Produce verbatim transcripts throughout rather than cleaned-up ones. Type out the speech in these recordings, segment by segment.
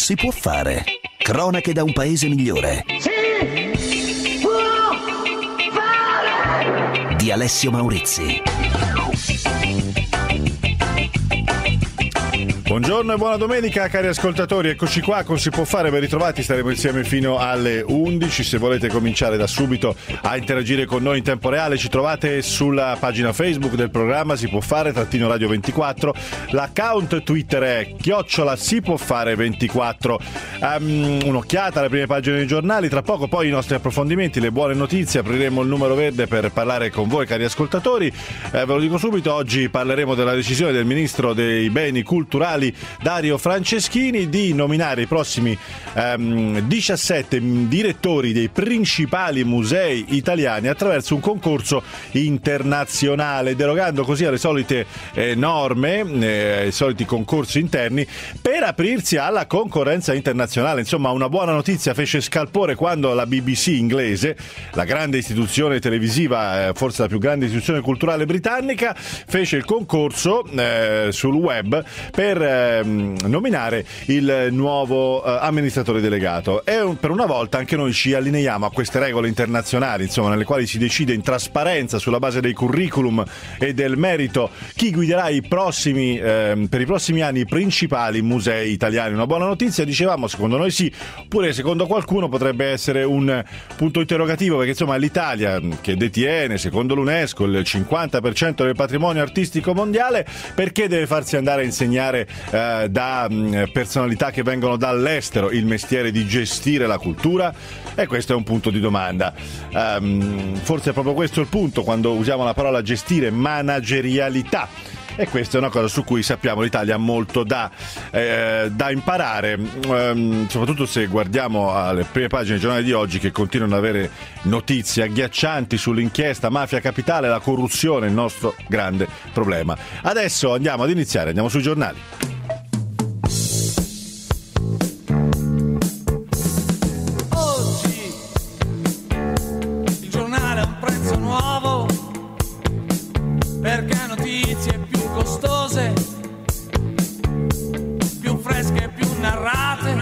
Si può fare. Cronache da un paese migliore. Si può fare. Di Alessio Maurizi. Buongiorno e buona domenica cari ascoltatori, eccoci qua con Si può fare, ben ritrovati, staremo insieme fino alle undici. Se volete cominciare da subito a interagire con noi in tempo reale ci trovate sulla pagina Facebook del programma Si può fare trattino radio ventiquattro, l'account Twitter è chiocciola Si può fare ventiquattro. Um, un'occhiata alle prime pagine dei giornali, tra poco poi i nostri approfondimenti, le buone notizie, apriremo il numero verde per parlare con voi cari ascoltatori. Eh, ve lo dico subito, oggi parleremo della decisione del ministro dei beni culturali Dario Franceschini di nominare i prossimi um, diciassette direttori dei principali musei italiani attraverso un concorso internazionale, derogando così alle solite eh, norme, eh, ai soliti concorsi interni, per aprirsi alla concorrenza internazionale. Insomma, una buona notizia fece scalpore quando la B B C inglese, la grande istituzione televisiva, eh, forse la più grande istituzione culturale britannica, fece il concorso eh, sul web per nominare il nuovo uh, amministratore delegato. E un, per una volta anche noi ci allineiamo a queste regole internazionali, insomma, nelle quali si decide in trasparenza sulla base dei curriculum e del merito chi guiderà i prossimi eh, per i prossimi anni i principali musei italiani. Una buona notizia, dicevamo, secondo noi sì, oppure secondo qualcuno potrebbe essere un punto interrogativo, perché insomma l'Italia, che detiene secondo l'UNESCO il cinquanta per cento del patrimonio artistico mondiale, perché deve farsi andare a insegnare Eh, da mh, personalità che vengono dall'estero il mestiere di gestire la cultura? E questo è un punto di domanda. Um, forse è proprio questo il punto quando usiamo la parola gestire, managerialità. E questa è una cosa su cui sappiamo l'Italia ha molto da, eh, da imparare, um, soprattutto se guardiamo alle prime pagine dei giornali di oggi, che continuano ad avere notizie agghiaccianti sull'inchiesta Mafia Capitale, la corruzione, il nostro grande problema. Adesso andiamo ad iniziare, andiamo sui giornali. Oggi il giornale ha un prezzo nuovo, perché notizie più costose, più fresche, più narrate.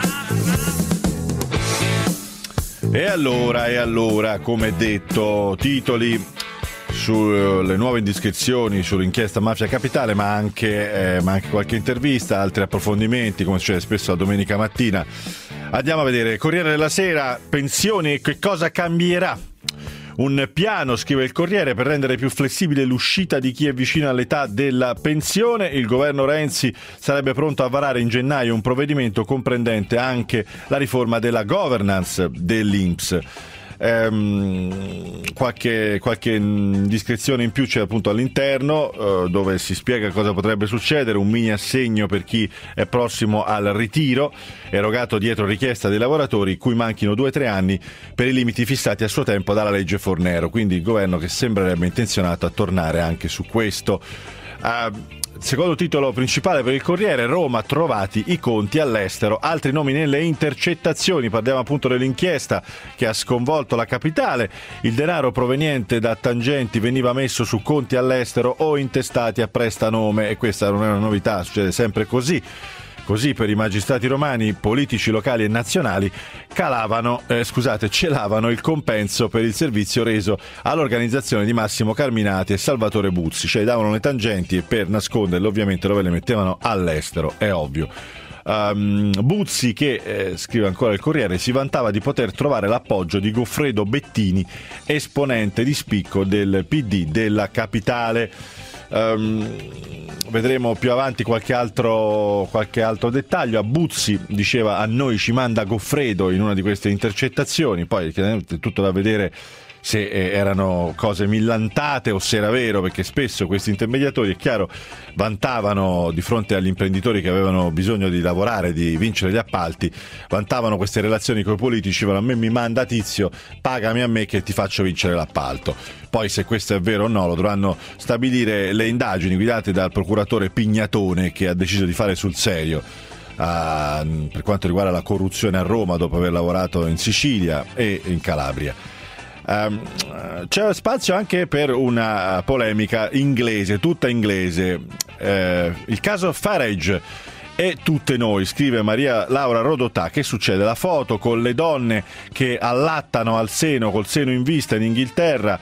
E allora, e allora, come detto, titoli sulle nuove indiscrezioni sull'inchiesta Mafia Capitale, ma anche, eh, ma anche qualche intervista, altri approfondimenti, come succede spesso la domenica mattina. Andiamo a vedere Corriere della Sera, pensioni e che cosa cambierà. Un piano, scrive il Corriere, per rendere più flessibile l'uscita di chi è vicino all'età della pensione. Il governo Renzi sarebbe pronto a varare in gennaio un provvedimento comprendente anche la riforma della governance dell'I N P S. Ehm, qualche, qualche discrezione in più c'è appunto all'interno, eh, dove si spiega cosa potrebbe succedere: un mini assegno per chi è prossimo al ritiro, erogato dietro richiesta dei lavoratori cui manchino due o tre anni per i limiti fissati a suo tempo dalla legge Fornero. Quindi il governo che sembrerebbe intenzionato a tornare anche su questo. Uh, Secondo titolo principale per il Corriere, Roma, trovati i conti all'estero, altri nomi nelle intercettazioni. Parliamo appunto dell'inchiesta che ha sconvolto la capitale. Il denaro proveniente da tangenti veniva messo su conti all'estero o intestati a prestanome, e questa non è una novità, succede sempre così. Così per i magistrati romani, politici locali e nazionali calavano, eh, scusate, celavano il compenso per il servizio reso all'organizzazione di Massimo Carminati e Salvatore Buzzi, cioè davano le tangenti e per nasconderle ovviamente dove le mettevano all'estero, è ovvio. Um, Buzzi che, eh, scrive ancora il Corriere, si vantava di poter trovare l'appoggio di Goffredo Bettini, esponente di spicco del P D della capitale. Um, vedremo più avanti qualche altro, qualche altro dettaglio. A Buzzi diceva: a noi ci manda Goffredo, in una di queste intercettazioni. Poi è tutto da vedere se erano cose millantate o se era vero, perché spesso questi intermediatori, è chiaro, vantavano di fronte agli imprenditori che avevano bisogno di lavorare, di vincere gli appalti, vantavano queste relazioni con i politici, dicevano: a me mi manda Tizio, pagami a me che ti faccio vincere l'appalto. Poi se questo è vero o no lo dovranno stabilire le indagini guidate dal procuratore Pignatone, che ha deciso di fare sul serio uh, per quanto riguarda la corruzione a Roma, dopo aver lavorato in Sicilia e in Calabria. Um, c'è spazio anche per una polemica inglese, tutta inglese, uh, il caso Farage e tutte noi, scrive Maria Laura Rodotà. Che succede? La foto con le donne che allattano al seno, col seno in vista in Inghilterra,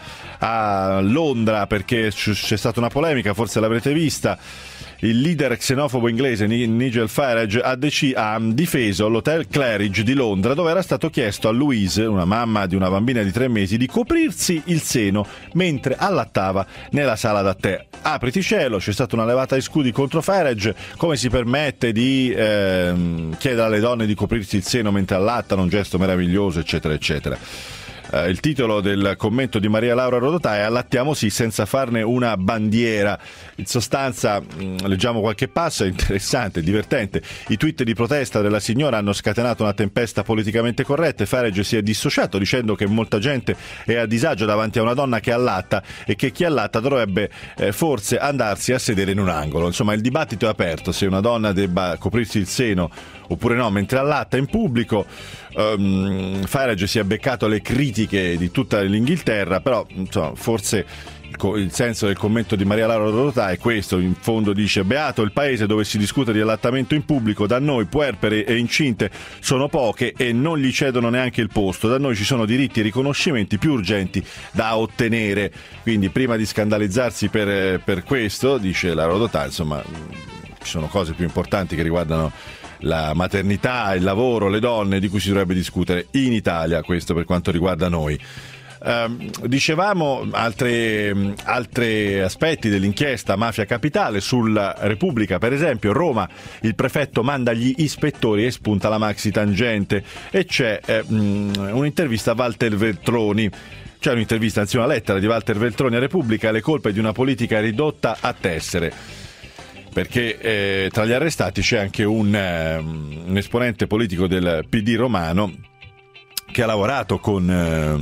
a Londra, perché c'è stata una polemica, forse l'avrete vista. Il leader xenofobo inglese Nigel Farage ha, dec- ha difeso l'hotel Claridge di Londra, dove era stato chiesto a Louise, una mamma di una bambina di tre mesi, di coprirsi il seno mentre allattava nella sala da tè. Apriti cielo, c'è stata una levata di scudi contro Farage. Come si permette di ehm, chiedere alle donne di coprirsi il seno mentre allattano, un gesto meraviglioso, eccetera eccetera. Uh, il titolo del commento di Maria Laura Rodotà è "Allattiamo sì senza farne una bandiera". In sostanza, mh, leggiamo qualche passo, è interessante, divertente. I tweet di protesta della signora hanno scatenato una tempesta politicamente corretta e Farage si è dissociato dicendo che molta gente è a disagio davanti a una donna che allatta e che chi allatta dovrebbe eh, forse andarsi a sedere in un angolo. Insomma, il dibattito è aperto se una donna debba coprirsi il seno oppure no mentre allatta in pubblico. Um, Farage si è beccato le critiche di tutta l'Inghilterra, però insomma, forse il, il senso del commento di Maria Laura Rodotà è questo. In fondo dice: beato il paese dove si discute di allattamento in pubblico, da noi puerpere e incinte sono poche e non gli cedono neanche il posto, da noi ci sono diritti e riconoscimenti più urgenti da ottenere. Quindi prima di scandalizzarsi per, per questo, dice la Rodotà, insomma ci sono cose più importanti che riguardano la maternità, il lavoro, le donne, di cui si dovrebbe discutere in Italia. Questo per quanto riguarda noi. Uh, dicevamo altre, altri aspetti dell'inchiesta Mafia Capitale. Sulla Repubblica, per esempio, Roma, il prefetto manda gli ispettori e spunta la maxi tangente, e c'è eh, mh, un'intervista a Walter Veltroni. C'è un'intervista, anzi una lettera di Walter Veltroni a Repubblica: le colpe di una politica ridotta a tessere. Perché eh, tra gli arrestati c'è anche un, eh, un esponente politico del P D romano che ha lavorato con,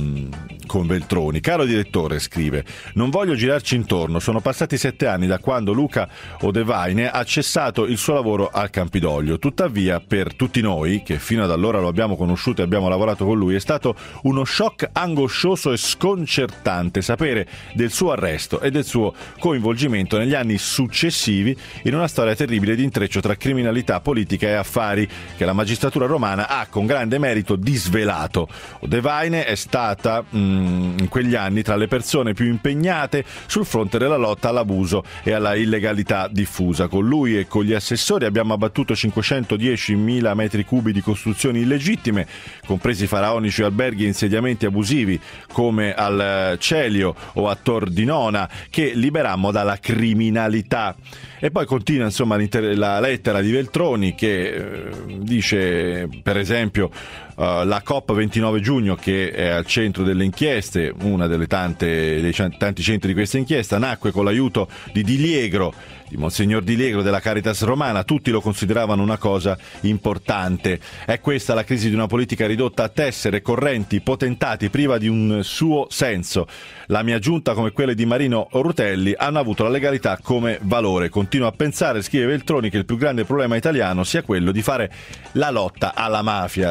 eh, con Veltroni. Caro direttore, scrive, non voglio girarci intorno, sono passati sette anni da quando Luca Odevaine ha cessato il suo lavoro al Campidoglio. Tuttavia, per tutti noi, che fino ad allora lo abbiamo conosciuto e abbiamo lavorato con lui, è stato uno shock angoscioso e sconcertante sapere del suo arresto e del suo coinvolgimento negli anni successivi in una storia terribile di intreccio tra criminalità, politica e affari che la magistratura romana ha con grande merito disvelato. Odevaine è stata mh, in quegli anni tra le persone più impegnate sul fronte della lotta all'abuso e alla illegalità diffusa. Con lui e con gli assessori abbiamo abbattuto cinquecentodiecimila metri cubi di costruzioni illegittime, compresi faraonici alberghi e insediamenti abusivi come al Celio o a Tor di Nona, che liberammo dalla criminalità. E poi continua insomma la lettera di Veltroni che eh, dice, per esempio, uh, la COP ventinove giugno, che è al centro delle inchieste, una delle tante dei tanti centri di questa inchiesta, nacque con l'aiuto di Di Liegro, di Monsignor Di Liegro della Caritas Romana. Tutti lo consideravano una cosa importante. È questa la crisi di una politica ridotta a tessere, correnti, potentati, priva di un suo senso. La mia giunta, come quelle di Marino Rutelli, hanno avuto la legalità come valore. Continuo a pensare, scrive Veltroni, che il più grande problema italiano sia quello di fare la lotta alla mafia.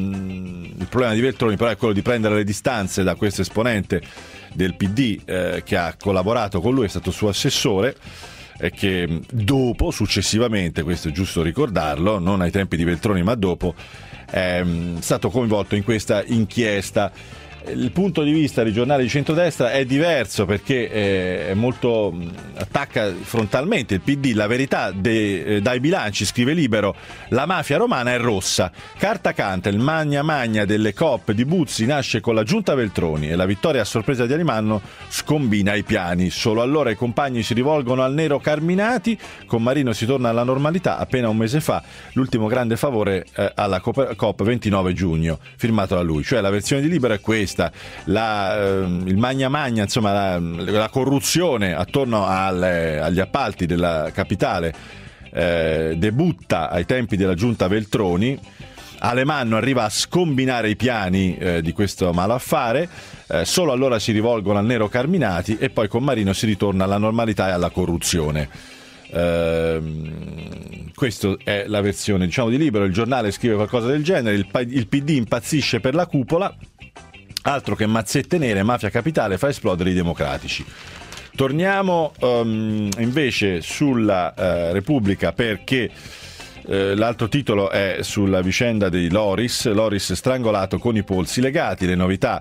Mm, il problema di Veltroni però è quello di prendere le distanze da questo esponente del P D eh, che ha collaborato con lui, è stato suo assessore, e che dopo, successivamente, questo è giusto ricordarlo, non ai tempi di Veltroni ma dopo, è stato coinvolto in questa inchiesta. Il punto di vista dei giornali di centrodestra è diverso, perché è molto attacca frontalmente il P D. La verità de, dai bilanci, scrive Libero, la mafia romana è rossa. Carta canta, il magna magna delle Coop di Buzzi nasce con la giunta Veltroni e la vittoria a sorpresa di Alemanno scombina i piani. Solo allora i compagni si rivolgono al nero Carminati, con Marino si torna alla normalità. Appena un mese fa l'ultimo grande favore eh, alla COP ventinove giugno, firmato da lui. Cioè la versione di Libero è questa. La, eh, il magna magna, insomma la, la corruzione attorno alle, agli appalti della capitale eh, debutta ai tempi della giunta Veltroni. Alemanno arriva a scombinare i piani eh, di questo malaffare, eh, solo allora si rivolgono al nero Carminati e poi con Marino si ritorna alla normalità e alla corruzione. Uh, questa è la versione, diciamo, di Libero. Il giornale scrive qualcosa del genere: il, il P D impazzisce per la cupola, altro che mazzette nere, mafia capitale fa esplodere i democratici. Torniamo um, invece sulla uh, Repubblica, perché Eh, l'altro titolo è sulla vicenda di Loris, Loris strangolato con i polsi legati, le novità,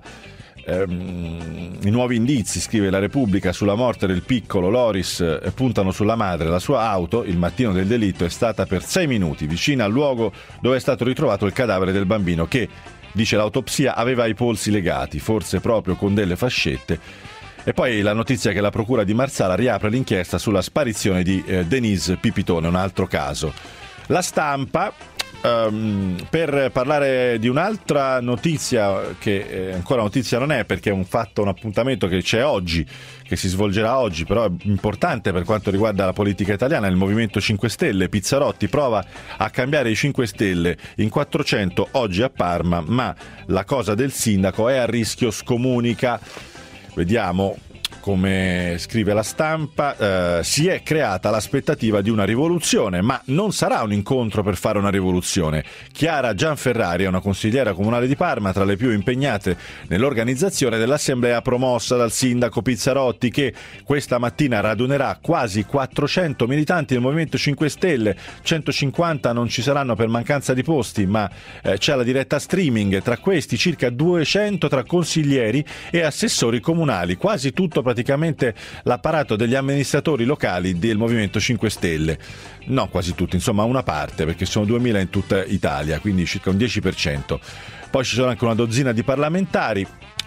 ehm, i nuovi indizi, scrive la Repubblica, sulla morte del piccolo Loris eh, puntano sulla madre. La sua auto, il mattino del delitto, è stata per sei minuti vicina al luogo dove è stato ritrovato il cadavere del bambino che, dice l'autopsia, aveva i polsi legati, forse proprio con delle fascette. E poi la notizia che la procura di Marsala riapre l'inchiesta sulla sparizione di eh, Denise Pipitone, un altro caso. La Stampa, um, per parlare di un'altra notizia che eh, ancora notizia non è, perché è un fatto, un appuntamento che c'è oggi, che si svolgerà oggi, però è importante per quanto riguarda la politica italiana. Il Movimento cinque Stelle, Pizzarotti prova a cambiare i cinque Stelle in quattrocento oggi a Parma, ma la cosa del sindaco è a rischio, scomunica. Vediamo come scrive la Stampa, eh, si è creata l'aspettativa di una rivoluzione, ma non sarà un incontro per fare una rivoluzione. Chiara Gianferrari è una consigliera comunale di Parma, tra le più impegnate nell'organizzazione dell'assemblea promossa dal sindaco Pizzarotti, che questa mattina radunerà quasi quattrocento militanti del Movimento cinque Stelle. centocinquanta non ci saranno per mancanza di posti, ma eh, c'è la diretta streaming, tra questi circa duecento tra consiglieri e assessori comunali, quasi tutto praticamente l'apparato degli amministratori locali del Movimento cinque Stelle. No, quasi tutti, insomma una parte, perché sono duemila in tutta Italia, quindi circa un dieci per cento. Poi ci sono anche una dozzina di parlamentari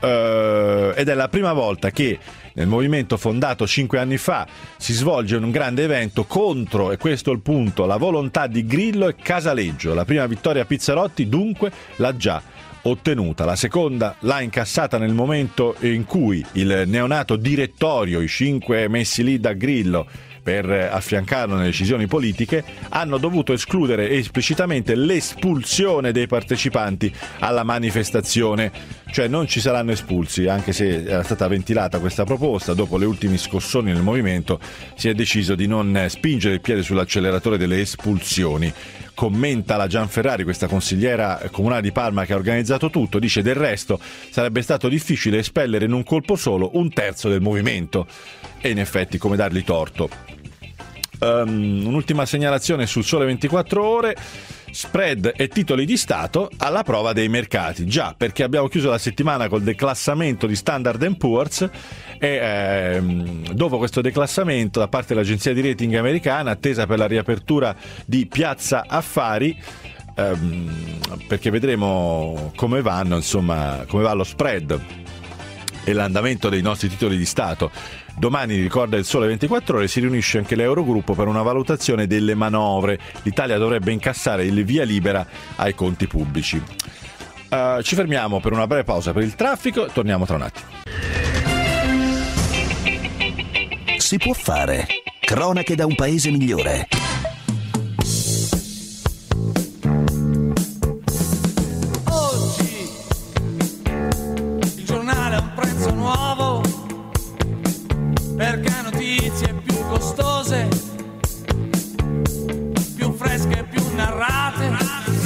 eh, ed è la prima volta che nel movimento fondato cinque anni fa si svolge un grande evento contro, e questo è il punto, la volontà di Grillo e Casaleggio. La prima vittoria Pizzarotti dunque l'ha già ottenuta, la seconda l'ha incassata nel momento in cui il neonato direttorio, i cinque messi lì da Grillo per affiancarlo nelle decisioni politiche, hanno dovuto escludere esplicitamente l'espulsione dei partecipanti alla manifestazione, cioè non ci saranno espulsi. Anche se era stata ventilata questa proposta, dopo le ultimi scossoni nel movimento si è deciso di non spingere il piede sull'acceleratore delle espulsioni. Commenta la Gianferrari, questa consigliera comunale di Parma che ha organizzato tutto, dice: del resto sarebbe stato difficile espellere in un colpo solo un terzo del movimento, e in effetti come dargli torto. Um, un'ultima segnalazione sul Sole ventiquattro Ore: spread e titoli di Stato alla prova dei mercati. Già, perché abbiamo chiuso la settimana col declassamento di Standard and Poor's e ehm, dopo questo declassamento da parte dell'agenzia di rating americana, attesa per la riapertura di Piazza Affari, ehm, perché vedremo come vanno, insomma, come va lo spread e l'andamento dei nostri titoli di Stato. Domani, ricorda il Sole ventiquattro Ore, si riunisce anche l'Eurogruppo per una valutazione delle manovre. L'Italia dovrebbe incassare il via libera ai conti pubblici. Uh, ci fermiamo per una breve pausa per il traffico, torniamo tra un attimo. Si può fare. Cronache da un paese migliore. Oggi il giornale ha un prezzo nuovo, perché notizie più costose, più fresche, più narrate.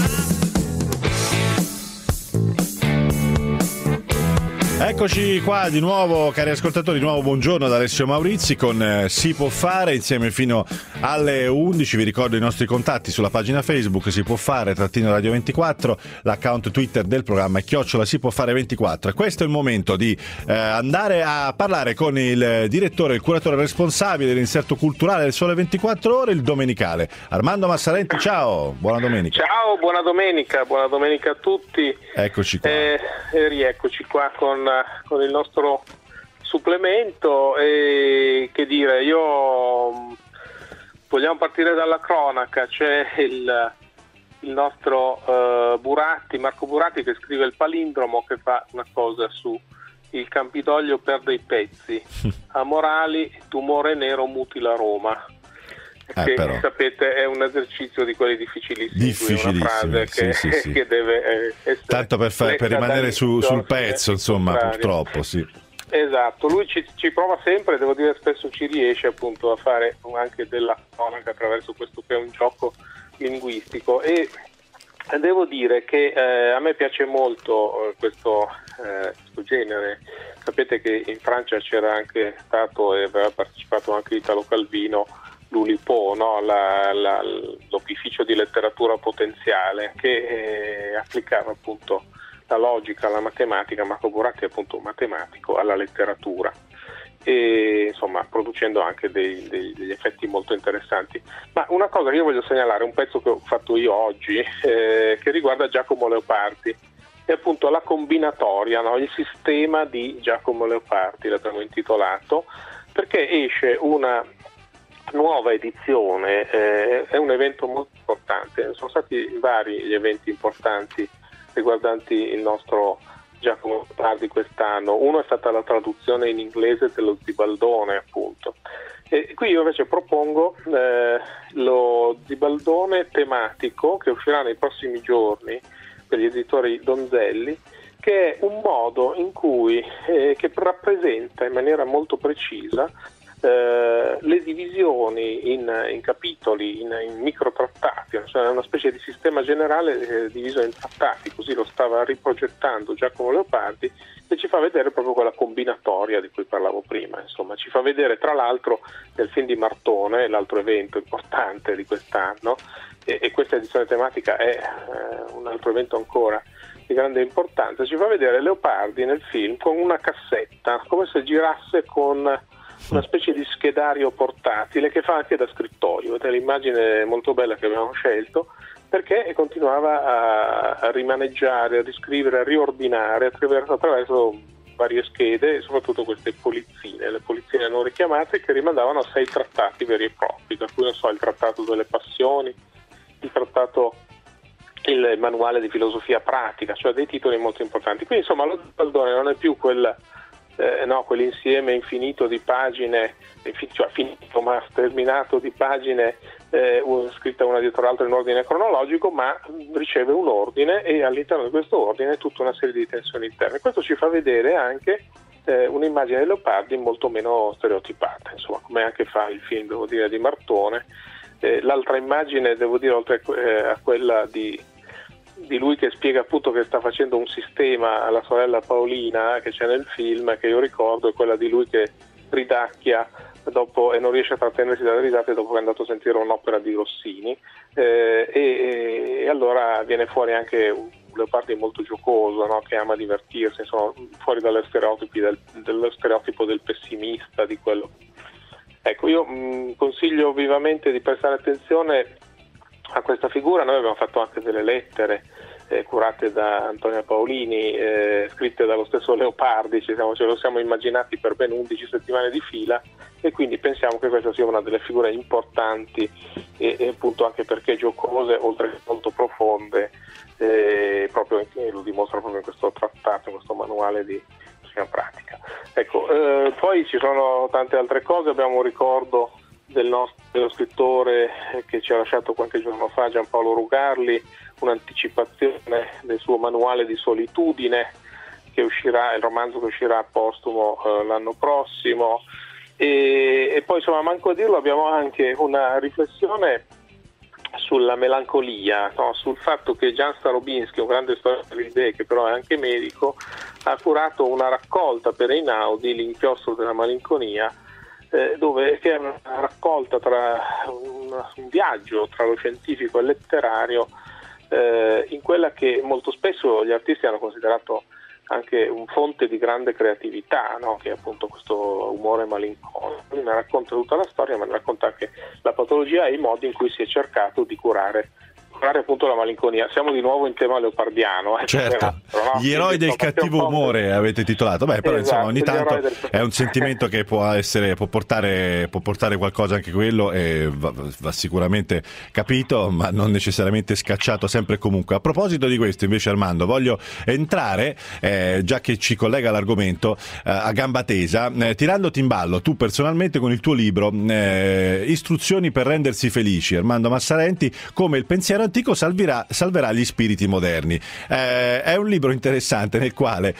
Eccoci qua di nuovo, cari ascoltatori, di nuovo buongiorno da Alessio Maurizi con eh, Si può fare, insieme fino alle undici. Vi ricordo i nostri contatti sulla pagina Facebook Si può fare trattino Radio ventiquattro, l'account Twitter del programma è chiocciola Si può fare ventiquattro. Questo è il momento di eh, andare a parlare con il direttore, il curatore responsabile dell'inserto culturale del Sole ventiquattro Ore, il domenicale, Armando Massarenti. Ciao, buona domenica. Ciao, buona domenica, buona domenica a tutti. Eccoci qua. Eh, e rieccoci qua con, con il nostro supplemento. E che dire, io vogliamo partire dalla cronaca. C'è il, il nostro uh, Buratti, Marco Buratti, che scrive il palindromo, che fa una cosa su il Campidoglio perde i pezzi, a Morali tumore nero mutila Roma. Eh, che però. sapete è un esercizio di quelli difficilissimi, difficilissimi, una frase che, sì, sì, sì. che deve eh, essere tanto per, far, per rimanere su, sul pezzo, insomma, contrario. purtroppo sì. Esatto, lui ci, ci prova sempre, devo dire spesso ci riesce appunto a fare anche della cronaca attraverso questo che è un gioco linguistico, e devo dire che eh, a me piace molto eh, questo, eh, questo genere. Sapete che in Francia c'era anche stato e aveva partecipato anche Italo Calvino l'Oulipo, no? la, la, l'opificio di letteratura potenziale, che eh, applicava appunto la logica alla matematica, Marco Borratti è appunto un matematico, alla letteratura, e insomma producendo anche dei, dei, degli effetti molto interessanti. Ma una cosa che io voglio segnalare, un pezzo che ho fatto io oggi, eh, che riguarda Giacomo Leopardi, è appunto la combinatoria, no? Il sistema di Giacomo Leopardi, l'abbiamo intitolato, perché esce una nuova edizione, eh, è un evento molto importante, sono stati vari gli eventi importanti riguardanti il nostro Giacomo Leopardi quest'anno. Uno è stata la traduzione in inglese dello Zibaldone, appunto, e qui io invece propongo eh, lo Zibaldone tematico, che uscirà nei prossimi giorni per gli editori Donzelli, che è un modo in cui eh, che rappresenta in maniera molto precisa Eh, le divisioni in, in capitoli, in, in microtrattati, cioè una specie di sistema generale eh, diviso in trattati, così lo stava riprogettando Giacomo Leopardi, e ci fa vedere proprio quella combinatoria di cui parlavo prima. Insomma, ci fa vedere, tra l'altro, nel film di Martone, l'altro evento importante di quest'anno, e, e questa edizione tematica è eh, un altro evento ancora di grande importanza, ci fa vedere Leopardi nel film con una cassetta, come se girasse con una specie di schedario portatile che fa anche da scrittoio, ed è l'immagine molto bella che abbiamo scelto, perché continuava a, a rimaneggiare, a riscrivere, a riordinare attraverso, attraverso varie schede, e soprattutto queste polizzine, le polizzine non richiamate, che rimandavano a sei trattati veri e propri, da cui non so, il trattato delle passioni, il trattato, il manuale di filosofia pratica, cioè dei titoli molto importanti. Quindi insomma lo Zibaldone non è più quel Eh, no, quell'insieme infinito di pagine, cioè finito ma sterminato di pagine eh, scritte una dietro l'altra in ordine cronologico, ma riceve un ordine, e all'interno di questo ordine tutta una serie di tensioni interne. Questo ci fa vedere anche eh, un'immagine di Leopardi molto meno stereotipata, insomma, come anche fa il film, devo dire, di Martone. Eh, l'altra immagine, devo dire, oltre a quella di di lui che spiega appunto che sta facendo un sistema alla sorella Paolina, che c'è nel film, che io ricordo, è quella di lui che ridacchia dopo e non riesce a trattenersi dalle risate dopo che è andato a sentire un'opera di Rossini, eh, e, e allora viene fuori anche un Leopardi molto giocoso, no? Che ama divertirsi, insomma, fuori dalle stereotipi del, dello stereotipo del pessimista, di quello. Ecco, io mh, consiglio vivamente di prestare attenzione a questa figura. Noi abbiamo fatto anche delle lettere eh, curate da Antonia Paolini, eh, scritte dallo stesso Leopardi, ci siamo, ce lo siamo immaginati per ben undici settimane di fila, e quindi pensiamo che questa sia una delle figure importanti, e, e appunto anche perché giocose, oltre che molto profonde, eh, proprio eh, lo dimostra proprio in questo trattato, in questo manuale di pratica. Ecco, eh, poi ci sono tante altre cose. Abbiamo un ricordo del nostro dello scrittore che ci ha lasciato qualche giorno fa, Giampaolo Rugarli, un'anticipazione del suo manuale di solitudine, che uscirà, il romanzo che uscirà postumo eh, l'anno prossimo, e, e poi insomma, manco a dirlo, abbiamo anche una riflessione sulla melancolia, no? Sul fatto che Jan Starobinski, un grande storico delle idee che però è anche medico, ha curato una raccolta per Einaudi, L'inchiostro della malinconia, eh, dove che è una raccolta tra un, un viaggio tra lo scientifico e il letterario, eh, in quella che molto spesso gli artisti hanno considerato anche un fonte di grande creatività, no? Che è appunto questo umore malinconico. Lui ne racconta tutta la storia, ma ne racconta anche la patologia e i modi in cui si è cercato di curare curare appunto la malinconia. Siamo di nuovo in tema leopardiano, eh? Certo, però, no? Gli eroi Quindi, del insomma, cattivo umore avete titolato. Beh, però esatto, insomma, ogni tanto del... è un sentimento che può essere può portare può portare qualcosa anche quello, e va, va sicuramente capito, ma non necessariamente scacciato sempre e comunque. A proposito di questo, invece, Armando, voglio entrare, eh, già che ci collega l'argomento, eh, a gamba tesa, eh, tirandoti in ballo tu personalmente con il tuo libro eh, Istruzioni per rendersi felici, Armando Massarenti, come il pensiero antico salverà, salverà gli spiriti moderni. Eh, è un libro interessante nel quale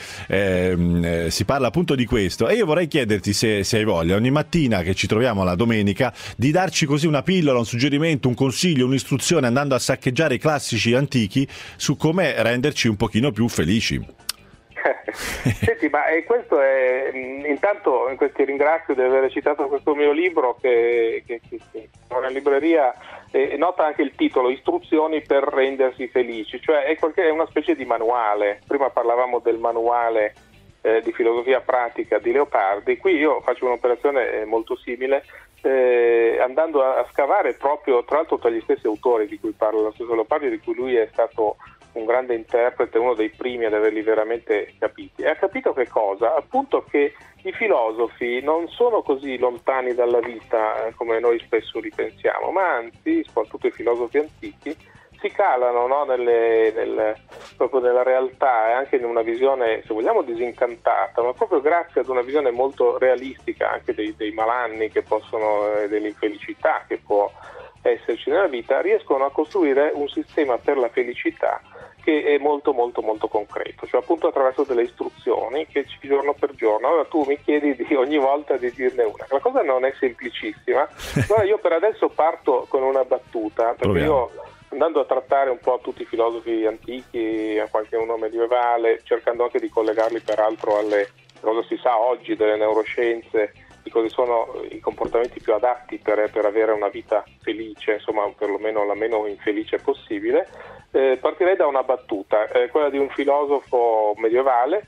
eh, si parla appunto di questo, e io vorrei chiederti, se, se hai voglia, ogni mattina che ci troviamo la domenica, di darci così una pillola, un suggerimento, un consiglio, un'istruzione, andando a saccheggiare i classici antichi, su come renderci un pochino più felici. Senti, ma e questo è intanto ti ringrazio di aver citato questo mio libro che, che, che, che è una libreria, e nota anche il titolo, Istruzioni per rendersi felici, cioè è, qualche, è una specie di manuale. Prima parlavamo del manuale eh, di filosofia pratica di Leopardi, qui io faccio un'operazione molto simile, eh, andando a, a scavare proprio, tra l'altro, tra gli stessi autori di cui parla lo stesso Leopardi, di cui lui è stato un grande interprete, uno dei primi ad averli veramente capiti. E ha capito che cosa? Appunto che i filosofi non sono così lontani dalla vita eh, come noi spesso ripensiamo, ma anzi, soprattutto i filosofi antichi, si calano, no, nelle, nel, proprio nella realtà e anche in una visione, se vogliamo, disincantata, ma proprio grazie ad una visione molto realistica anche dei, dei malanni che possono, eh, dell'infelicità che può esserci nella vita, riescono a costruire un sistema per la felicità che è molto molto molto concreto, cioè appunto attraverso delle istruzioni che ci giorno per giorno. Allora tu mi chiedi di ogni volta di dirne una, la cosa non è semplicissima. Allora io per adesso parto con una battuta, perché Proviamo. io andando a trattare un po' tutti i filosofi antichi, qualche uno medievale, cercando anche di collegarli peraltro alle cosa si sa oggi delle neuroscienze, di cosa sono i comportamenti più adatti per, per avere una vita felice, insomma perlomeno la meno infelice possibile, eh, partirei da una battuta, eh, quella di un filosofo medievale,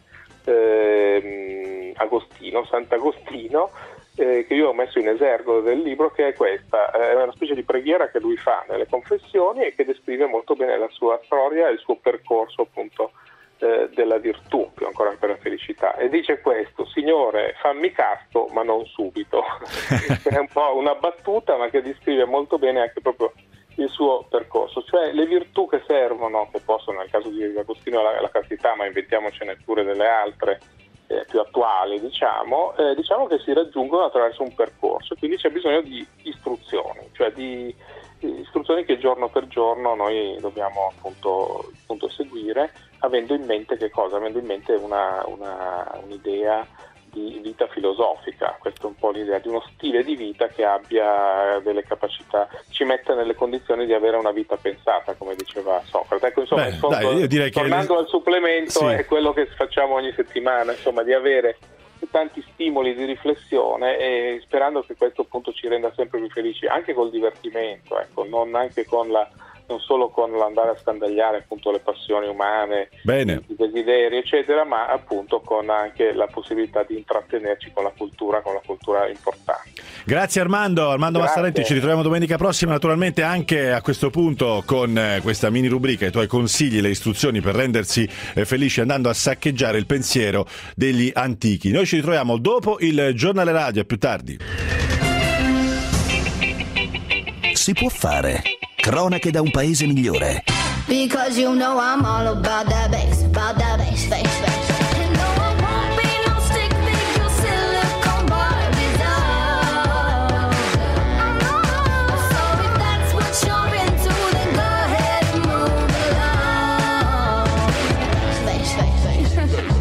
eh, Agostino, Sant'Agostino, eh, che io ho messo in esergo del libro, che è questa, è una specie di preghiera che lui fa nelle confessioni e che descrive molto bene la sua storia e il suo percorso appunto eh, della virtù, più ancora per la felicità, e dice questo: Signore, fammi casto ma non subito. È un po' una battuta ma che descrive molto bene anche proprio il suo percorso, cioè le virtù che servono, che possono nel caso di Agostino la, la castità, ma inventiamocene pure delle altre eh, più attuali, diciamo, eh, diciamo che si raggiungono attraverso un percorso, quindi c'è bisogno di istruzioni, cioè di, di istruzioni che giorno per giorno noi dobbiamo appunto, appunto seguire, avendo in mente che cosa? Avendo in mente una, una, un'idea di vita filosofica. Questa è un po' l'idea di uno stile di vita che abbia delle capacità, ci metta nelle condizioni di avere una vita pensata, come diceva Socrate. Ecco, insomma, Beh, in fondo, dai, io direi tornando che... al supplemento, sì, è quello che facciamo ogni settimana, insomma, di avere tanti stimoli di riflessione e sperando che questo appunto ci renda sempre più felici, anche col divertimento, ecco, non anche con la non solo con l'andare a scandagliare appunto le passioni umane, Bene. i desideri eccetera, ma appunto con anche la possibilità di intrattenerci con la cultura, con la cultura importante. Grazie Armando, Armando Grazie. Massarenti, ci ritroviamo domenica prossima, naturalmente anche a questo punto con questa mini rubrica, i tuoi consigli, le istruzioni per rendersi felici andando a saccheggiare il pensiero degli antichi. Noi ci ritroviamo dopo il giornale radio, a più tardi. Si può fare. Cronache da un paese migliore. Because you know I'm all about that bass, about that bass, bass, bass. And no, I won't be no stick figure, silicone Barbie doll. So if that's what you're into, then go ahead and move along. Bass, bass,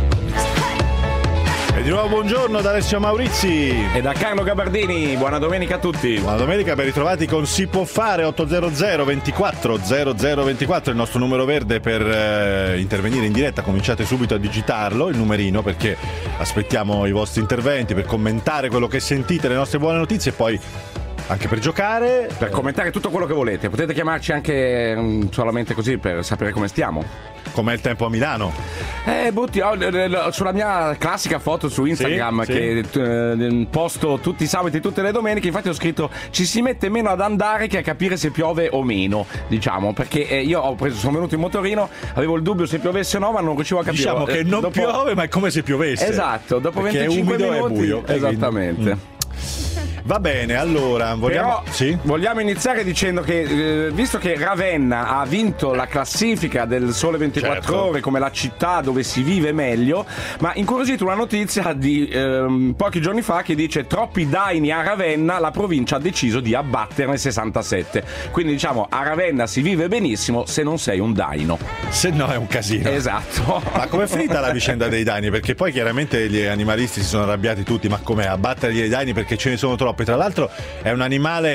bass. E di nuovo buongiorno da Alessio Maurizi e da Carlo Gabardini, buona domenica a tutti. Buona domenica, ben ritrovati con Si può fare. Ottocento ventiquattro zero zero ventiquattro il nostro numero verde per eh, intervenire in diretta. Cominciate subito a digitarlo, il numerino, perché aspettiamo i vostri interventi per commentare quello che sentite, le nostre buone notizie, e poi anche per giocare, per eh. commentare tutto quello che volete. Potete chiamarci anche mh, solamente così per sapere come stiamo. Com'è il tempo a Milano? Eh, butti, oh, sulla mia classica foto su Instagram, sì, che sì. Eh, posto tutti i sabati e tutte le domeniche, infatti ho scritto ci si mette meno ad andare che a capire se piove o meno, diciamo, perché eh, io ho preso, sono venuto in motorino, avevo il dubbio se piovesse o no, ma non riuscivo a capire. Diciamo che eh, non dopo... piove, ma è come se piovesse. Esatto, dopo perché venticinque è umido minuti, e buio. esattamente. Mm. Va bene, allora vogliamo... Però sì? vogliamo iniziare dicendo che eh, visto che Ravenna ha vinto la classifica del Sole ventiquattro certo. Ore come la città dove si vive meglio, ma incuriosito una notizia di eh, pochi giorni fa che dice: troppi daini a Ravenna, la provincia ha deciso di abbatterne sessantasette. Quindi diciamo a Ravenna si vive benissimo se non sei un daino. Se no è un casino. Esatto. Ma com'è finita la vicenda dei daini? Perché poi chiaramente gli animalisti si sono arrabbiati tutti, ma com'è abbattere i daini perché ce ne sono troppi? Tra l'altro è un animale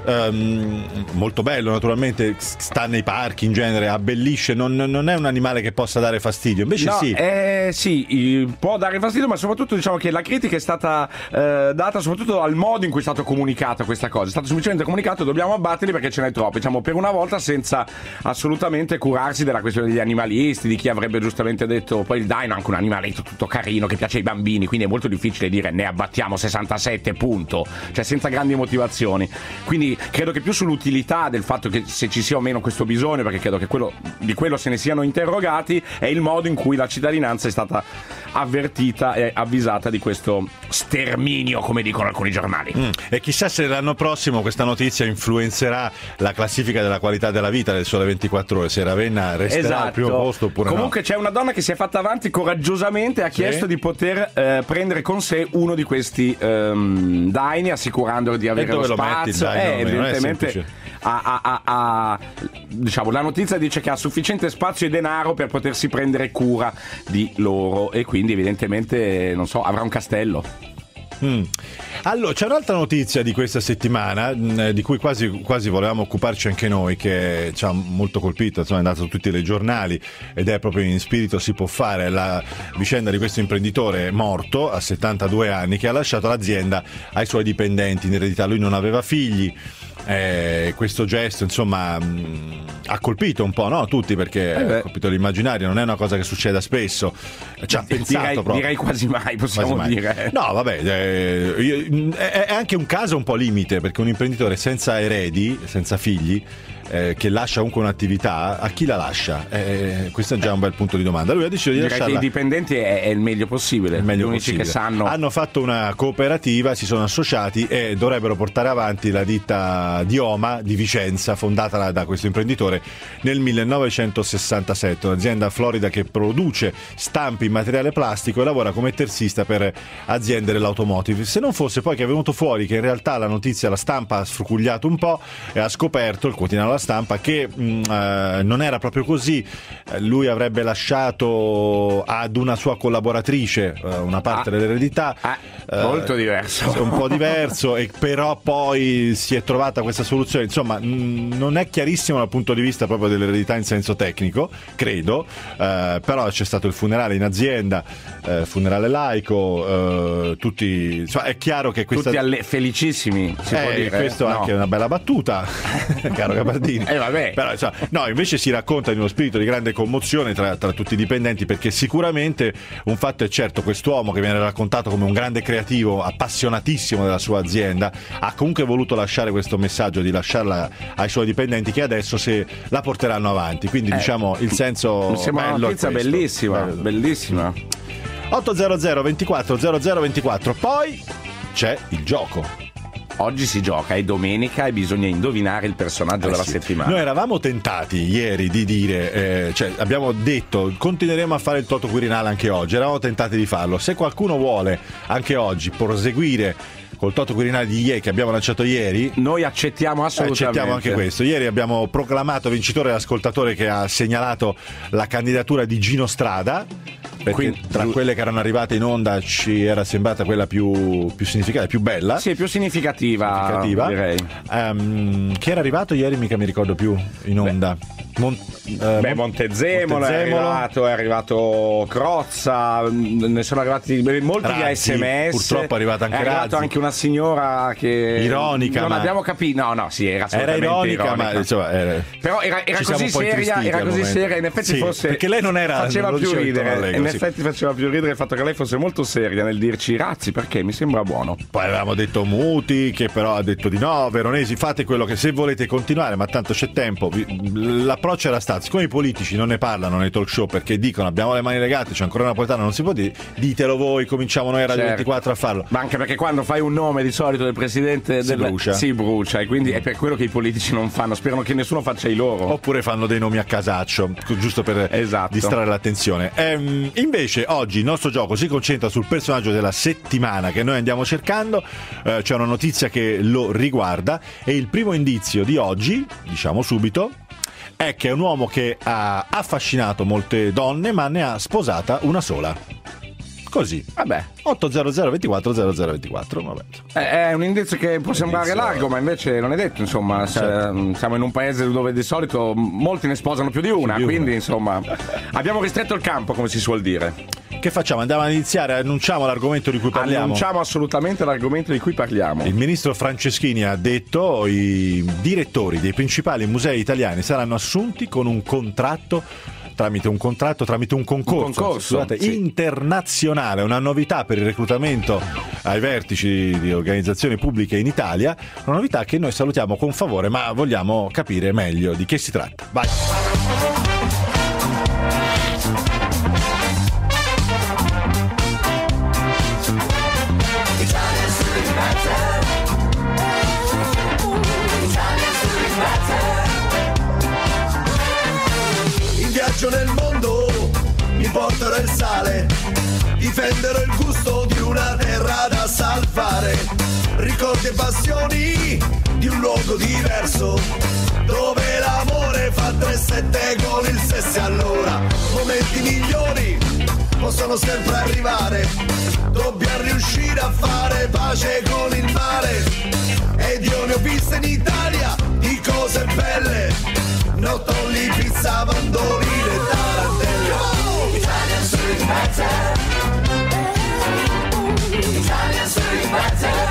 ehm, molto bello naturalmente, sta nei parchi in genere, abbellisce, non, non è un animale che possa dare fastidio, invece No, sì. eh, sì, può dare fastidio, ma soprattutto diciamo che la critica è stata eh, data soprattutto al modo in cui è stato comunicata questa cosa. È stato semplicemente comunicato: dobbiamo abbatterli perché ce n'è troppi, diciamo, per una volta, senza assolutamente curarsi della questione degli animalisti, di chi avrebbe giustamente detto poi il dino è anche un animaletto tutto carino che piace ai bambini, quindi è molto difficile dire ne abbattiamo sessantasette, punto, cioè senza grandi motivazioni. Quindi credo che più sull'utilità del fatto che se ci sia o meno questo bisogno, perché credo che quello, di quello se ne siano interrogati, è il modo in cui la cittadinanza è stata avvertita e avvisata di questo sterminio, come dicono alcuni giornali. Mm. E chissà se l'anno prossimo questa notizia influenzerà la classifica della qualità della vita del Sole ventiquattro Ore, se Ravenna resterà Esatto. al primo posto oppure Comunque no. c'è una donna che si è fatta avanti coraggiosamente e ha chiesto di poter eh, prendere con sé uno di questi ehm, daini, assicurandolo di avere dove lo lo metti il spazio. daino? Eh, Non è evidentemente semplice. ha, ha, ha, ha- diciamo, la notizia dice che ha sufficiente spazio e denaro per potersi prendere cura di loro, e quindi evidentemente, non so, avrà un castello. Mm. Allora, c'è un'altra notizia di questa settimana mh, di cui quasi, quasi volevamo occuparci anche noi, che ci ha molto colpito, insomma, è andato su tutti i giornali ed è proprio in spirito si può fare, la vicenda di questo imprenditore morto a settantadue anni che ha lasciato l'azienda ai suoi dipendenti in eredità. Lui non aveva figli. Eh, questo gesto insomma mh, ha colpito un po', no? Tutti, perché Eh ha colpito l'immaginario, non è una cosa che succeda spesso, ci ha pensato direi, proprio. direi quasi mai, possiamo Quasi mai. dire. No, vabbè, eh, io- è, è anche un caso un po' limite, perché un imprenditore senza eredi, senza figli, eh, che lascia comunque un'attività, a chi la lascia? Eh, questo è già un bel punto di domanda. Lui ha deciso di Direi che lasciarla i dipendenti è, è il meglio possibile, il meglio gli unici possibile. che sanno. Hanno fatto una cooperativa, si sono associati e dovrebbero portare avanti la ditta Dioma di Vicenza, fondata da, da questo imprenditore nel millenovecentosessantasette, un'azienda florida che produce stampi in materiale plastico e lavora come terzista per aziende dell'automotive. Se non fosse poi che è venuto fuori che in realtà la notizia, la stampa ha sfrucugliato un po' e ha scoperto, il quotidiano La Stampa, che mh, eh, non era proprio così. Eh, lui avrebbe lasciato ad una sua collaboratrice eh, una parte Ah. dell'eredità. Ah, Eh, molto diverso. un po' diverso, e però poi si è trovata questa soluzione. Insomma, mh, non è chiarissimo dal punto di vista proprio dell'eredità in senso tecnico, credo, eh, però c'è stato il funerale in azienda, eh, funerale laico, eh, tutti, insomma, è chiaro che questa Tutti alle- felicissimi, si può eh, dire. questo No. anche è una bella battuta, caro Gabardini. Eh, vabbè. Però, insomma, no, invece si racconta di uno spirito di grande commozione tra, tra tutti i dipendenti, perché sicuramente un fatto è certo: quest'uomo, che viene raccontato come un grande creativo, appassionatissimo della sua azienda, ha comunque voluto lasciare questo messaggio di lasciarla ai suoi dipendenti, che adesso se la porteranno avanti. Quindi Eh, diciamo il senso Mi sembra bello una è notizia questo. bellissima, Bello. bellissima. ottocento ventiquattro zero zero ventiquattro. Poi c'è il gioco. Oggi si gioca, è domenica e bisogna indovinare il personaggio Eh della sì. settimana. Noi eravamo tentati ieri di dire, eh, cioè abbiamo detto continueremo a fare il Toto Quirinale anche oggi, eravamo tentati di farlo. Se qualcuno vuole anche oggi proseguire col Toto Quirinale di ieri, che abbiamo lanciato ieri, Noi accettiamo eh, assolutamente. accettiamo anche questo. Ieri abbiamo proclamato vincitore l'ascoltatore che ha segnalato la candidatura di Gino Strada, perché Quindi, tra giu- quelle che erano arrivate in onda ci era sembrata quella più, più significativa, più bella. Sì, è più significativa, significativa. direi. Ehm, chi era arrivato ieri mica mi ricordo più in onda. Mon- eh, Beh, Mon- Montezemolo, è Montezemolo. arrivato, è arrivato Crozza, mh, ne sono arrivati molti via Razzi, S M S. purtroppo è arrivata anche È arrivata Razzi. anche una signora che Ironica, non ma- abbiamo capito. No, no, sì, era Era assolutamente ironica, ma insomma, era- Però era, era ci siamo così un po' seria, intristiti era al così momento. seria, in effetti Sì, forse perché lei non era- faceva non lo più diceva intorno ridere, allegro, in sì. effetti faceva più ridere il fatto che lei fosse molto seria nel dirci Razzi, perché mi sembra buono. Poi avevamo detto Muti, che però ha detto di no, Veronesi, fate quello che, se volete continuare, ma tanto c'è tempo. Vi- L'approccio era stato: siccome i politici non ne parlano nei talk show perché dicono abbiamo le mani legate, c'è ancora Napolitano, non si può dire, ditelo voi, cominciamo noi a Radio Certo. ventiquattro a farlo. Ma anche perché quando fai un nome di solito del presidente Si del... brucia. si brucia, e quindi è per quello che i politici non fanno, sperano che nessuno faccia i loro. Oppure fanno dei nomi a casaccio, giusto per Esatto. distrarre l'attenzione. Ehm, invece oggi il nostro gioco si concentra sul personaggio della settimana che noi andiamo cercando. Eh, c'è una notizia che lo riguarda, e il primo indizio di oggi, diciamo subito, è che è un uomo che ha affascinato molte donne ma ne ha sposata una sola. Così. Vabbè. ottocento ventiquattro zero zero ventiquattro. Vabbè. È un indizio che può sembrare Indizio. largo, ma invece non è detto, insomma. Se- siamo in un paese dove di solito molti ne sposano più di una, Più di quindi una. insomma abbiamo ristretto il campo, come si suol dire. Che facciamo? Andiamo ad iniziare, annunciamo l'argomento di cui parliamo. Annunciamo assolutamente l'argomento di cui parliamo. Il ministro Franceschini ha detto i direttori dei principali musei italiani saranno assunti con un contratto tramite un contratto, tramite un concorso, Un concorso, scusate, sì. internazionale, una novità per il reclutamento ai vertici di organizzazioni pubbliche in Italia, una novità che noi salutiamo con favore, ma vogliamo capire meglio di che si tratta. Vai! In viaggio nel mondo mi porterò il sale, difenderò il gusto di una terra da salvare, ricordi e passioni di un luogo diverso, dove l'amore fa tre sette con il sesso. Allora momenti migliori possono sempre arrivare, dobbiamo riuscire a fare pace con il mare, ed io ne ho viste in Italia di cose belle, nottoli, pizza, mandorine e tarantelle. Italian street better, Italian street better,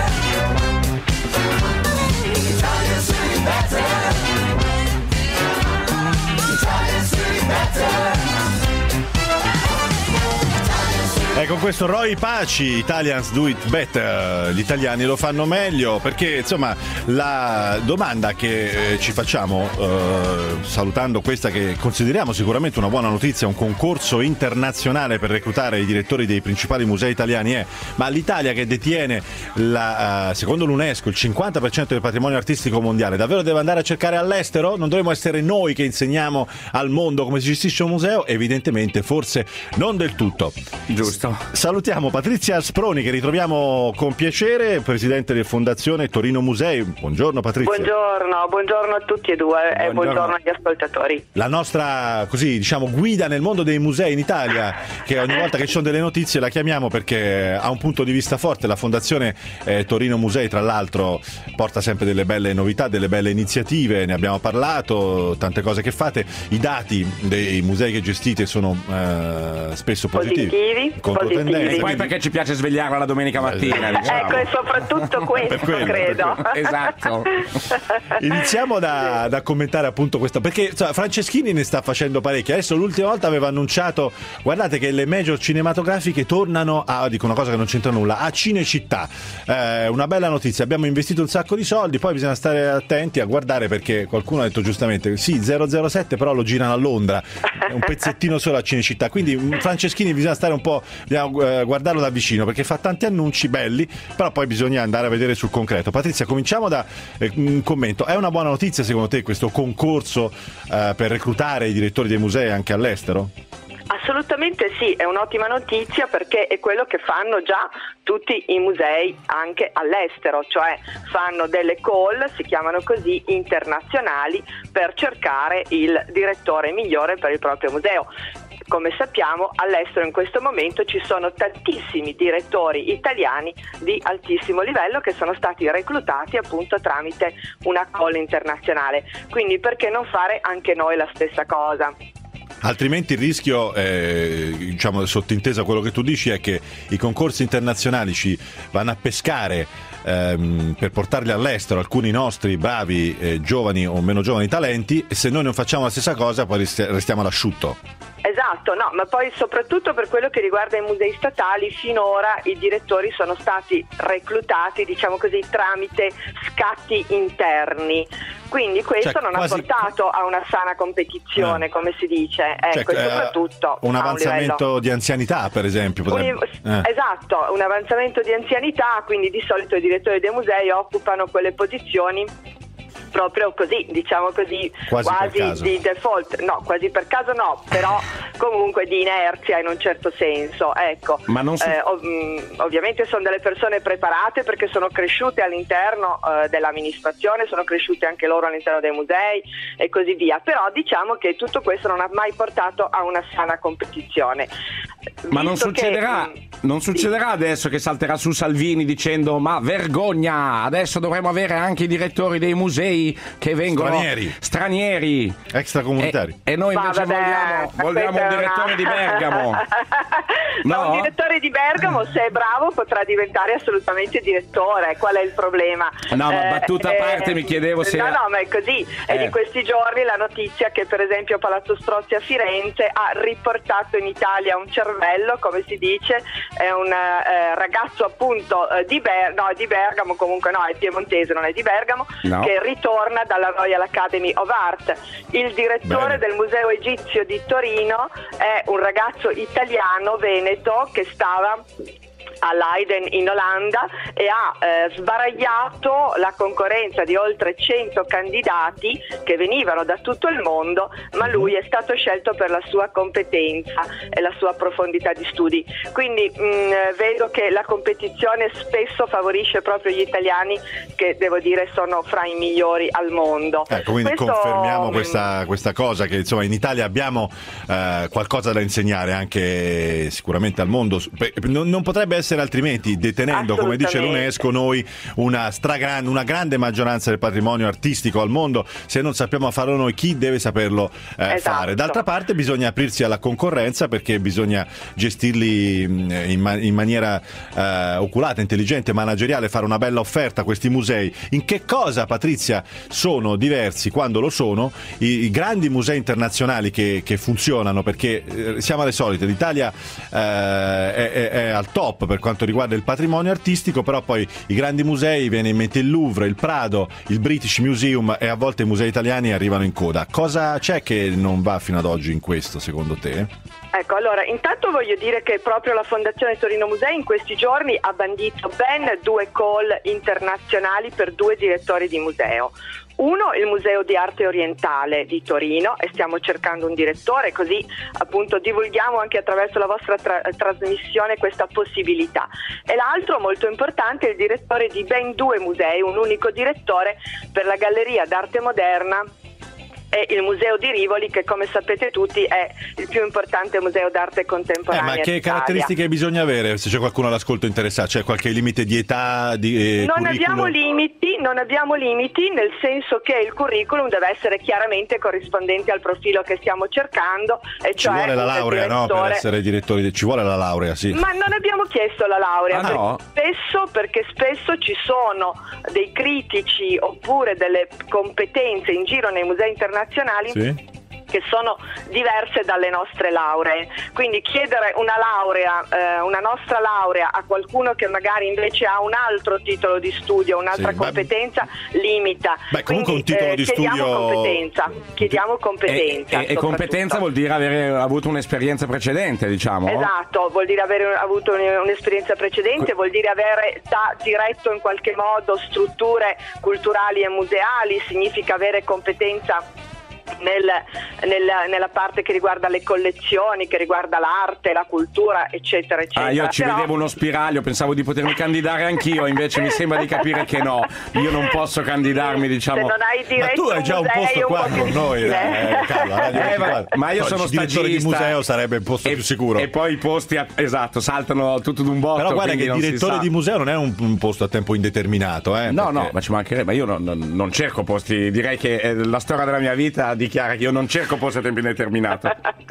Italian street better, Italian street better. E con questo Roy Paci, Italians do it better, gli italiani lo fanno meglio, perché insomma la domanda che eh, ci facciamo, eh, salutando questa che consideriamo sicuramente una buona notizia, un concorso internazionale per reclutare i direttori dei principali musei italiani, è: ma l'Italia, che detiene la, eh, secondo l'UNESCO il cinquanta per cento del patrimonio artistico mondiale, davvero deve andare a cercare all'estero? Non dovremmo essere noi che insegniamo al mondo come si gestisce un museo? Evidentemente forse non del tutto. Giusto. Salutiamo Patrizia Sproni, che ritroviamo con piacere, presidente della Fondazione Torino Musei. Buongiorno Patrizia. Buongiorno, buongiorno a tutti e due e Buongiorno. buongiorno agli ascoltatori. La nostra, così diciamo, guida nel mondo dei musei in Italia, che ogni volta che ci sono delle notizie la chiamiamo perché ha un punto di vista forte. La Fondazione eh, Torino Musei, tra l'altro, porta sempre delle belle novità, delle belle iniziative, ne abbiamo parlato, tante cose che fate. I dati dei musei che gestite sono eh, spesso positivi, Positivi, controtendenza. E poi perché ci piace svegliarla la domenica mattina, diciamo. Ecco, e soprattutto questo, Per quello, credo. per Esatto. Iniziamo da, da commentare appunto questo, perché insomma, Franceschini ne sta facendo parecchie. Adesso l'ultima volta aveva annunciato, guardate che le major cinematografiche tornano a, dico una cosa che non c'entra nulla, a Cinecittà. Eh, una bella notizia, abbiamo investito un sacco di soldi, poi bisogna stare attenti a guardare, perché qualcuno ha detto giustamente sì, zero zero sette però lo girano a Londra, un pezzettino solo a Cinecittà, quindi Franceschini bisogna stare un po', bisogna eh, guardarlo da vicino, perché fa tanti annunci belli, però poi bisogna andare a vedere sul concreto. Patrizia, cominciamo da eh, un commento. È una buona notizia secondo te questo concorso eh, per reclutare i direttori dei musei anche all'estero? Assolutamente sì, è un'ottima notizia, perché è quello che fanno già tutti i musei anche all'estero, cioè fanno delle call, si chiamano così, internazionali, per cercare il direttore migliore per il proprio museo. Come sappiamo, all'estero in questo momento ci sono tantissimi direttori italiani di altissimo livello che sono stati reclutati appunto tramite una call internazionale, quindi perché non fare anche noi la stessa cosa? Altrimenti il rischio, eh, diciamo sottintesa quello che tu dici, è che i concorsi internazionali ci vanno a pescare ehm, per portarli all'estero alcuni nostri bravi eh, giovani o meno giovani talenti, e se noi non facciamo la stessa cosa poi resti- restiamo all'asciutto. Esatto, no, ma poi soprattutto per quello che riguarda i musei statali, finora i direttori sono stati reclutati, diciamo così, tramite scatti interni. Quindi questo Cioè, non quasi- ha portato a una sana competizione, Eh. come si dice, ecco, Cioè, e eh, soprattutto un a avanzamento livello... di anzianità, per esempio, potrebbe... Un- eh. Esatto, un avanzamento di anzianità, quindi di solito i direttori dei musei occupano quelle posizioni proprio così, diciamo così, Quasi per quasi caso. di default, no, quasi per caso no, però comunque di inerzia in un certo senso, ecco. Ma non so- Eh, ov- mh, ovviamente sono delle persone preparate, perché sono cresciute all'interno eh, dell'amministrazione, sono cresciute anche loro all'interno dei musei e così via, però diciamo che tutto questo non ha mai portato a una sana competizione. Ma non visto succederà, che, non succederà adesso che salterà su Salvini dicendo ma vergogna, adesso dovremo avere anche i direttori dei musei che vengono Stranieri. stranieri. Extracomunitari. E, e noi Ma invece vabbè, vogliamo, vogliamo un questa è direttore una- di Bergamo. Ma No? un direttore di Bergamo, se è bravo, potrà diventare assolutamente direttore. Qual è il problema? No, ma battuta a parte, mi chiedevo se- No, no, ma è così. È Eh. di questi giorni la notizia che, per esempio, Palazzo Strozzi a Firenze ha riportato in Italia un cervello, come si dice, è un eh, ragazzo appunto eh, di, Ber- no, di Bergamo, comunque no, è piemontese, non è di Bergamo, No. che ritorna dalla Royal Academy of Art. Il direttore Bene. del Museo Egizio di Torino è un ragazzo italiano veneto che stava a Leiden in Olanda e ha eh, sbaragliato la concorrenza di oltre cento candidati che venivano da tutto il mondo, ma lui è stato scelto per la sua competenza e la sua profondità di studi. Quindi mh, vedo che la competizione spesso favorisce proprio gli italiani, che devo dire sono fra i migliori al mondo. Ecco, quindi Questo- confermiamo questa, questa cosa, che insomma in Italia abbiamo eh, qualcosa da insegnare anche sicuramente al mondo. Pe- Non, non potrebbe essere altrimenti, detenendo, come dice Assolutamente. l'UNESCO, noi una stragrande, una grande maggioranza del patrimonio artistico al mondo. Se non sappiamo farlo noi, chi deve saperlo eh, Esatto. fare? D'altra parte bisogna aprirsi alla concorrenza, perché bisogna gestirli mh, in, ma- in maniera eh, oculata, intelligente, manageriale, fare una bella offerta a questi musei. In che cosa, Patrizia, sono diversi, quando lo sono, i, i grandi musei internazionali che, che funzionano? Perché eh, siamo alle solite, l'Italia eh, è, è- è al top per quanto riguarda il patrimonio artistico, però poi i grandi musei, viene in mente il Louvre, il Prado, il British Museum, e a volte i musei italiani arrivano in coda. Cosa c'è che non va fino ad oggi in questo, secondo te? Ecco, allora, intanto voglio dire che proprio la Fondazione Torino Musei in questi giorni ha bandito ben due call internazionali per due direttori di museo. Uno, il Museo di Arte Orientale di Torino, e stiamo cercando un direttore, così appunto divulghiamo anche attraverso la vostra tra- trasmissione questa possibilità. E l'altro, molto importante, è il direttore di ben due musei, un unico direttore per la Galleria d'Arte Moderna e il Museo di Rivoli, che come sapete tutti è il più importante museo d'arte Eh, contemporanea ma che d'Italia. caratteristiche bisogna avere, se c'è qualcuno all'ascolto interessato? C'è qualche limite di età, di eh, Non curriculum? abbiamo limiti, non abbiamo limiti, nel senso che il curriculum deve essere chiaramente corrispondente al profilo che stiamo cercando, e Ci cioè vuole la un laurea, no? Per direttore- essere direttori, ci vuole la laurea, sì. Ma non abbiamo chiesto la laurea, Ah, perché no? spesso, perché spesso ci sono dei critici oppure delle competenze in giro nei musei internazionali Sì? che sono diverse dalle nostre lauree. Quindi chiedere una laurea, eh, una nostra laurea a qualcuno che magari invece ha un altro titolo di studio, un'altra Sì, ma- competenza, limita. Beh, comunque Quindi, un titolo eh, di chiediamo studio- competenza, chiediamo E, competenza. e- e soprattutto. competenza vuol dire avere avuto un'esperienza precedente, diciamo. Esatto, vuol dire aver avuto un- un'esperienza precedente, vuol dire avere da diretto in qualche modo strutture culturali e museali, significa avere competenza nel, nel- nella parte che riguarda le collezioni, che riguarda l'arte, la cultura, eccetera, eccetera. Ah, io ci Però- vedevo uno spiraglio, pensavo di potermi candidare anch'io, invece mi sembra di capire che no, io non posso candidarmi, diciamo. Se non hai Ma diretto tu hai già un musei, posto è qua po' più con noi, difficile. eh, Carlo, Radio Eh, ma- ventiquattro. ma io Oggi sono il direttore di stagista museo sarebbe il posto e, più sicuro. E poi i posti, a- esatto, saltano tutto d'un botto. Però guarda quindi che non si direttore sa. di museo non è un, un posto a tempo indeterminato, eh? No, perché- no, ma ci mancherebbe, ma io non, non- non cerco posti, direi che eh, la storia della mia vita dichiara che io non cerco posti a tempo indeterminato.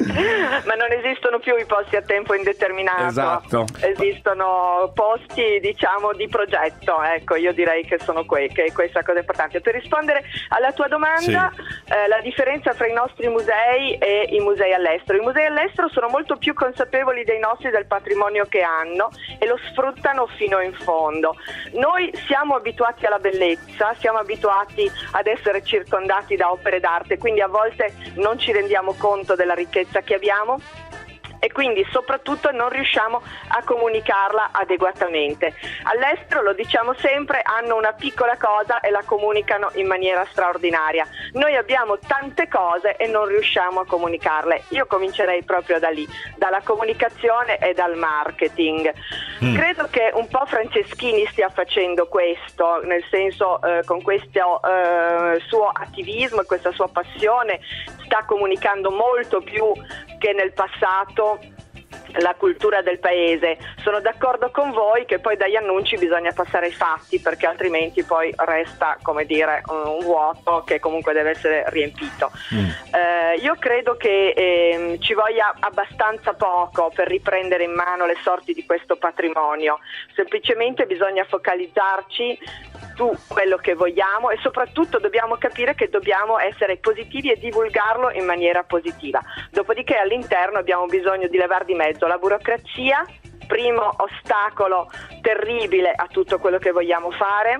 Ma non esistono più i posti a tempo indeterminato. Esatto. Esistono posti, diciamo, di progetto. Ecco, io direi che sono que- che questa è la cosa importante. Per rispondere alla tua domanda, eh, la differenza fra i nostri musei e i musei all'estero. I musei all'estero sono molto più consapevoli dei nostri, del patrimonio che hanno, e lo sfruttano fino in fondo. Noi siamo abituati alla bellezza, siamo abituati ad essere circondati da opere d'arte, quindi a volte non ci rendiamo conto della ricchezza che abbiamo, e quindi soprattutto non riusciamo a comunicarla adeguatamente. All'estero, lo diciamo sempre, hanno una piccola cosa e la comunicano in maniera straordinaria. Noi abbiamo tante cose e non riusciamo a comunicarle. Io comincerei proprio da lì, dalla comunicazione e dal marketing. Mm. Credo che un po' Franceschini stia facendo questo, nel senso eh, con questo eh, suo attivismo e questa sua passione sta comunicando molto più che nel passato la cultura del paese. Sono d'accordo con voi che poi dagli annunci bisogna passare ai fatti, perché altrimenti poi resta, come dire, un vuoto che comunque deve essere riempito. Mm. Eh, io credo che eh, ci voglia abbastanza poco per riprendere in mano le sorti di questo patrimonio, semplicemente bisogna focalizzarci su quello che vogliamo e soprattutto dobbiamo capire che dobbiamo essere positivi e divulgarlo in maniera positiva. Dopodiché all'interno abbiamo bisogno di levar di mezzo la burocrazia, primo ostacolo terribile a tutto quello che vogliamo fare,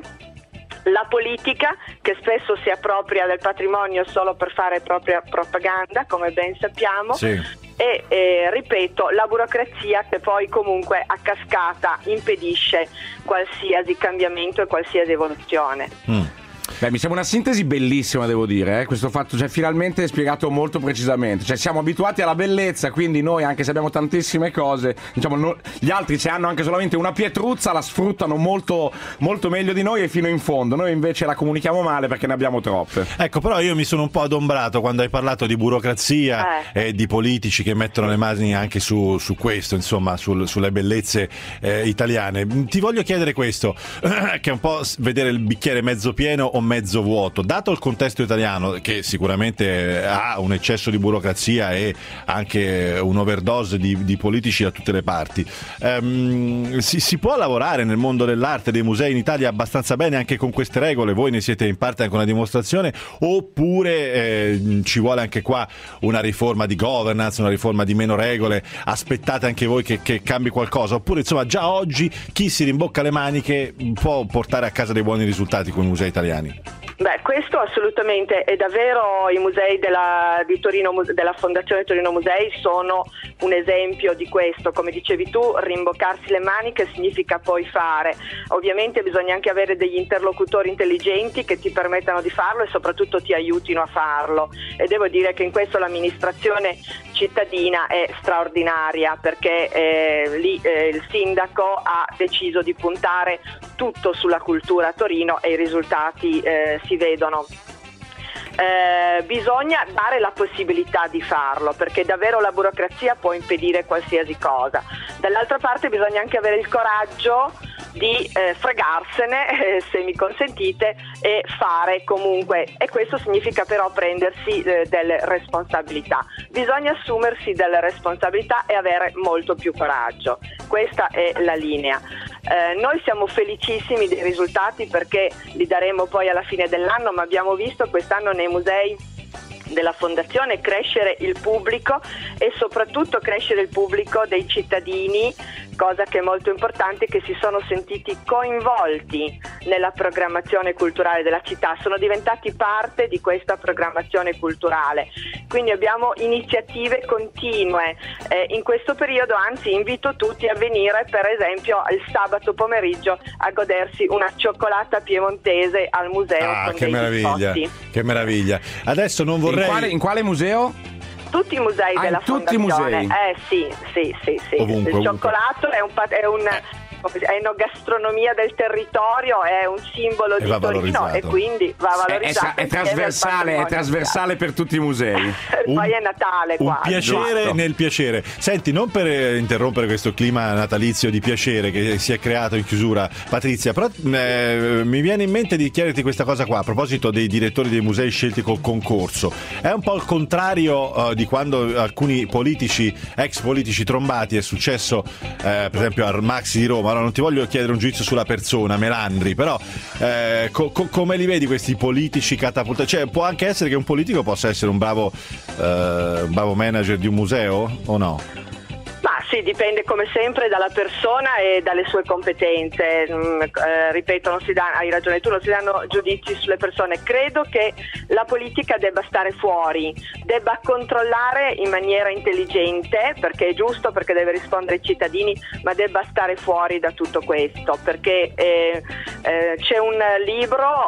la politica che spesso si appropria del patrimonio solo per fare propria propaganda, come ben sappiamo. Sì. E eh, ripeto, la burocrazia che poi comunque a cascata impedisce qualsiasi cambiamento e qualsiasi evoluzione. Mm. Beh, mi sembra una sintesi bellissima, devo dire, eh? Questo fatto, cioè, finalmente è spiegato molto precisamente. Cioè, siamo abituati alla bellezza, quindi noi, anche se abbiamo tantissime cose, diciamo, no, gli altri, se hanno anche solamente una pietruzza, la sfruttano molto, molto meglio di noi e fino in fondo. Noi invece la comunichiamo male perché ne abbiamo troppe. Ecco, però io mi sono un po' adombrato quando hai parlato di burocrazia eh. e di politici che mettono le mani anche su, su questo, insomma, sul, sulle bellezze eh, italiane. Ti voglio chiedere questo, che è un po' vedere il bicchiere mezzo pieno o mezzo vuoto, dato il contesto italiano che sicuramente ha un eccesso di burocrazia e anche un overdose di, di politici da tutte le parti. Ehm, si, si può lavorare nel mondo dell'arte, dei musei in Italia abbastanza bene anche con queste regole? Voi ne siete in parte anche una dimostrazione, oppure eh, ci vuole anche qua una riforma di governance, una riforma di meno regole? Aspettate anche voi che, che cambi qualcosa, oppure insomma già oggi chi si rimbocca le maniche può portare a casa dei buoni risultati con i musei italiani? Beh, questo assolutamente, è davvero i musei della, di Torino, della Fondazione Torino Musei sono un esempio di questo. Come dicevi tu, rimboccarsi le maniche significa poi fare. Ovviamente bisogna anche avere degli interlocutori intelligenti che ti permettano di farlo e soprattutto ti aiutino a farlo, e devo dire che in questo l'amministrazione cittadina è straordinaria, perché eh, lì eh, il sindaco ha deciso di puntare tutto sulla cultura a Torino e i risultati eh, si vedono. Eh, bisogna dare la possibilità di farlo, perché davvero la burocrazia può impedire qualsiasi cosa. Dall'altra parte bisogna anche avere il coraggio di eh, fregarsene, eh, se mi consentite, e fare comunque, e questo significa però prendersi eh, delle responsabilità. Bisogna assumersi delle responsabilità e avere molto più coraggio. Questa è la linea. Eh, noi siamo felicissimi dei risultati perché li daremo poi alla fine dell'anno, ma abbiamo visto quest'anno nei musei della Fondazione crescere il pubblico e soprattutto crescere il pubblico dei cittadini, cosa che è molto importante, che si sono sentiti coinvolti nella programmazione culturale della città, sono diventati parte di questa programmazione culturale. Quindi abbiamo iniziative continue eh, in questo periodo, anzi invito tutti a venire per esempio il sabato pomeriggio a godersi una cioccolata piemontese al museo. Ah, con che dei meraviglia, biscotti. che meraviglia. Adesso non vorrei... In quale, in quale museo? Tutti i musei ah, della tutti Fondazione. I musei. Eh sì, sì, sì, sì. Ovunque, il ovunque. cioccolato è un, è un è enogastronomia del territorio, è un simbolo E di va Torino valorizzato. e quindi va È, è, valorizzato. è trasversale, è trasversale per tutti i musei. E poi è Natale Un quasi. piacere Esatto. nel piacere. Senti, non per eh, interrompere questo clima natalizio di piacere che si è creato in chiusura, Patrizia, però eh, mi viene in mente di chiederti questa cosa qua a proposito dei direttori dei musei scelti col concorso. È un po' il contrario eh, di quando alcuni politici, ex politici trombati, è successo eh, per esempio al Maxi di Roma. Allora, non ti voglio chiedere un giudizio sulla persona, Melandri, però eh, co- co- come li vedi questi politici catapultati? Cioè, può anche essere che un politico possa essere un bravo eh, un bravo manager di un museo o no? Ma sì, dipende come sempre dalla persona e dalle sue competenze. Mm, eh, ripeto, non si dà, hai ragione tu, non si danno giudizi sulle persone. Credo che la politica debba stare fuori, debba controllare in maniera intelligente, perché è giusto, perché deve rispondere ai cittadini, ma debba stare fuori da tutto questo, perché eh, eh, c'è un libro,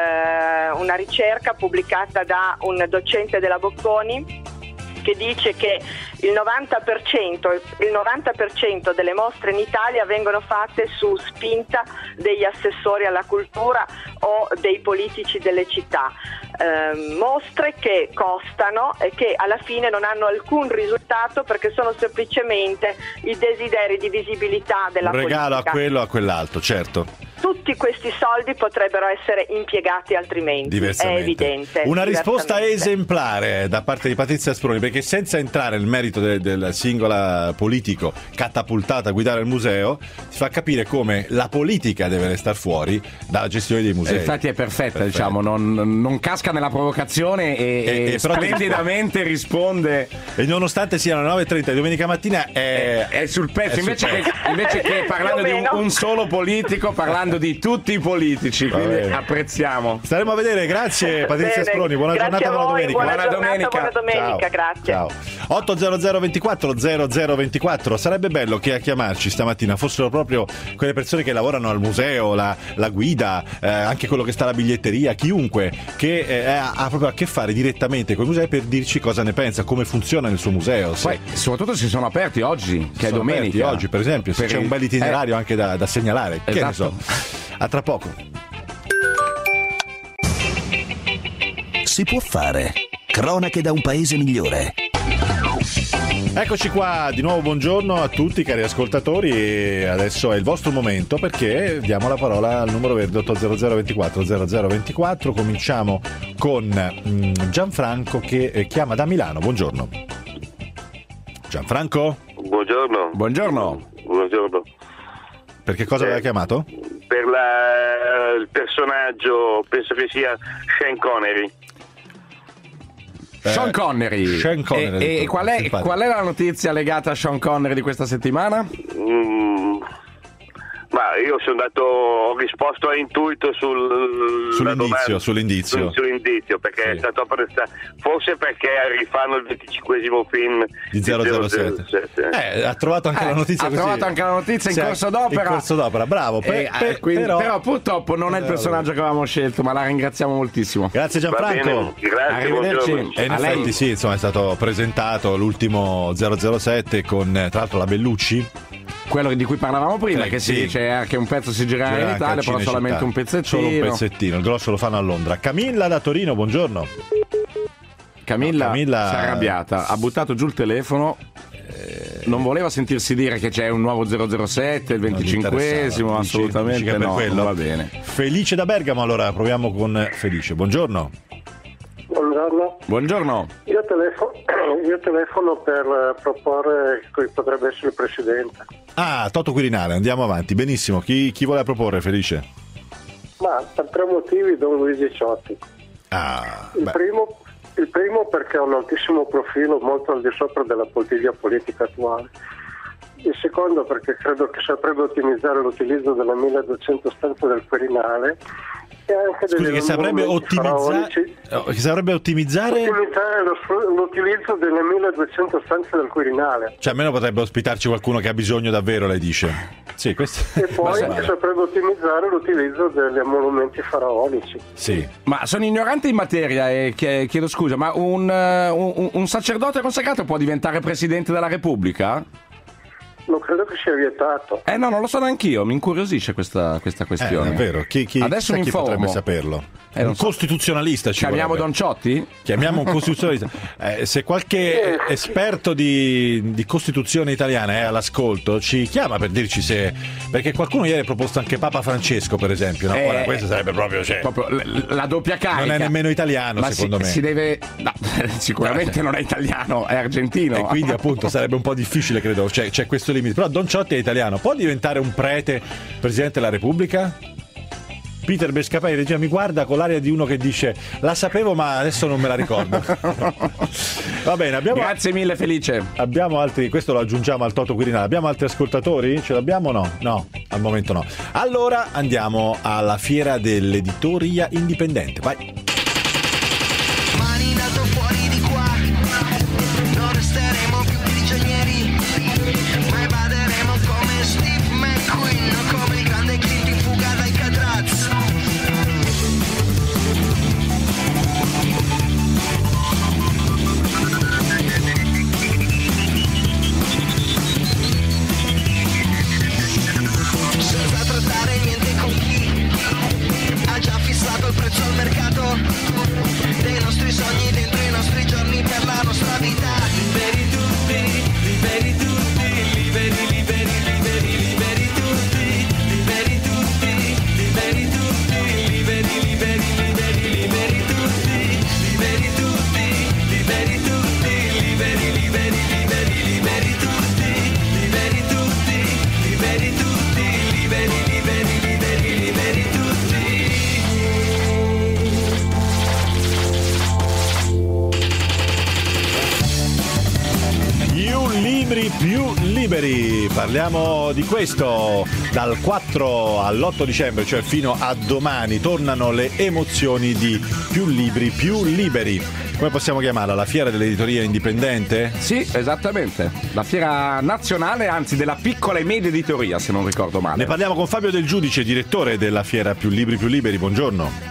eh, una ricerca pubblicata da un docente della Bocconi che dice che il novanta per cento, il novanta per cento delle mostre in Italia vengono fatte su spinta degli assessori alla cultura o dei politici delle città. eh, mostre che costano e che alla fine non hanno alcun risultato perché sono semplicemente i desideri di visibilità della Un regalo politica. a quello o a quell'altro, certo. Tutti questi soldi potrebbero essere impiegati altrimenti, è Diversamente. evidente. Una risposta diversamente. esemplare da parte di Patrizia Sproni, perché senza entrare nel merito de- del singola politico catapultata a guidare il museo, si fa capire come la politica deve restare fuori dalla gestione dei musei. Infatti è perfetta, Perfetto. diciamo, non, non casca nella provocazione e, E- e e però- splendidamente risponde. E nonostante siano le nove e trenta di domenica mattina è, È sul pezzo, è sul invece, pezzo. Che, invece che parlando di un, Più o meno. un solo politico, parlando di tutti i politici, quindi bene. apprezziamo. Staremo a vedere, grazie Patrizia Bene, Sproni, buona grazie giornata, a buona voi, domenica. buona, Buona giornata, domenica. buona domenica, grazie. Ciao. otto zero zero ventiquattro zero zero ventiquattro. Sarebbe bello che a chiamarci stamattina fossero proprio quelle persone che lavorano al museo, la, la guida, eh, anche quello che sta alla biglietteria, chiunque che eh, ha, ha proprio a che fare direttamente con i musei per dirci cosa ne pensa, come funziona il suo museo. se- Poi soprattutto si sono aperti oggi, che è sono aperti domenica. oggi, per esempio, se Per c'è il- un bel itinerario anche da, da segnalare. Che ne Esatto. so. A tra poco. Si può fare. Cronache da un paese migliore. Eccoci qua, di nuovo buongiorno a tutti cari ascoltatori e adesso è il vostro momento perché diamo la parola al numero verde otto zero zero ventiquattro zero zero ventiquattro. Cominciamo con mm, Gianfranco che eh, chiama da Milano. Buongiorno. Gianfranco? Buongiorno. Buongiorno. Buongiorno. Per che cosa Eh, aveva chiamato? Per la- il personaggio, penso che sia Sean Connery. Sean Connery. Sean Connery, E, e qual, è, simpatico. qual è la notizia legata a Sean Connery di questa settimana? Mm, ma io sono andato, ho risposto a intuito sul, Sull'indizio, la domanda- sull'indizio. sul- sull'indizio, perché Sì. è stato apprezzato, forse perché rifanno il venticinquesimo film Di zero zero sette. Eh, ha trovato anche Eh, la notizia ha così. trovato anche la notizia in Sì, corso d'opera. In corso d'opera, bravo. Per- Eh, per- quindi- però... però... purtroppo non è il personaggio che avevamo scelto, ma la ringraziamo moltissimo. Grazie Va Gianfranco. bene, grazie, Arrivederci. buongiorno. E in A effetti lei. sì, insomma è stato presentato l'ultimo zero zero sette con eh, tra l'altro la Bellucci. Quello di cui parlavamo prima, Eh, che si sì. dice che un pezzo si girerà Gira in anche Italia, al però Cinecittà. solamente un pezzettino. Solo un pezzettino, il grosso lo fanno a Londra. Camilla da Torino, buongiorno. Camilla, No, Camilla- si è arrabbiata, ha buttato giù il telefono. Non voleva sentirsi dire che c'è un nuovo zero zero sette, il Non gli venticinquesimo, interessava. Dici- assolutamente dici che per no, quello? non va bene. Felice da Bergamo, allora proviamo con Felice. Buongiorno. Buongiorno, Buongiorno. io telefono, io telefono per eh, proporre chi potrebbe essere il presidente. Ah, Toto Quirinale, andiamo avanti. Benissimo. Chi, chi vuole proporre, Felice? Ma per tre motivi Don Luigi Ciotti. Ah, Il beh, primo, il primo perché ha un altissimo profilo molto al di sopra della politica politica attuale. Il secondo perché credo che saprebbe ottimizzare l'utilizzo delle milleduecento stanze del Quirinale e anche scusi, degli che saprebbe, monumenti ottimizza- faraonici. oh, che saprebbe ottimizzare... Ottimizzare lo sfru- l'utilizzo delle milleduecento stanze del Quirinale. Cioè almeno potrebbe ospitarci qualcuno che ha bisogno davvero, lei dice. Sì, questo... E poi Ma- che saprebbe ottimizzare l'utilizzo degli monumenti faraonici. Sì. Ma sono ignorante in materia e chie- chiedo scusa, ma un, eh, un, un sacerdote consacrato può diventare presidente della Repubblica? Non credo che sia vietato. Eh no, non lo so neanch'io, mi incuriosisce questa, questa Eh, questione. davvero, chi, chi, Adesso chissà mi chi informo. potrebbe saperlo? Eh, non un so. costituzionalista ci Chiamiamo vorrebbe. Don Ciotti? Chiamiamo un costituzionalista. Eh, se qualche esperto di, di Costituzione italiana è all'ascolto, ci chiama per dirci se. Perché qualcuno ieri ha proposto anche Papa Francesco, per esempio. No? Eh, Ora, questo sarebbe proprio. Cioè, Proprio l- la doppia carica. non è nemmeno italiano, Ma secondo si, me. si deve. No, sicuramente non è italiano, è argentino. E quindi, appunto, sarebbe un po' difficile, credo. Cioè, c'è questo limite. Però Don Ciotti è italiano. Può diventare un prete presidente della Repubblica? Peter Bescapè in regia mi guarda con l'aria di uno che dice la sapevo ma adesso non me la ricordo. Va bene, abbiamo, Grazie mille, Felice. abbiamo altri, questo lo aggiungiamo al Toto Quirinale. Abbiamo altri ascoltatori? Ce l'abbiamo o no? No, al momento no. Allora andiamo alla fiera dell'editoria indipendente. Vai. Mani dato fuori di qua, non resteremo più prigionieri, ma evaderemo come Steve McQueen o come il grande Clint in fuga dai Cadraz. Senza trattare niente con chi ha già fissato il prezzo al mercato. libri, più liberi. Parliamo di questo. Dal quattro all'otto dicembre, cioè fino a domani, tornano le emozioni di Più libri, più liberi. Come possiamo chiamarla? La fiera dell'editoria indipendente? Sì, esattamente. La fiera nazionale, anzi della piccola e media editoria, se non ricordo male. Ne parliamo con Fabio Del Giudice, direttore della fiera Più libri, più liberi. Buongiorno.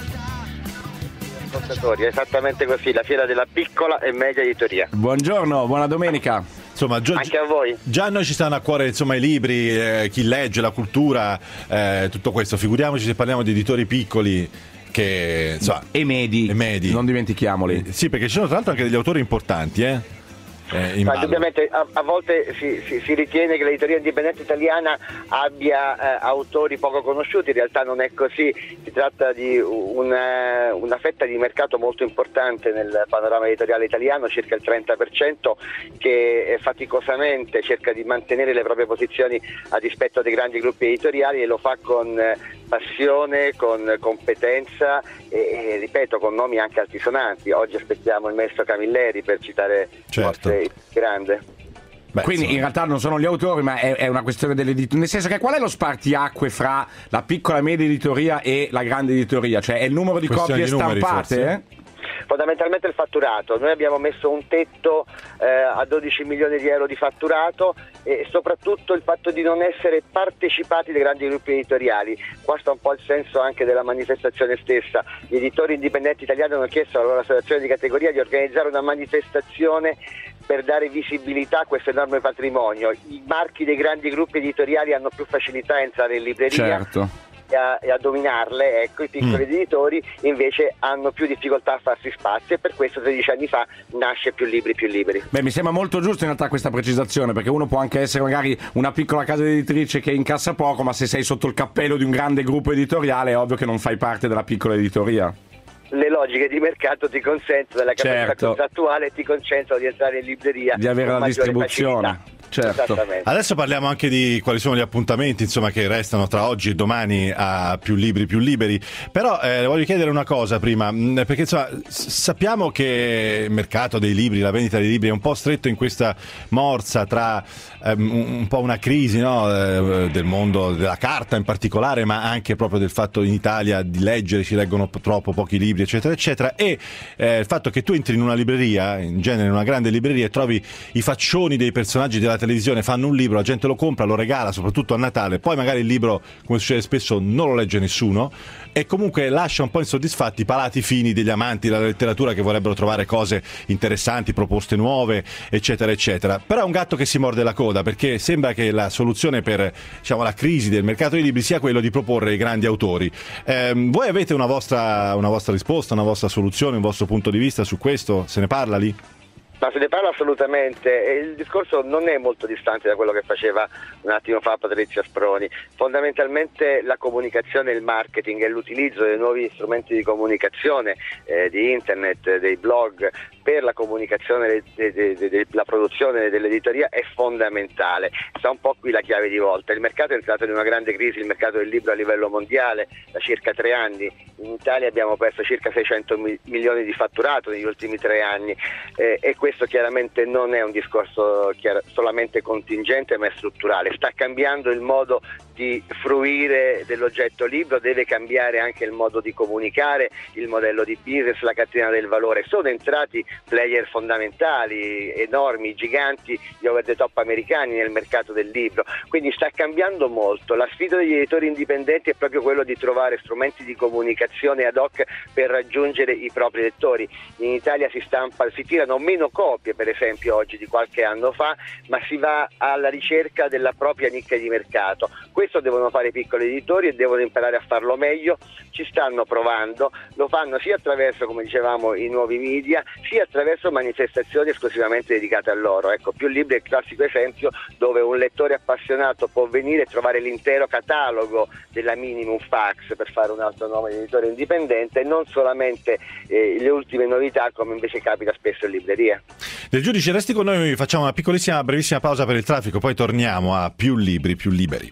È esattamente così, la fiera della piccola e media editoria. Buongiorno, buona domenica. Insomma, già, anche a voi. Già a noi ci stanno a cuore, insomma, i libri, eh, chi legge, la cultura, eh, tutto questo. Figuriamoci se parliamo di editori piccoli che, insomma, e medi, e medi. Non dimentichiamoli. Eh, sì, perché ci sono tra l'altro anche degli autori importanti, eh. Eh, Ma ovviamente a, a volte si, si, si ritiene che l'editoria indipendente italiana abbia eh, autori poco conosciuti, in realtà non è così, si tratta di una, una fetta di mercato molto importante nel panorama editoriale italiano, circa il trenta per cento, che eh, faticosamente cerca di mantenere le proprie posizioni a dispetto dei grandi gruppi editoriali e lo fa con eh, passione, con competenza e, e ripeto con nomi anche altisonanti. Oggi aspettiamo il maestro Camilleri, per citare certo. il grande. Beh, quindi insomma, in realtà non sono gli autori, ma è, è una questione dell'editoria. Nel senso che qual è lo spartiacque fra la piccola e media editoria e la grande editoria? Cioè è il numero di questione copie di numeri, stampate? forse? Eh? Fondamentalmente il fatturato. Noi abbiamo messo un tetto eh, a dodici milioni di euro di fatturato e soprattutto il fatto di non essere partecipati dai grandi gruppi editoriali. Questo è un po' il senso anche della manifestazione stessa. Gli editori indipendenti italiani hanno chiesto alla loro associazione di categoria di organizzare una manifestazione per dare visibilità a questo enorme patrimonio. I marchi dei grandi gruppi editoriali hanno più facilità a entrare in libreria. Certo. E a, e a dominarle, ecco, i piccoli mm. editori invece hanno più difficoltà a farsi spazio e per questo tredici anni fa nasce Più libri, più liberi. Beh, mi sembra molto giusto in realtà questa precisazione, perché uno può anche essere magari una piccola casa editrice che incassa poco, ma se sei sotto il cappello di un grande gruppo editoriale è ovvio che non fai parte della piccola editoria. Le logiche di mercato ti consentono, la capacità certo. contrattuale ti consentono di entrare in libreria, di avere la distribuzione. Facilità. Certo. Adesso parliamo anche di quali sono gli appuntamenti, insomma, che restano tra oggi e domani a Più libri, più liberi. Però eh, voglio chiedere una cosa prima, perché insomma sappiamo che il mercato dei libri, la vendita dei libri è un po' stretto in questa morsa tra ehm, un po' una crisi, no? eh, del mondo della carta in particolare, ma anche proprio del fatto in Italia di leggere, si leggono troppo pochi libri, eccetera eccetera, e eh, il fatto che tu entri in una libreria, in genere in una grande libreria, e trovi i faccioni dei personaggi della televisione, fanno un libro, la gente lo compra, lo regala soprattutto a Natale, poi magari il libro, come succede spesso, non lo legge nessuno e comunque lascia un po' insoddisfatti i palati fini degli amanti della letteratura che vorrebbero trovare cose interessanti, proposte nuove, eccetera eccetera. Però è un gatto che si morde la coda, perché sembra che la soluzione per, diciamo, la crisi del mercato dei libri sia quello di proporre i grandi autori. Eh, voi avete una vostra, una vostra risposta, una vostra soluzione, un vostro punto di vista su questo? Se ne parla lì? Ma se ne parla assolutamente, e il discorso non è molto distante da quello che faceva un attimo fa Patrizia Sproni. Fondamentalmente la comunicazione e il marketing e l'utilizzo dei nuovi strumenti di comunicazione, eh, di internet, dei blog, per la comunicazione, de, de, de, de, la produzione dell'editoria è fondamentale. Sta un po' qui la chiave di volta. Il mercato è entrato in una grande crisi, il mercato del libro a livello mondiale, da circa tre anni. In Italia abbiamo perso circa seicento milioni di fatturato negli ultimi tre anni eh, e questo chiaramente non è un discorso chiar- solamente contingente, ma è strutturale. Sta cambiando il modo di fruire dell'oggetto libro, deve cambiare anche il modo di comunicare, il modello di business, la catena del valore. Sono entrati player fondamentali, enormi, giganti, gli over the top americani nel mercato del libro, quindi sta cambiando molto. La sfida degli editori indipendenti è proprio quello di trovare strumenti di comunicazione ad hoc per raggiungere i propri lettori. In Italia si stampa, si tirano meno copie per esempio oggi di qualche anno fa, ma si va alla ricerca della propria nicchia di mercato. Questo devono fare i piccoli editori e devono imparare a farlo meglio. Ci stanno provando, lo fanno sia attraverso, come dicevamo, i nuovi media, sia attraverso manifestazioni esclusivamente dedicate a loro. Ecco, Più libri è il classico esempio dove un lettore appassionato può venire e trovare l'intero catalogo della Minimum Fax, per fare un altro nome di editore indipendente, e non solamente eh, le ultime novità come invece capita spesso in libreria. Del Giudice, resti con noi, facciamo una piccolissima, brevissima pausa per il traffico, poi torniamo a Più libri, più liberi.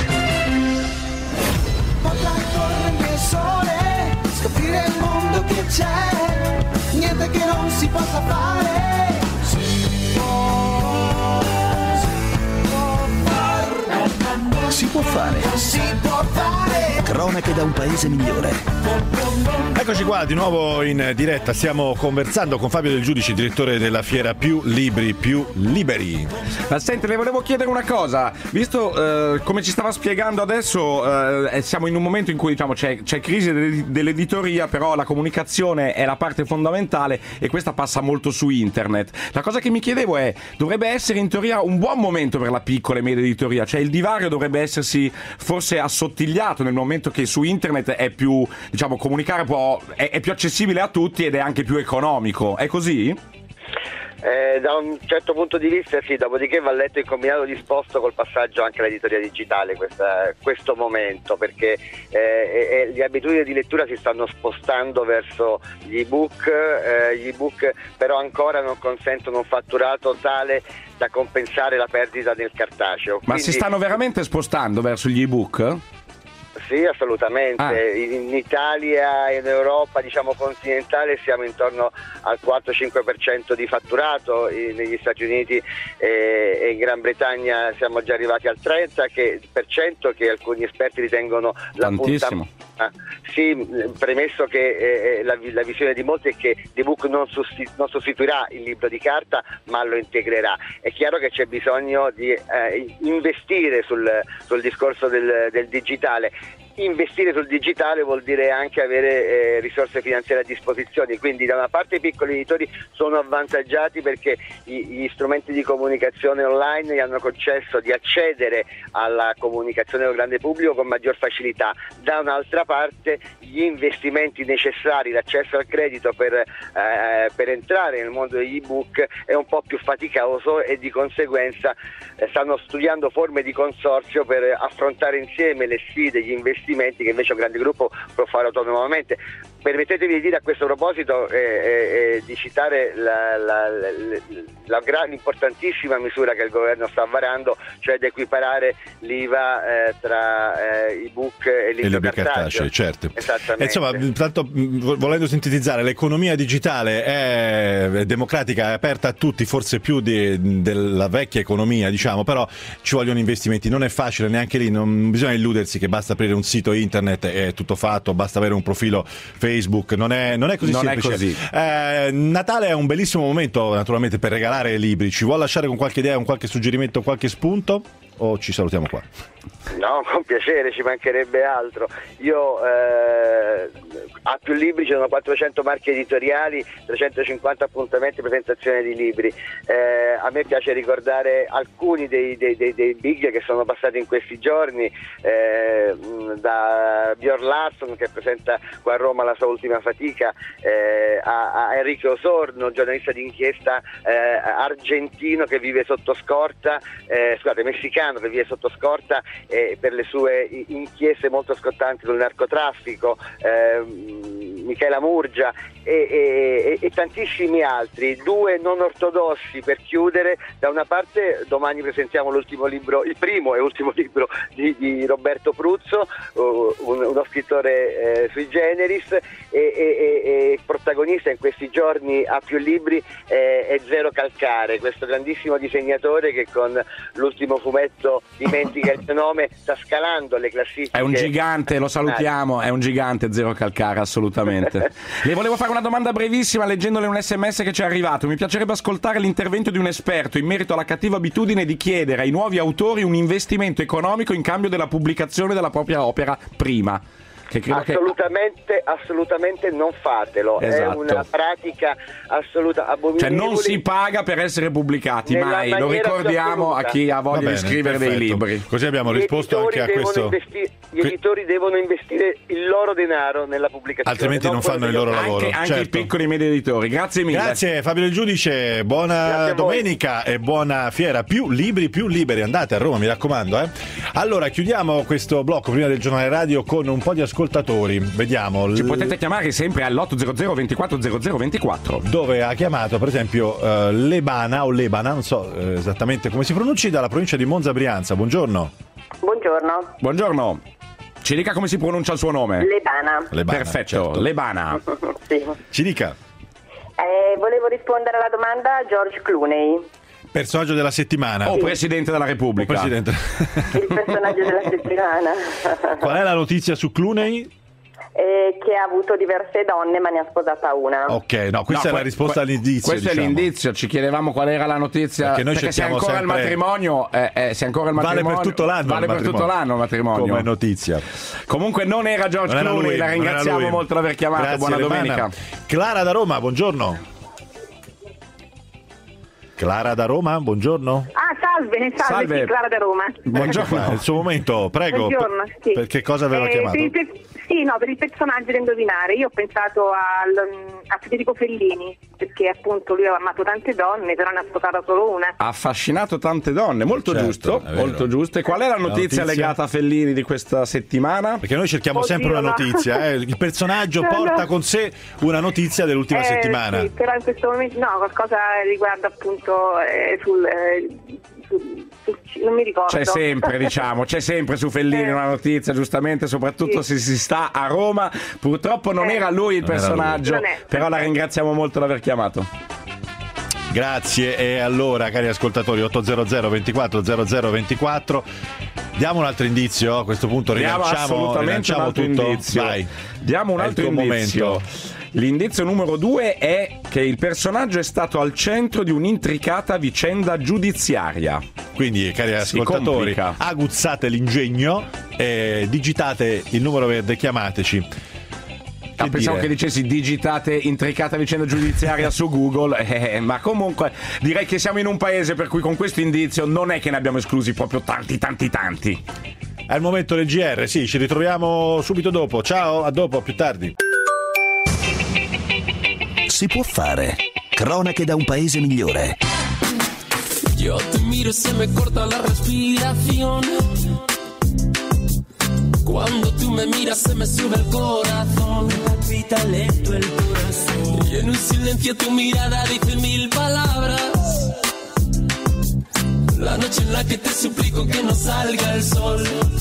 Sole, scoprire il mondo che c'è, niente che non si possa fare, si può. Si può fare. Si può fare. Cronache da un paese migliore. Eccoci qua di nuovo in diretta, stiamo conversando con Fabio Del Giudice, direttore della fiera Più Libri Più Liberi. Ma senti, le volevo chiedere una cosa, visto eh, come ci stava spiegando adesso, eh, siamo in un momento in cui diciamo c'è, c'è crisi dell'editoria, però la comunicazione è la parte fondamentale e questa passa molto su internet. La cosa che mi chiedevo è, dovrebbe essere in teoria un buon momento per la piccola e media editoria, cioè il divario dovrebbe essersi forse assottigliato nel momento che su internet è più, diciamo, comunicare può, è, è più accessibile a tutti ed è anche più economico, è così? Eh, da un certo punto di vista sì, dopodiché va letto in combinato disposto col passaggio anche all'editoria digitale questa, questo momento, perché eh, eh, le abitudini di lettura si stanno spostando verso gli ebook, eh, gli ebook però ancora non consentono un fatturato tale da compensare la perdita del cartaceo. Ma Quindi, si stanno veramente spostando verso gli ebook? Sì, assolutamente. Ah. In Italia e in Europa, diciamo continentale, siamo intorno al quattro-cinque per cento di fatturato, negli Stati Uniti e in Gran Bretagna siamo già arrivati al trenta per cento, che alcuni esperti ritengono la punta. Ah, sì, premesso che eh, la, la visione di molti è che l'ebook non, sostitu- non sostituirà il libro di carta, ma lo integrerà. È chiaro che c'è bisogno di eh, investire sul, sul discorso del, del digitale. Investire sul digitale vuol dire anche avere eh, risorse finanziarie a disposizione, quindi da una parte i piccoli editori sono avvantaggiati perché i, gli strumenti di comunicazione online gli hanno concesso di accedere alla comunicazione del grande pubblico con maggior facilità, da un'altra parte gli investimenti necessari, l'accesso al credito per, eh, per entrare nel mondo degli ebook è un po' più faticoso e di conseguenza eh, stanno studiando forme di consorzio per affrontare insieme le sfide, gli investimenti che invece un grande gruppo può fare autonomamente. Permettetemi di dire a questo proposito eh, eh, di citare la, la, la, la gran, importantissima misura che il governo sta varando, cioè di equiparare l'I V A eh, tra eh, ebook e libro cartaceo. Certo. Esattamente. E insomma, tanto volendo sintetizzare, l'economia digitale è democratica, è aperta a tutti, forse più di, della vecchia economia, diciamo, però ci vogliono investimenti, non è facile neanche lì, non bisogna illudersi che basta aprire un sito internet e è tutto fatto, basta avere un profilo Facebook, non è, non è così non semplice. È così. Eh, Natale è un bellissimo momento naturalmente per regalare libri, ci vuole lasciare con qualche idea, con qualche suggerimento, qualche spunto o ci salutiamo qua? No, con piacere, ci mancherebbe altro. Io eh, a Più Libri ci sono quattrocento marchi editoriali, trecentocinquanta appuntamenti e presentazioni di libri. Eh, a me piace ricordare alcuni dei, dei, dei, dei big che sono passati in questi giorni, eh, da Björn Larsson che presenta qua a Roma la sua ultima fatica, eh, a, a Enrique Osorno, giornalista d'inchiesta eh, argentino che vive sotto scorta, eh, scusate, messicano che vive sotto scorta eh, per le sue inchieste molto scottanti sul narcotraffico, eh, Michela Murgia e, e, e tantissimi altri, due non ortodossi per chiudere. Da una parte domani presentiamo l'ultimo libro, il primo e ultimo libro di, di Roberto Pruzzo, uh, un, uno scrittore eh, sui generis, e, e, e il protagonista in questi giorni a Più Libri eh, è Zero Calcare, questo grandissimo disegnatore che con l'ultimo fumetto Dimentica il suo nome sta scalando le classifiche. È un gigante, lo salutiamo, è un gigante Zero Calcare, assolutamente. Le volevo fare una domanda brevissima leggendole un sms che ci è arrivato. Mi piacerebbe ascoltare l'intervento di un esperto in merito alla cattiva abitudine di chiedere ai nuovi autori un investimento economico in cambio della pubblicazione della propria opera prima. Che credo assolutamente, che... assolutamente non fatelo, esatto. È una pratica assoluta, abominevole. Cioè non si paga per essere pubblicati, mai, lo ricordiamo a chi ha voglia bene, di scrivere perfetto. dei libri. Così abbiamo Gli risposto anche a questo. Investi- gli editori devono investire il loro denaro nella pubblicazione, altrimenti non, non fanno il loro anche, lavoro. Anche certo. i piccoli e medi editori. Grazie mille. Grazie Fabio Del Giudice, buona domenica e buona fiera. Più libri, più liberi. Andate a Roma, mi raccomando. Eh. Allora, chiudiamo questo blocco prima del giornale radio con un po' di ascoltatori. Vediamo. Ci potete chiamare sempre all'otto zero zero ventiquattro zero zero ventiquattro. Dove ha chiamato, per esempio, uh, Lebana o Lebana, non so uh, esattamente come si pronunci, dalla provincia di Monza Brianza. Buongiorno. Buongiorno. Buongiorno. Ci dica come si pronuncia il suo nome. Lebana. Lebana, perfetto, certo. Lebana. Sì. Ci dica. Eh, volevo rispondere alla domanda George Clooney. Personaggio della settimana. O Presidente della Repubblica. O Presidente. Il personaggio della settimana. Qual è la notizia su Clooney? Eh, che ha avuto diverse donne ma ne ha sposata una. Ok, no, questa No, è la que- risposta que- all'indizio. Questo diciamo. è l'indizio, ci chiedevamo qual era la notizia. Perché noi se cerchiamo ancora sempre- il matrimonio, eh, eh, se ancora il Vale matrimonio per tutto l'anno. vale il per tutto matrimonio. l'anno il matrimonio. Come notizia. Comunque non era George Non era Clooney, lui, la non era ringraziamo lui. molto di aver chiamato. Grazie, Buona Alemana. domenica. Clara da Roma, buongiorno. Clara da Roma, buongiorno. Ah, salve, salve, Salve. Sì, Clara da Roma. Buongiorno, è il suo momento, prego. Buongiorno, sì. Per che cosa aveva Eh, chiamato? per il per- Sì, no, per il personaggio da indovinare. Io ho pensato al, a Federico Fellini, perché appunto lui ha amato tante donne, però ne ha sposata solo una. Ha affascinato tante donne, molto Certo, giusto, è vero. molto giusto. E qual è la notizia, notizia? legata a Fellini di questa settimana? Perché noi cerchiamo Oddio, sempre una no. notizia, eh. Il personaggio No, no. porta con sé una notizia dell'ultima Eh, settimana. Sì, però in questo momento no, qualcosa riguarda appunto eh, sul, eh, sul, sul- non mi ricordo. C'è sempre, diciamo, c'è sempre su Fellini Eh. una notizia, giustamente, soprattutto Sì. se si sta a Roma. Purtroppo non Eh. era lui il Non era lui. personaggio, Non è. però la ringraziamo molto di aver chiamato. Grazie, e allora cari ascoltatori, ottocento ventiquattro zero zero ventiquattro, diamo un altro indizio, a questo punto Diamo rilanciamo, assolutamente rilanciamo un altro tutto. indizio. Vai. Diamo un È il altro tuo indizio. momento. L'indizio numero due è che il personaggio è stato al centro di un'intricata vicenda giudiziaria. Quindi cari Si ascoltatori, complica. aguzzate l'ingegno, e digitate il numero verde, chiamateci. Ah, Che pensavo dire? che dicessi digitate intricata vicenda giudiziaria su Google, eh, ma comunque direi che siamo in un paese per cui con questo indizio non è che ne abbiamo esclusi proprio tanti tanti tanti. È il momento del G R, sì, ci ritroviamo subito dopo. Ciao, a dopo, a più tardi. Si può fare. Cronache da un paese migliore. Yo te miro y se me corta la respiración. Cuando tú me miras se me sube el corazón. Palpita lento el corazón. Y en un silencio tu mirada dice mil palabras. La noche en la que te suplico que no salga el sol.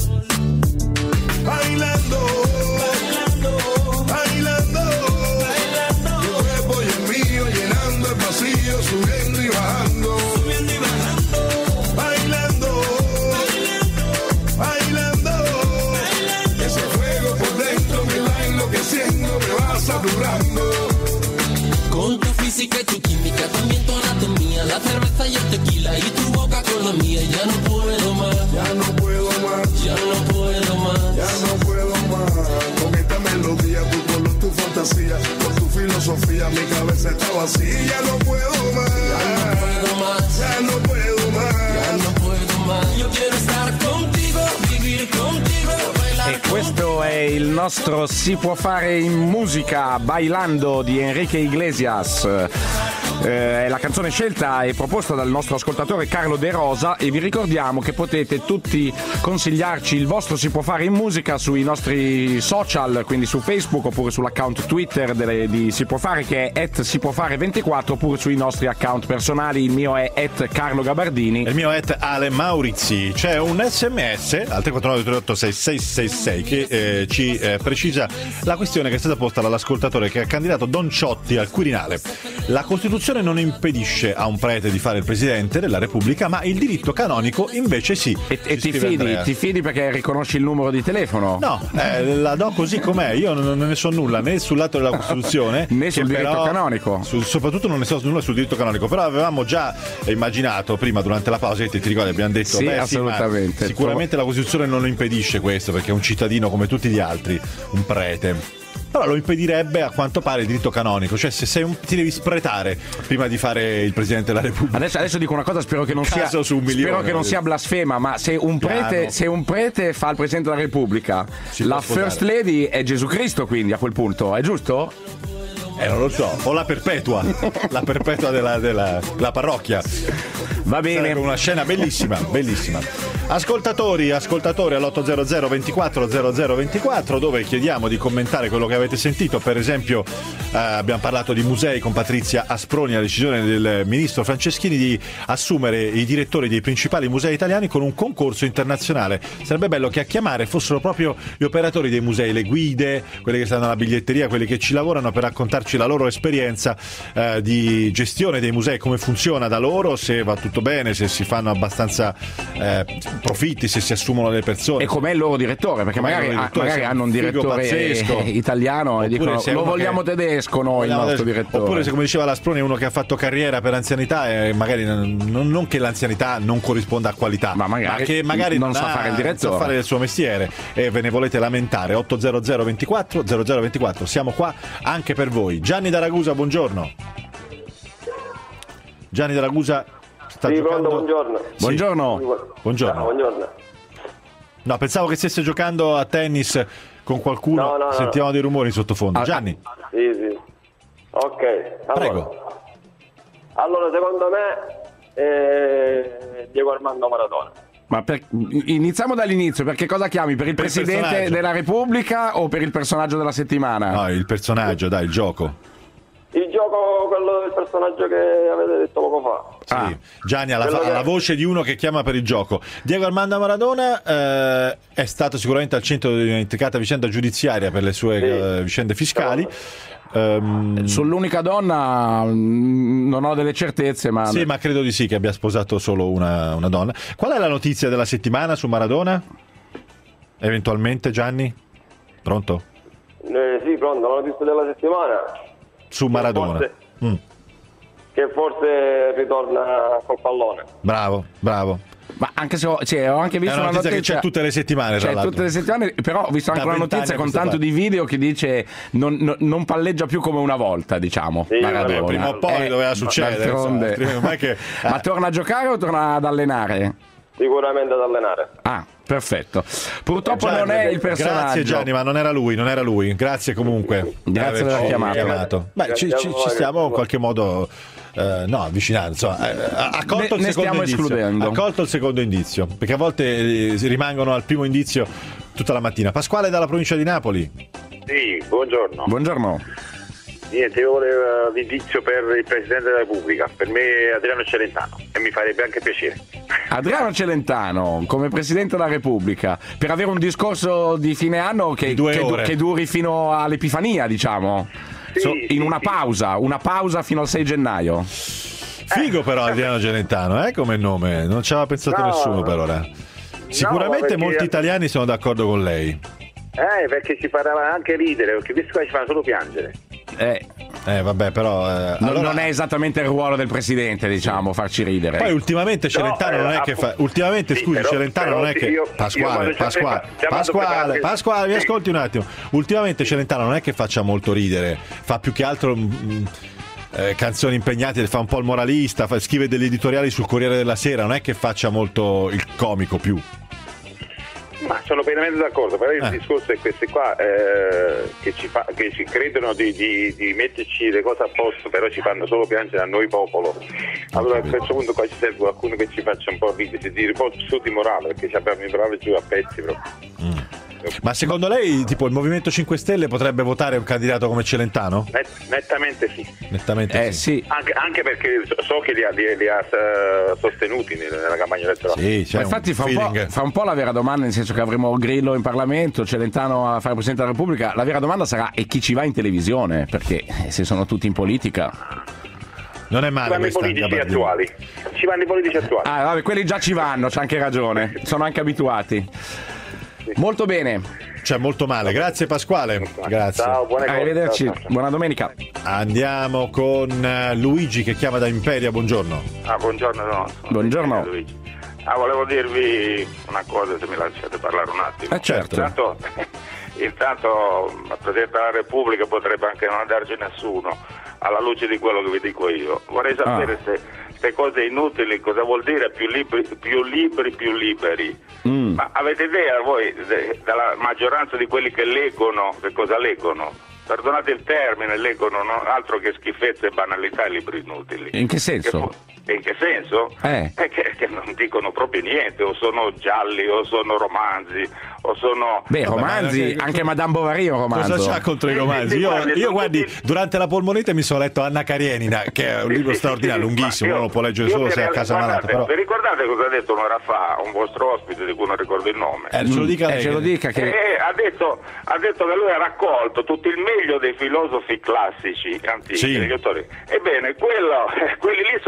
Bailando, bailando, bailando, bailando. Tu cuerpo y el mío llenando el vacío, subiendo y bajando, subiendo y bajando. Bailando, bailando, bailando, bailando. Ese fuego por dentro me va enloqueciendo, me va saturando. Con tu física y tu química, también tu anatomía, la cerveza y el tequila y tu boca con la mía. Ya no puedo más, Ya no puedo más, ya no puedo más. ya no puedo más. Con esta melodía, tu color, tu fantasía, con tu filosofía, mi cabeza está vacía. Ya no puedo más, Ya no puedo más, ya no puedo más. ya no puedo más. Yo quiero estar contigo, vivir contigo, bailar E questo è il nostro Si può fare in musica, Bailando di Enrique Iglesias. Eh, è la canzone scelta e proposta dal nostro ascoltatore Carlo De Rosa, e vi ricordiamo che potete tutti consigliarci il vostro Si può fare in musica sui nostri social, quindi su Facebook oppure sull'account Twitter delle, di Si può fare, che è at si può fare ventiquattro, oppure sui nostri account personali. Il mio è at Carlo Gabardini. Il mio è Ale Maurizi. C'è un sms al tre quattro nove tre otto sei sei sei sei che eh, ci eh, precisa la questione che è stata posta dall'ascoltatore che ha candidato Don Ciotti al Quirinale. La Costituzione non impedisce a un prete di fare il Presidente della Repubblica, ma il diritto canonico invece sì. E, e Ci ti scrive fidi, Andrea. ti fidi perché riconosci il numero di telefono? No, eh, la do così com'è. Io non, non ne so nulla né sul lato della Costituzione Né sul che diritto però- canonico. sul- soprattutto non ne so nulla sul diritto canonico. Però avevamo già immaginato prima, durante la pausa, che ti ricordi, abbiamo detto Sì, beh, ma assolutamente. sicuramente la Costituzione non lo impedisce questo, perché è un cittadino come tutti gli altri, un prete. Però lo impedirebbe a quanto pare il diritto canonico, cioè se sei un, ti devi spretare prima di fare il Presidente della Repubblica. Adesso, adesso dico una cosa, spero che non Caso sia su un milione, spero che non voglio sia dire. blasfema, ma se un prete, Piano. se un prete fa il Presidente della Repubblica, Si può la sposare. First Lady è Gesù Cristo, quindi a quel punto, è giusto? Eh, non lo so. O la perpetua, la perpetua della, della, della parrocchia. Va bene. Sarebbe una scena bellissima, bellissima. Ascoltatori, ascoltatori all'ottocento ventiquattro zero zero ventiquattro, dove chiediamo di commentare quello che avete sentito. Per esempio eh, abbiamo parlato di musei con Patrizia Asproni, la decisione del ministro Franceschini di assumere i direttori dei principali musei italiani con un concorso internazionale. Sarebbe bello che a chiamare fossero proprio gli operatori dei musei, le guide, quelli che stanno alla biglietteria, quelli che ci lavorano, per raccontarci la loro esperienza eh, di gestione dei musei, come funziona da loro, se va tutto molto bene, se si fanno abbastanza eh, profitti, se si assumono le persone. E com'è il loro direttore? Perché Com'è magari, il loro direttore? magari Se è hanno un un figo direttore pazzesco. italiano e Oppure dicono se è lo uno vogliamo che- tedesco noi, il Vogliamo nostro adesso- direttore. Oppure, se come diceva la Sproni, è uno che ha fatto carriera per anzianità e magari non, non che l'anzianità non corrisponda a qualità, ma, magari che magari non non, sa ha- fare il direttore. non sa fare il suo mestiere e ve ne volete lamentare. ottocento ventiquattro zero zero ventiquattro, siamo qua anche per voi. Gianni da Ragusa, buongiorno. Gianni da Ragusa sta Sì, giocando. pronto, buongiorno. Sì. Buongiorno. Buongiorno. Ciao, buongiorno. No, pensavo che stesse giocando a tennis con qualcuno. No, no, no, Sentiamo no. dei rumori in sottofondo. Gianni. Sì, sì. Ok. Allora, Prego. Allora, secondo me, eh, Diego Armando Maradona. Ma per- iniziamo dall'inizio, perché cosa chiami? Per il Per il Presidente personaggio. della Repubblica o per il personaggio della settimana? No, il personaggio, dai, il gioco. Il gioco, quello del personaggio che avete detto poco fa. Sì. Gianni ha la, Quello fa- che- la voce di uno che chiama per il gioco. Diego Armando Maradona eh, è stato sicuramente al centro di un'intricata vicenda giudiziaria per le sue eh, vicende fiscali. Ehm, Sull'unica donna mh, non ho delle certezze, ma sì, ma credo di sì che abbia sposato solo una, una donna. Qual è la notizia della settimana su Maradona? Eventualmente, Gianni? Pronto? Eh, sì, pronto, la notizia della settimana. Su Maradona. Forse, Mm, che forse ritorna col pallone. bravo, bravo. Ma anche se ho, cioè, ho anche visto È una una notizia notizia che c'è tutte le settimane, tra C'è l'altro. tutte le settimane, però ho visto anche Da una vent'anni notizia a con questa tanto parte. di video che dice non, non- non palleggia più come una volta, diciamo. Sì, Maradona. Vabbè, prima o poi Eh, doveva succedere. d'altronde. insomma, non è che- Ma torna a giocare o torna ad allenare? Sicuramente ad allenare. Ah, perfetto. Purtroppo Gianni, non è il personaggio. Grazie Gianni, ma non era lui, non era lui. Grazie comunque. Grazie per aver averci chiamato. Beh, ci, ci- ci stiamo in qualche modo eh, no, avvicinando. Insomma, eh, ha accolto Ne- il ne secondo stiamo indizio. escludendo. Ha accolto il secondo indizio, perché a volte eh, si rimangono al primo indizio tutta la mattina. Pasquale dalla provincia di Napoli. Sì, buongiorno. Buongiorno. Niente, io volevo l'indizio per il Presidente della Repubblica, per me è Adriano Celentano e mi farebbe anche piacere. Adriano Celentano come Presidente della Repubblica per avere un discorso di fine anno che, due che, du- ore. che duri fino all'Epifania, diciamo. Sì, So- sì, in una sì. pausa, una pausa fino al sei gennaio. Figo però Adriano Celentano, eh, come nome. Non ci aveva pensato No, nessuno per ora. Sicuramente perché- molti italiani sono d'accordo con lei. Eh, perché ci farà anche ridere, perché questi qua ci fanno solo piangere. Eh, Eh, vabbè, però eh, non, allora- non è esattamente il ruolo del Presidente, diciamo, farci ridere. Poi ultimamente Celentano No, non è eh, che fa. appunto- Ultimamente, sì, scusi, però- Celentano però non è sì, che. io- Pasquale, io quando Pasquale, ci ha fatto Pasquale, preparare- Pasquale, mi Sì. ascolti un attimo. Ultimamente Celentano non è che faccia molto ridere, fa più che altro. mm, eh, canzoni impegnate, fa un po' il moralista, fa- scrive degli editoriali sul Corriere della Sera, non è che faccia molto il comico più. Ma sono pienamente d'accordo, però il Eh. discorso è questi qua eh, che, ci fa, che ci credono di, di, di metterci le cose a posto, però ci fanno solo piangere a noi popolo. Allora a questo punto qua ci serve qualcuno che ci faccia un po' ridere, si tiri un po' su di morale, perché ci abbiamo i morale giù a pezzi proprio. Ma secondo lei, tipo, il Movimento cinque Stelle potrebbe votare un candidato come Celentano? Net- nettamente sì. Nettamente Eh sì. sì. Anche, anche perché so- so che li ha, li, li ha eh, sostenuti nella nella campagna elettorale. Sì, c'è Ma infatti un fa un, po', feeling. fa un po' la vera domanda, nel senso che avremo Grillo in Parlamento, Celentano a fare Presidente della Repubblica. La vera domanda sarà: e chi ci va in televisione? Perché eh, se sono tutti in politica. Non è Ci male vanno i questa politici Gabardini. attuali. Ci vanno i politici attuali. Ah, vabbè, quelli già ci vanno, c'è anche ragione. Sono anche abituati. Molto bene. Cioè, molto male. Grazie Pasquale. Grazie. Ciao, buone cose. Arrivederci. Ciao, ciao. Buona domenica. Andiamo con eh, Luigi che chiama da Imperia. Buongiorno. Ah, buongiorno, no. sono Buongiorno. Luigi. Ah, volevo dirvi una cosa, se mi lasciate parlare un attimo. Eh, certo. Intanto, intanto il Presidente della Repubblica potrebbe anche non andarci nessuno, alla luce di quello che vi dico io. Vorrei sapere Ah. se queste cose inutili cosa vuol dire più libri, più libri, più liberi. Mm. Ma avete idea voi de- della maggioranza di quelli che leggono, che cosa leggono? Perdonate il termine, leggono non altro che schifezze e banalità, libri inutili. In che senso? fu- e in che senso? Eh. È che, che non dicono proprio niente, o sono gialli, o sono romanzi, o sono... Beh, Vabbè, romanzi, ma- anche Madame Bovary è un romanzo. Cosa c'ha contro i Sì, romanzi? sì, Io, guardi, io sono guardi, tutti- durante la polmonite mi sono letto Anna Karenina, che è un libro Sì, sì, straordinario, sì, lunghissimo, ma uno io- lo può leggere io solo mi se è a real- casa malato. guardate, Però... Vi ricordate cosa ha detto un'ora fa un vostro ospite di cui non ricordo il nome? Eh, ce lo dica Eh, lei. ce lo che- dica che... Eh, ha, detto, ha detto che lui ha raccolto tutto il meglio dei filosofi classici antichi, Sì. degli autori. Ebbene, quello, quelli lì sono messi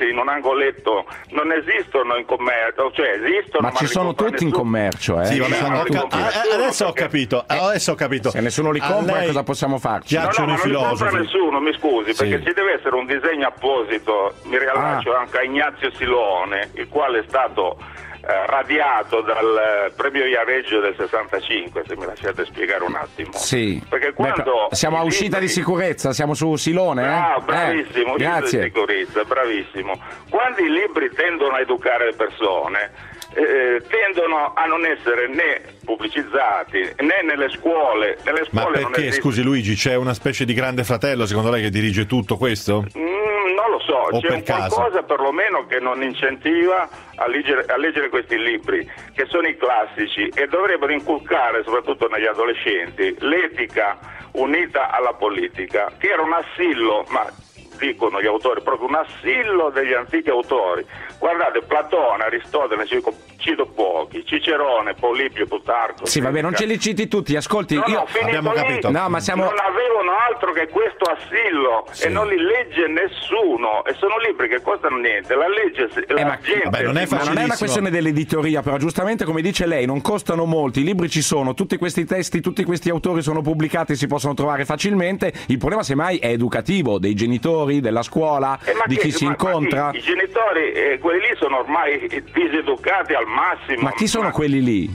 messi in un angoletto, non esistono in commercio, cioè esistono Ma ma ci li sono compra tutti in nessuno. commercio, eh? Sì, vabbè, Sì, ho non li ca- compra ah, nessuno, adesso ho perché- capito, eh, adesso ho capito. Se nessuno li A compra, lei cosa possiamo farci? No, no, piacciono ma i non li compra filosofi. nessuno, mi scusi, Sì. perché ci deve essere un disegno apposito. Mi riallaccio Ah. anche a Ignazio Silone, il quale è stato eh, radiato dal eh, premio Viareggio del sessantacinque, se mi lasciate spiegare un attimo. Sì. Perché Beh, quando siamo a i uscita libri- di sicurezza, siamo su Silone, eh? Ah, Eh, bravissimo, uscita di grazie. sicurezza, bravissimo. Quando i libri tendono a educare le persone, eh, tendono a non essere né pubblicizzati né nelle scuole. Nelle Ma scuole non perché, esiste- scusi Luigi, c'è una specie di grande fratello secondo lei che dirige tutto questo? Mm, non lo so, O c'è per un caso? qualcosa perlomeno che non incentiva a leggere, a leggere questi libri, che sono i classici e dovrebbero inculcare, soprattutto negli adolescenti, l'etica unita alla politica, che era un assillo, ma dicono gli autori, proprio un assillo degli antichi autori. Guardate, Platone, Aristotele, cito, cito pochi, Cicerone, Polibio, Plutarco. Sì, vabbè, non ce li citi tutti, ascolti. No, io... no, finito Abbiamo lì, capito. No, ma siamo... non avevano altro che questo assillo Sì. e non li legge nessuno, e sono libri che costano niente, la legge la Eh, ma, gente vabbè, non è ma non è una facilissimo. questione dell'editoria, però giustamente come dice lei non costano molto, i libri ci sono, tutti questi testi, tutti questi autori sono pubblicati, si possono trovare facilmente, il problema semmai è educativo, dei genitori, della scuola, Eh, ma di chi che- si ma- ma incontra. chi? I genitori, eh, quelli lì sono ormai diseducati al massimo. Ma chi sono quelli lì?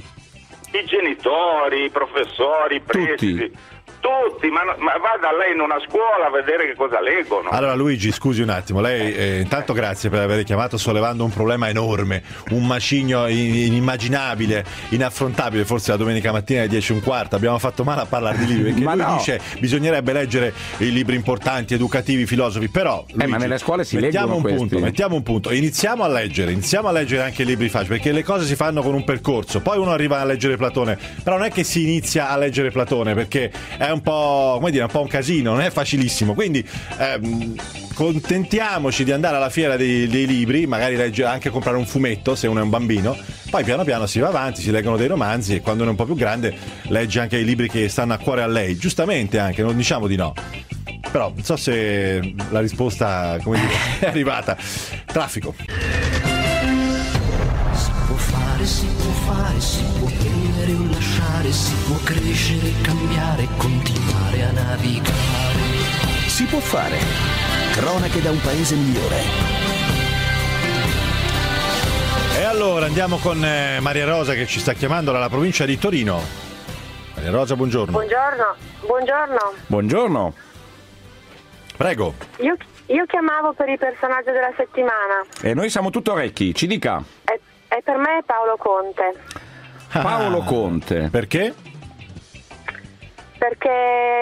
I genitori, i professori, i presidi. Tutti. Tutti, ma, ma vada lei in una scuola a vedere che cosa leggono. Allora Luigi, scusi un attimo, lei eh, intanto grazie per aver chiamato sollevando un problema enorme, un macigno in- inimmaginabile, inaffrontabile, forse la domenica mattina alle dieci e un quarto abbiamo fatto male a parlare di libri, perché Ma lui no. dice bisognerebbe leggere i libri importanti, educativi, filosofi, però Luigi, ma nelle scuole si mettiamo leggono un punto, questi. mettiamo un punto, iniziamo a leggere, iniziamo a leggere anche i libri facili, perché le cose si fanno con un percorso, poi uno arriva a leggere Platone, però non è che si inizia a leggere Platone, perché è un po', come dire, un po' un casino, non è facilissimo, quindi ehm, contentiamoci di andare alla fiera dei, dei libri, magari legge, anche comprare un fumetto se uno è un bambino, poi piano piano si va avanti, si leggono dei romanzi e quando uno è un po' più grande legge anche i libri che stanno a cuore a lei, giustamente anche, non diciamo di no. Però non so se la risposta, come dire, è arrivata. Traffico. Si può fare, si può fare, si può prendere o lasciare, si può crescere, cambiare, continuare a navigare. Si può fare. Cronache da un paese migliore. E allora andiamo con eh, Maria Rosa che ci sta chiamando dalla provincia di Torino. Maria Rosa, buongiorno. Buongiorno, buongiorno. Buongiorno. Prego. Io, io chiamavo per il personaggio della settimana E noi siamo tutto orecchi, ci dica. e, e per me è Paolo Conte, Paolo Conte. Perché? perché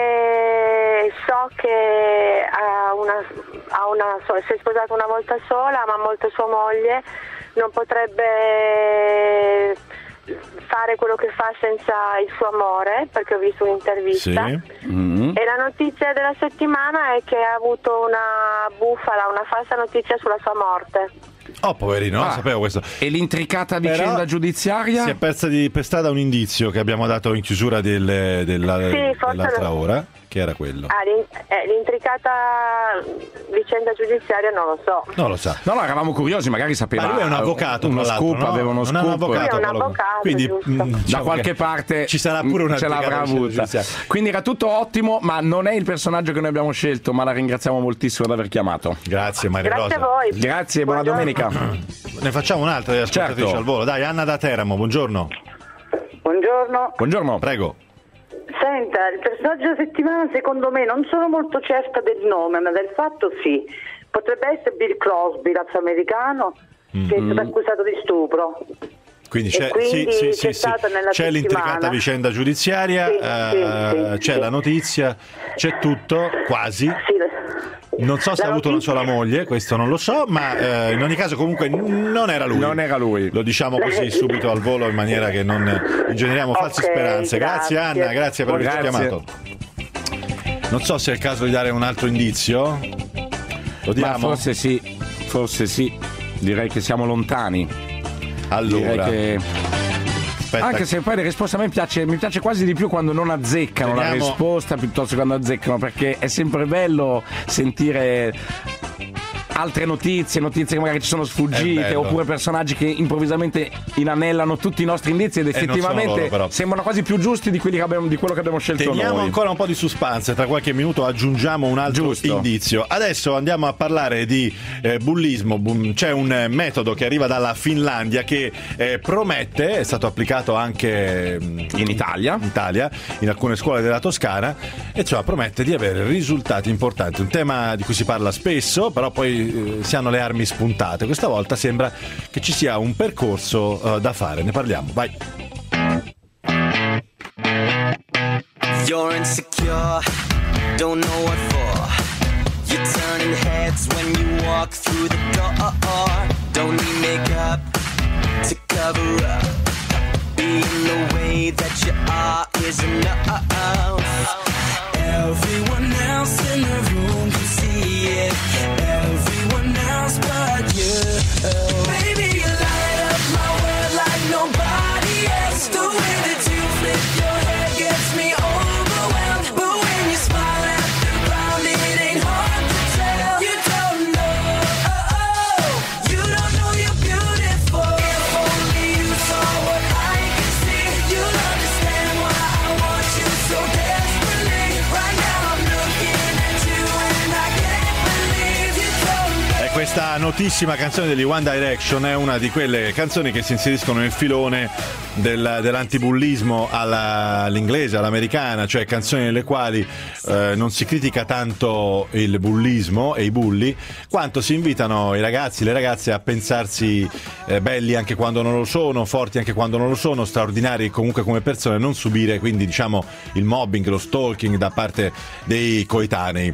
so che ha una, ha una, so- si è sposato una volta sola, ma molto sua moglie, non potrebbe fare quello che fa senza il suo amore, perché ho visto un'intervista. Mm. E la notizia della settimana è che ha avuto una bufala, una falsa notizia sulla sua morte. Oh, poverino, non Ah. sapevo questo. E l'intricata vicenda Però giudiziaria? Si è persa di, per strada un indizio che abbiamo dato in chiusura del, della, Sì, forse dell'altra lo- ora, che era quello. Ah, l'in- eh, l'intricata vicenda giudiziaria non lo so. Non lo sa. No, no, eravamo curiosi, magari sapeva. Ma lui è un avvocato, uno tra l'altro, scoop, no? aveva uno Non è scoop. un avvocato, Lui è un Paolo. avvocato, Quindi giusto. mm, Da diciamo qualche che parte ci sarà pure una ce l'avrà avuta. Quindi era tutto ottimo, ma non è il personaggio che noi abbiamo scelto, ma la ringraziamo moltissimo di aver chiamato. Grazie Maria Grazie a Rosa. voi. Grazie, buona Buongiorno. domenica. Ne facciamo un'altra di ascoltatrici Certo. al volo. Dai, Anna da Teramo, buongiorno. Buongiorno. Buongiorno. Prego. Senta, il personaggio della settimana secondo me non sono molto certa del nome, ma del fatto sì. Potrebbe essere Bill Crosby, l'afroamericano, che è stato accusato di stupro. Quindi E c'è, quindi sì, sì, c'è sì, sì. stato nella C'è l'intricata settimana. vicenda giudiziaria, Sì, eh, sì, c'è sì. la notizia, c'è tutto, quasi. Non so se La ha avuto una notizia- sola moglie, questo non lo so, ma eh, in ogni caso comunque non era lui. Non era lui. Lo diciamo così subito al volo in maniera che non ingeneriamo false Ok, speranze. Grazie, grazie. Anna, grazie per averci Grazie. chiamato. Non so se è il caso di dare un altro indizio. Lo Ma diamo? forse sì, forse sì. Direi che siamo lontani. Allora, Direi che... aspetta. Anche se poi le risposte a me piace, mi piace quasi di più quando non azzeccano la Vediamo. risposta piuttosto che quando azzeccano, perché è sempre bello sentire altre notizie, notizie che magari ci sono sfuggite, oppure personaggi che improvvisamente inanellano tutti i nostri indizi ed effettivamente loro, sembrano quasi più giusti di, quelli che abbiamo, di quello che abbiamo scelto Teniamo noi. ancora un po' di suspense, tra qualche minuto aggiungiamo un altro Giusto. indizio. Adesso andiamo a parlare di eh, bullismo. C'è un eh, metodo che arriva dalla Finlandia che eh, promette, è stato applicato anche mh, in Italia. in Italia, in alcune scuole della Toscana, e cioè promette di avere risultati importanti. Un tema di cui si parla spesso, però poi eh, si hanno le armi spuntate. Questa volta sembra che ci sia un percorso eh, da fare. Ne parliamo, vai. You're insecure, don't know what for. You're turning heads when you walk through the door. Don't need makeup to cover up. Being the way that you are is enough. Everyone else in the room can see it. Everyone else but you. Baby, you light up my world like nobody else. The way that you flip your hair gets me overwhelmed. But when you smile at the ground, it ain't hard to tell. You don't know, oh, oh. You don't know you're beautiful. If only you saw what I can see, you'll understand why I want you so desperately. Right now I'm looking at you and I can't believe you don't know. E questa notissima canzone degli One Direction è una di quelle canzoni che si inseriscono nel filone del, dell'antibullismo alla, all'inglese, all'americana, cioè canzoni nelle quali eh, non si critica tanto il bullismo e i bulli, quanto si invitano i ragazzi, le ragazze a pensarsi eh, belli anche quando non lo sono, forti anche quando non lo sono, straordinari comunque come persone, non subire quindi diciamo il mobbing, lo stalking da parte dei coetanei.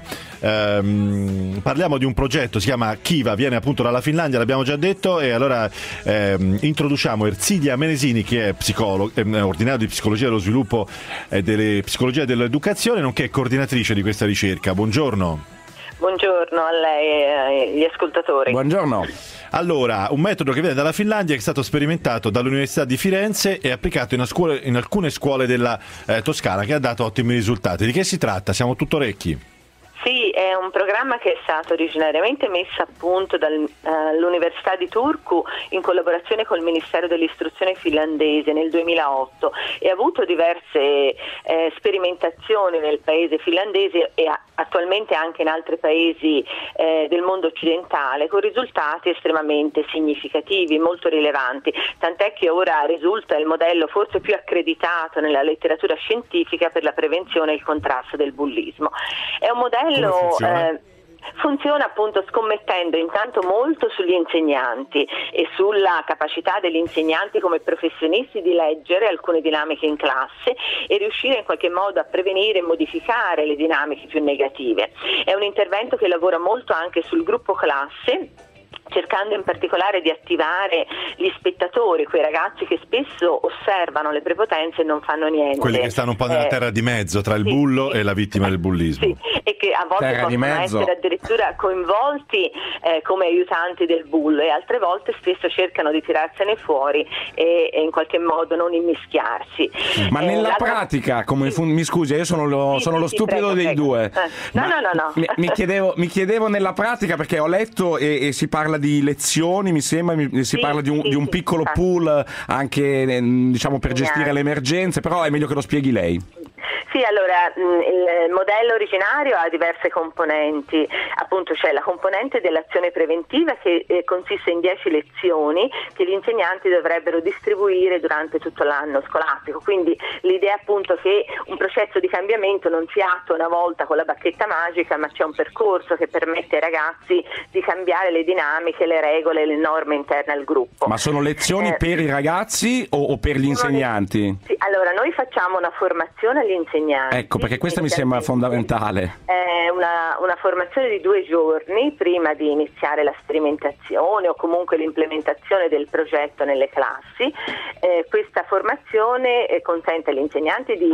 Ehm, parliamo di un progetto, si chiama Kiva, viene appunto dalla Finlandia, l'abbiamo già detto, e allora ehm, introduciamo Erzilia Menesini, che è psicologo, è ordinario di psicologia dello sviluppo e delle psicologia dell'educazione, nonché coordinatrice di questa ricerca. Buongiorno. Buongiorno a lei e agli ascoltatori. Buongiorno. Allora, un metodo che viene dalla Finlandia, che è stato sperimentato dall'Università di Firenze e applicato in, a scuole, in alcune scuole della eh, Toscana, che ha dato ottimi risultati. Di che si tratta? Siamo tutto orecchi. Sì, è un programma che è stato originariamente messo a punto dall'Università di Turku in collaborazione col Ministero dell'Istruzione finlandese nel duemilaotto e ha avuto diverse eh, sperimentazioni nel paese finlandese e a, attualmente anche in altri paesi eh, del mondo occidentale, con risultati estremamente significativi, molto rilevanti, tant'è che ora risulta il modello forse più accreditato nella letteratura scientifica per la prevenzione e il contrasto del bullismo. È un modello funziona? Eh, funziona appunto scommettendo intanto molto sugli insegnanti e sulla capacità degli insegnanti come professionisti di leggere alcune dinamiche in classe e riuscire in qualche modo a prevenire e modificare le dinamiche più negative. È un intervento che lavora molto anche sul gruppo classe, cercando in particolare di attivare gli spettatori, quei ragazzi che spesso osservano le prepotenze e non fanno niente. Quelli che stanno un po' nella Eh, terra di mezzo tra il sì, bullo sì. e la vittima del bullismo. Sì, e che a volte Terra di possono mezzo. essere addirittura coinvolti eh, come aiutanti del bullo e altre volte spesso cercano di tirarsene fuori e, e in qualche modo non immischiarsi. Ma Eh, nella l'altra- pratica, come fun- mi scusi, io sono lo, Sì, sono sì, lo sì, stupido prego, dei prego. due. Eh, no, Ma no, no, no. Mi, mi chiedevo, mi chiedevo nella pratica, perché ho letto e, e si parla di lezioni, mi sembra, mi- si Sì, parla di un, sì, di un sì, piccolo sì. pool anche eh, diciamo per Segnali. gestire le emergenze, però è meglio che lo spieghi lei. Sì, allora mh, il modello originario ha diverse componenti, appunto c'è la componente dell'azione preventiva che eh, consiste in dieci lezioni che gli insegnanti dovrebbero distribuire durante tutto l'anno scolastico, quindi l'idea appunto che un processo di cambiamento non si attua una volta con la bacchetta magica, ma c'è un percorso che permette ai ragazzi di cambiare le dinamiche, le regole, le norme interne al gruppo. Ma sono lezioni Eh, per i ragazzi o, o per gli insegnanti? Sì, allora noi facciamo una formazione agli insegnanti. Ecco, perché questa mi sembra fondamentale. È una, una formazione di due giorni prima di iniziare la sperimentazione o comunque l'implementazione del progetto nelle classi. Eh, questa formazione eh, consente agli insegnanti di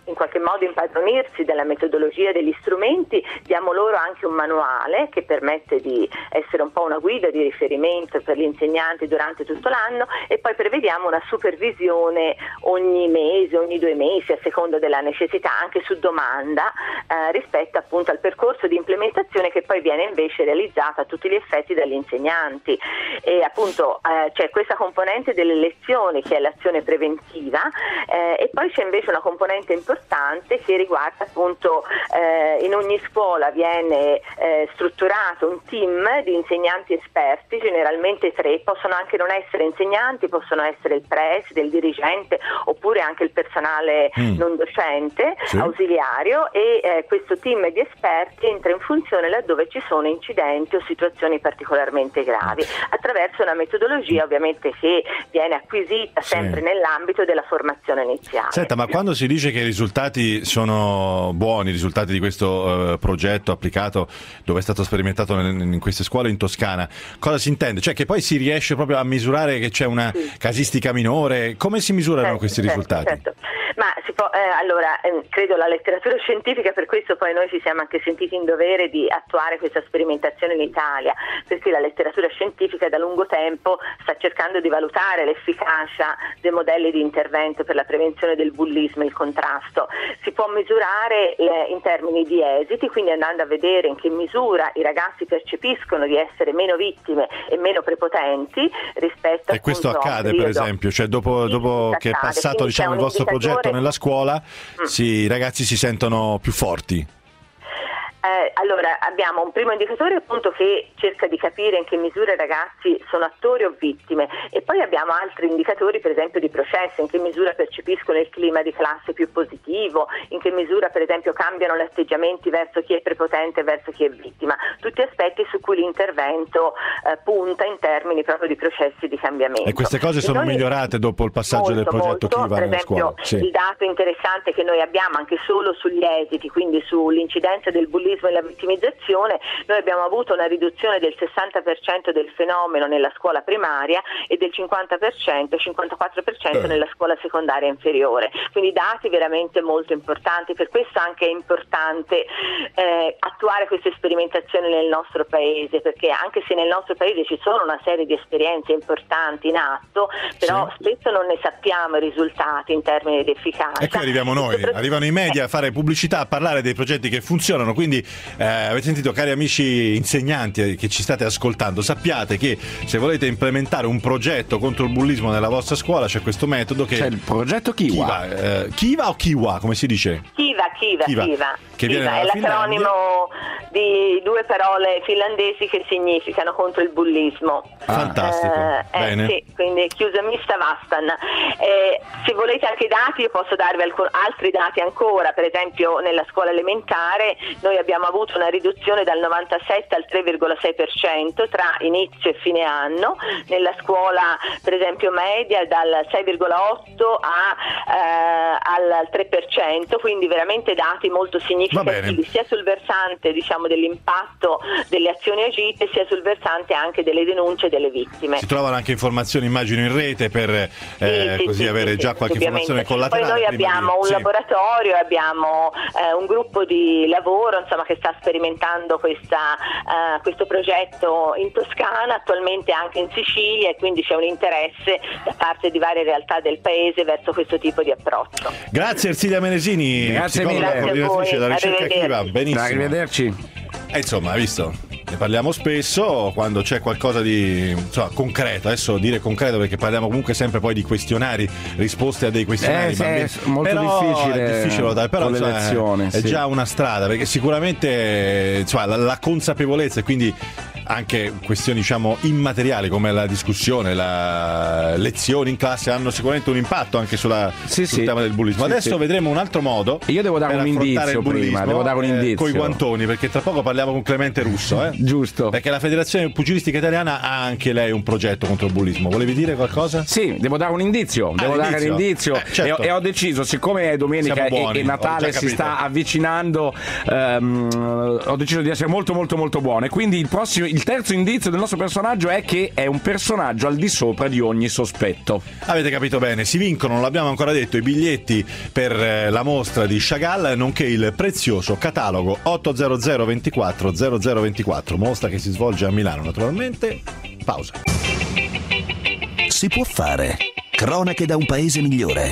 in qualche modo impadronirsi della metodologia, degli strumenti, diamo loro anche un manuale che permette di essere un po' una guida di riferimento per gli insegnanti durante tutto l'anno, e poi prevediamo una supervisione ogni mese, ogni due mesi, a seconda della necessità, anche su domanda, eh, rispetto appunto al percorso di implementazione che poi viene invece realizzato a tutti gli effetti dagli insegnanti. E appunto eh, c'è questa componente delle lezioni che è l'azione preventiva, eh, e poi c'è invece una componente importante che riguarda appunto eh, in ogni scuola viene eh, strutturato un team di insegnanti esperti, generalmente tre, possono anche non essere insegnanti, possono essere il preside, il dirigente oppure anche il personale mm. non docente, sì. ausiliario, e eh, questo team di esperti entra in funzione laddove ci sono incidenti o situazioni particolarmente gravi, attraverso una metodologia ovviamente che viene acquisita sempre sì. nell'ambito della formazione iniziale. Senta, ma quando si dice che i risultati sono buoni, i risultati di questo uh, progetto applicato dove è stato sperimentato in, in queste scuole in Toscana, cosa si intende? Cioè che poi si riesce proprio a misurare che c'è una sì. casistica minore? Come si misurano certo, questi certo, risultati? Certo. Ma si può, eh, allora eh, credo la letteratura scientifica, per questo poi noi ci siamo anche sentiti in dovere di attuare questa sperimentazione in Italia, perché la letteratura scientifica da lungo tempo sta cercando di valutare l'efficacia dei modelli di intervento per la prevenzione del bullismo e il contrasto. Si può misurare eh, in termini di esiti, quindi andando a vedere in che misura i ragazzi percepiscono di essere meno vittime e meno prepotenti rispetto a E questo accade per esempio, cioè dopo, sì, dopo che è passato diciamo il vostro progetto nella scuola, mm. si, i ragazzi si sentono più forti? Eh, allora abbiamo un primo indicatore appunto che cerca di capire in che misura i ragazzi sono attori o vittime, e poi abbiamo altri indicatori per esempio di processo, in che misura percepiscono il clima di classe più positivo, in che misura per esempio cambiano gli atteggiamenti verso chi è prepotente e verso chi è vittima, tutti aspetti su cui l'intervento eh, punta in termini proprio di processi di cambiamento. E queste cose sono noi, migliorate dopo il passaggio molto, del progetto molto, Kiva per nella esempio, scuola? Sì. Il dato interessante che noi abbiamo anche solo sugli esiti, quindi sull'incidenza del bullismo e la vittimizzazione, noi abbiamo avuto una riduzione del sessanta per cento del fenomeno nella scuola primaria e del cinquanta per cento, cinquantaquattro per cento nella scuola secondaria inferiore, quindi dati veramente molto importanti. Per questo anche è importante eh, attuare queste sperimentazioni nel nostro paese, perché anche se nel nostro paese ci sono una serie di esperienze importanti in atto, però sì. spesso non ne sappiamo i risultati in termini di efficacia. E qui arriviamo noi, arrivano i media a fare pubblicità, a parlare dei progetti che funzionano, quindi Eh, avete sentito, cari amici insegnanti che ci state ascoltando, sappiate che se volete implementare un progetto contro il bullismo nella vostra scuola c'è questo metodo che c'è il progetto Kiva. Kiva, eh, Kiva o Kiwa, come si dice? Kiva, Kiva, Kiva, Kiva. Che Kiva viene è dalla l'acronimo di due parole finlandesi che significano contro il bullismo. Fantastico, eh, bene. Eh, sì, quindi chiusa mista vastan. Eh, se volete anche i dati, io posso darvi alcun, altri dati ancora. Per esempio nella scuola elementare noi abbiamo avuto una riduzione dal novantasette al tre virgola sei per cento tra inizio e fine anno, nella scuola per esempio media dal sei virgola otto a, eh, al tre per cento, quindi veramente dati molto significativi sia sul versante diciamo dell'impatto delle azioni agite sia sul versante anche delle denunce delle vittime. Si trovano anche informazioni immagino in rete per eh, sì, così sì, avere sì, già sì, qualche informazione collaterale. Poi noi abbiamo di... un sì. laboratorio, abbiamo eh, un gruppo di lavoro insomma che sta sperimentando questa, uh, questo progetto in Toscana, attualmente anche in Sicilia, e quindi c'è un interesse da parte di varie realtà del paese verso questo tipo di approccio. Grazie Ersilia Menesini, grazie psicologa mille, coordinatrice della ricerca Kiva. Benissimo. Arrivederci. E insomma, hai visto? Ne parliamo spesso quando c'è qualcosa di insomma, concreto. Adesso dire concreto perché parliamo comunque sempre poi di questionari, risposte a dei questionari. Eh, sì, è molto però difficile, è difficile valutare, però con le insomma, lezioni, è sì. già una strada, perché sicuramente insomma, la, la consapevolezza e quindi anche questioni diciamo immateriali come la discussione, la lezioni in classe hanno sicuramente un impatto anche sulla, sì, sul sì. tema del bullismo. Sì, Adesso sì. vedremo un altro modo. Io devo dare per un affrontare indizio il bullismo, prima, devo dare un indizio. Eh, coi guantoni, perché tra poco parliamo con Clemente Russo, eh? Giusto. Perché la Federazione Pugilistica Italiana ha anche lei un progetto contro il bullismo. Volevi dire qualcosa? Sì, devo dare un indizio. Devo ah, dare un indizio. Eh, certo. e, e ho deciso, siccome è domenica buoni, e, e Natale si sta avvicinando, ehm, ho deciso di essere molto molto molto buono. E quindi il prossimo, il il terzo indizio del nostro personaggio è che è un personaggio al di sopra di ogni sospetto. Avete capito bene, si vincono, non l'abbiamo ancora detto, i biglietti per eh, la mostra di Chagall, nonché il prezioso catalogo ottocento ventiquattro zero zero ventiquattro, mostra che si svolge a Milano naturalmente. Pausa. Si può fare. Cronache da un paese migliore.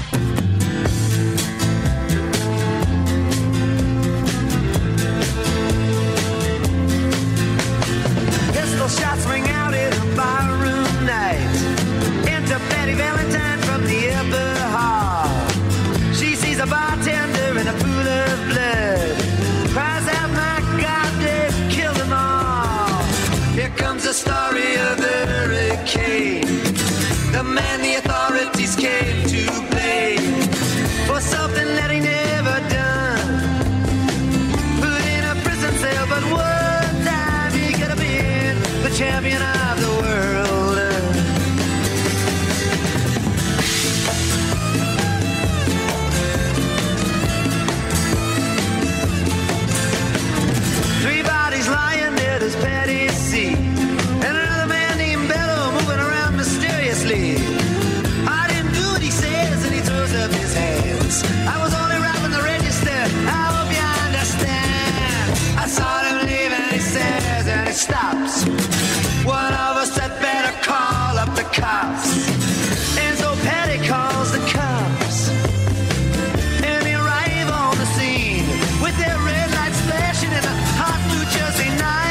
Pistol shots ring out in a barroom night. Enter Betty Valentine from the upper hall. She sees a bartender in a pool of blood. Cries out, my God, they've killed them all. Here comes the story of the hurricane. The man the authorities came to blame for something that he never done. Put in a prison cell, but one time he could have been the champion of the world. Three bodies lying near this petty sea, and another man named Bello moving around mysteriously. I didn't do what he says, and he throws up his hands. I was only rapping the register, I hope you understand. I saw him leave and he says, and he stops. One of us had better call up the cops. And so Patty calls the cops, and they arrive on the scene with their red lights flashing in a hot New Jersey night.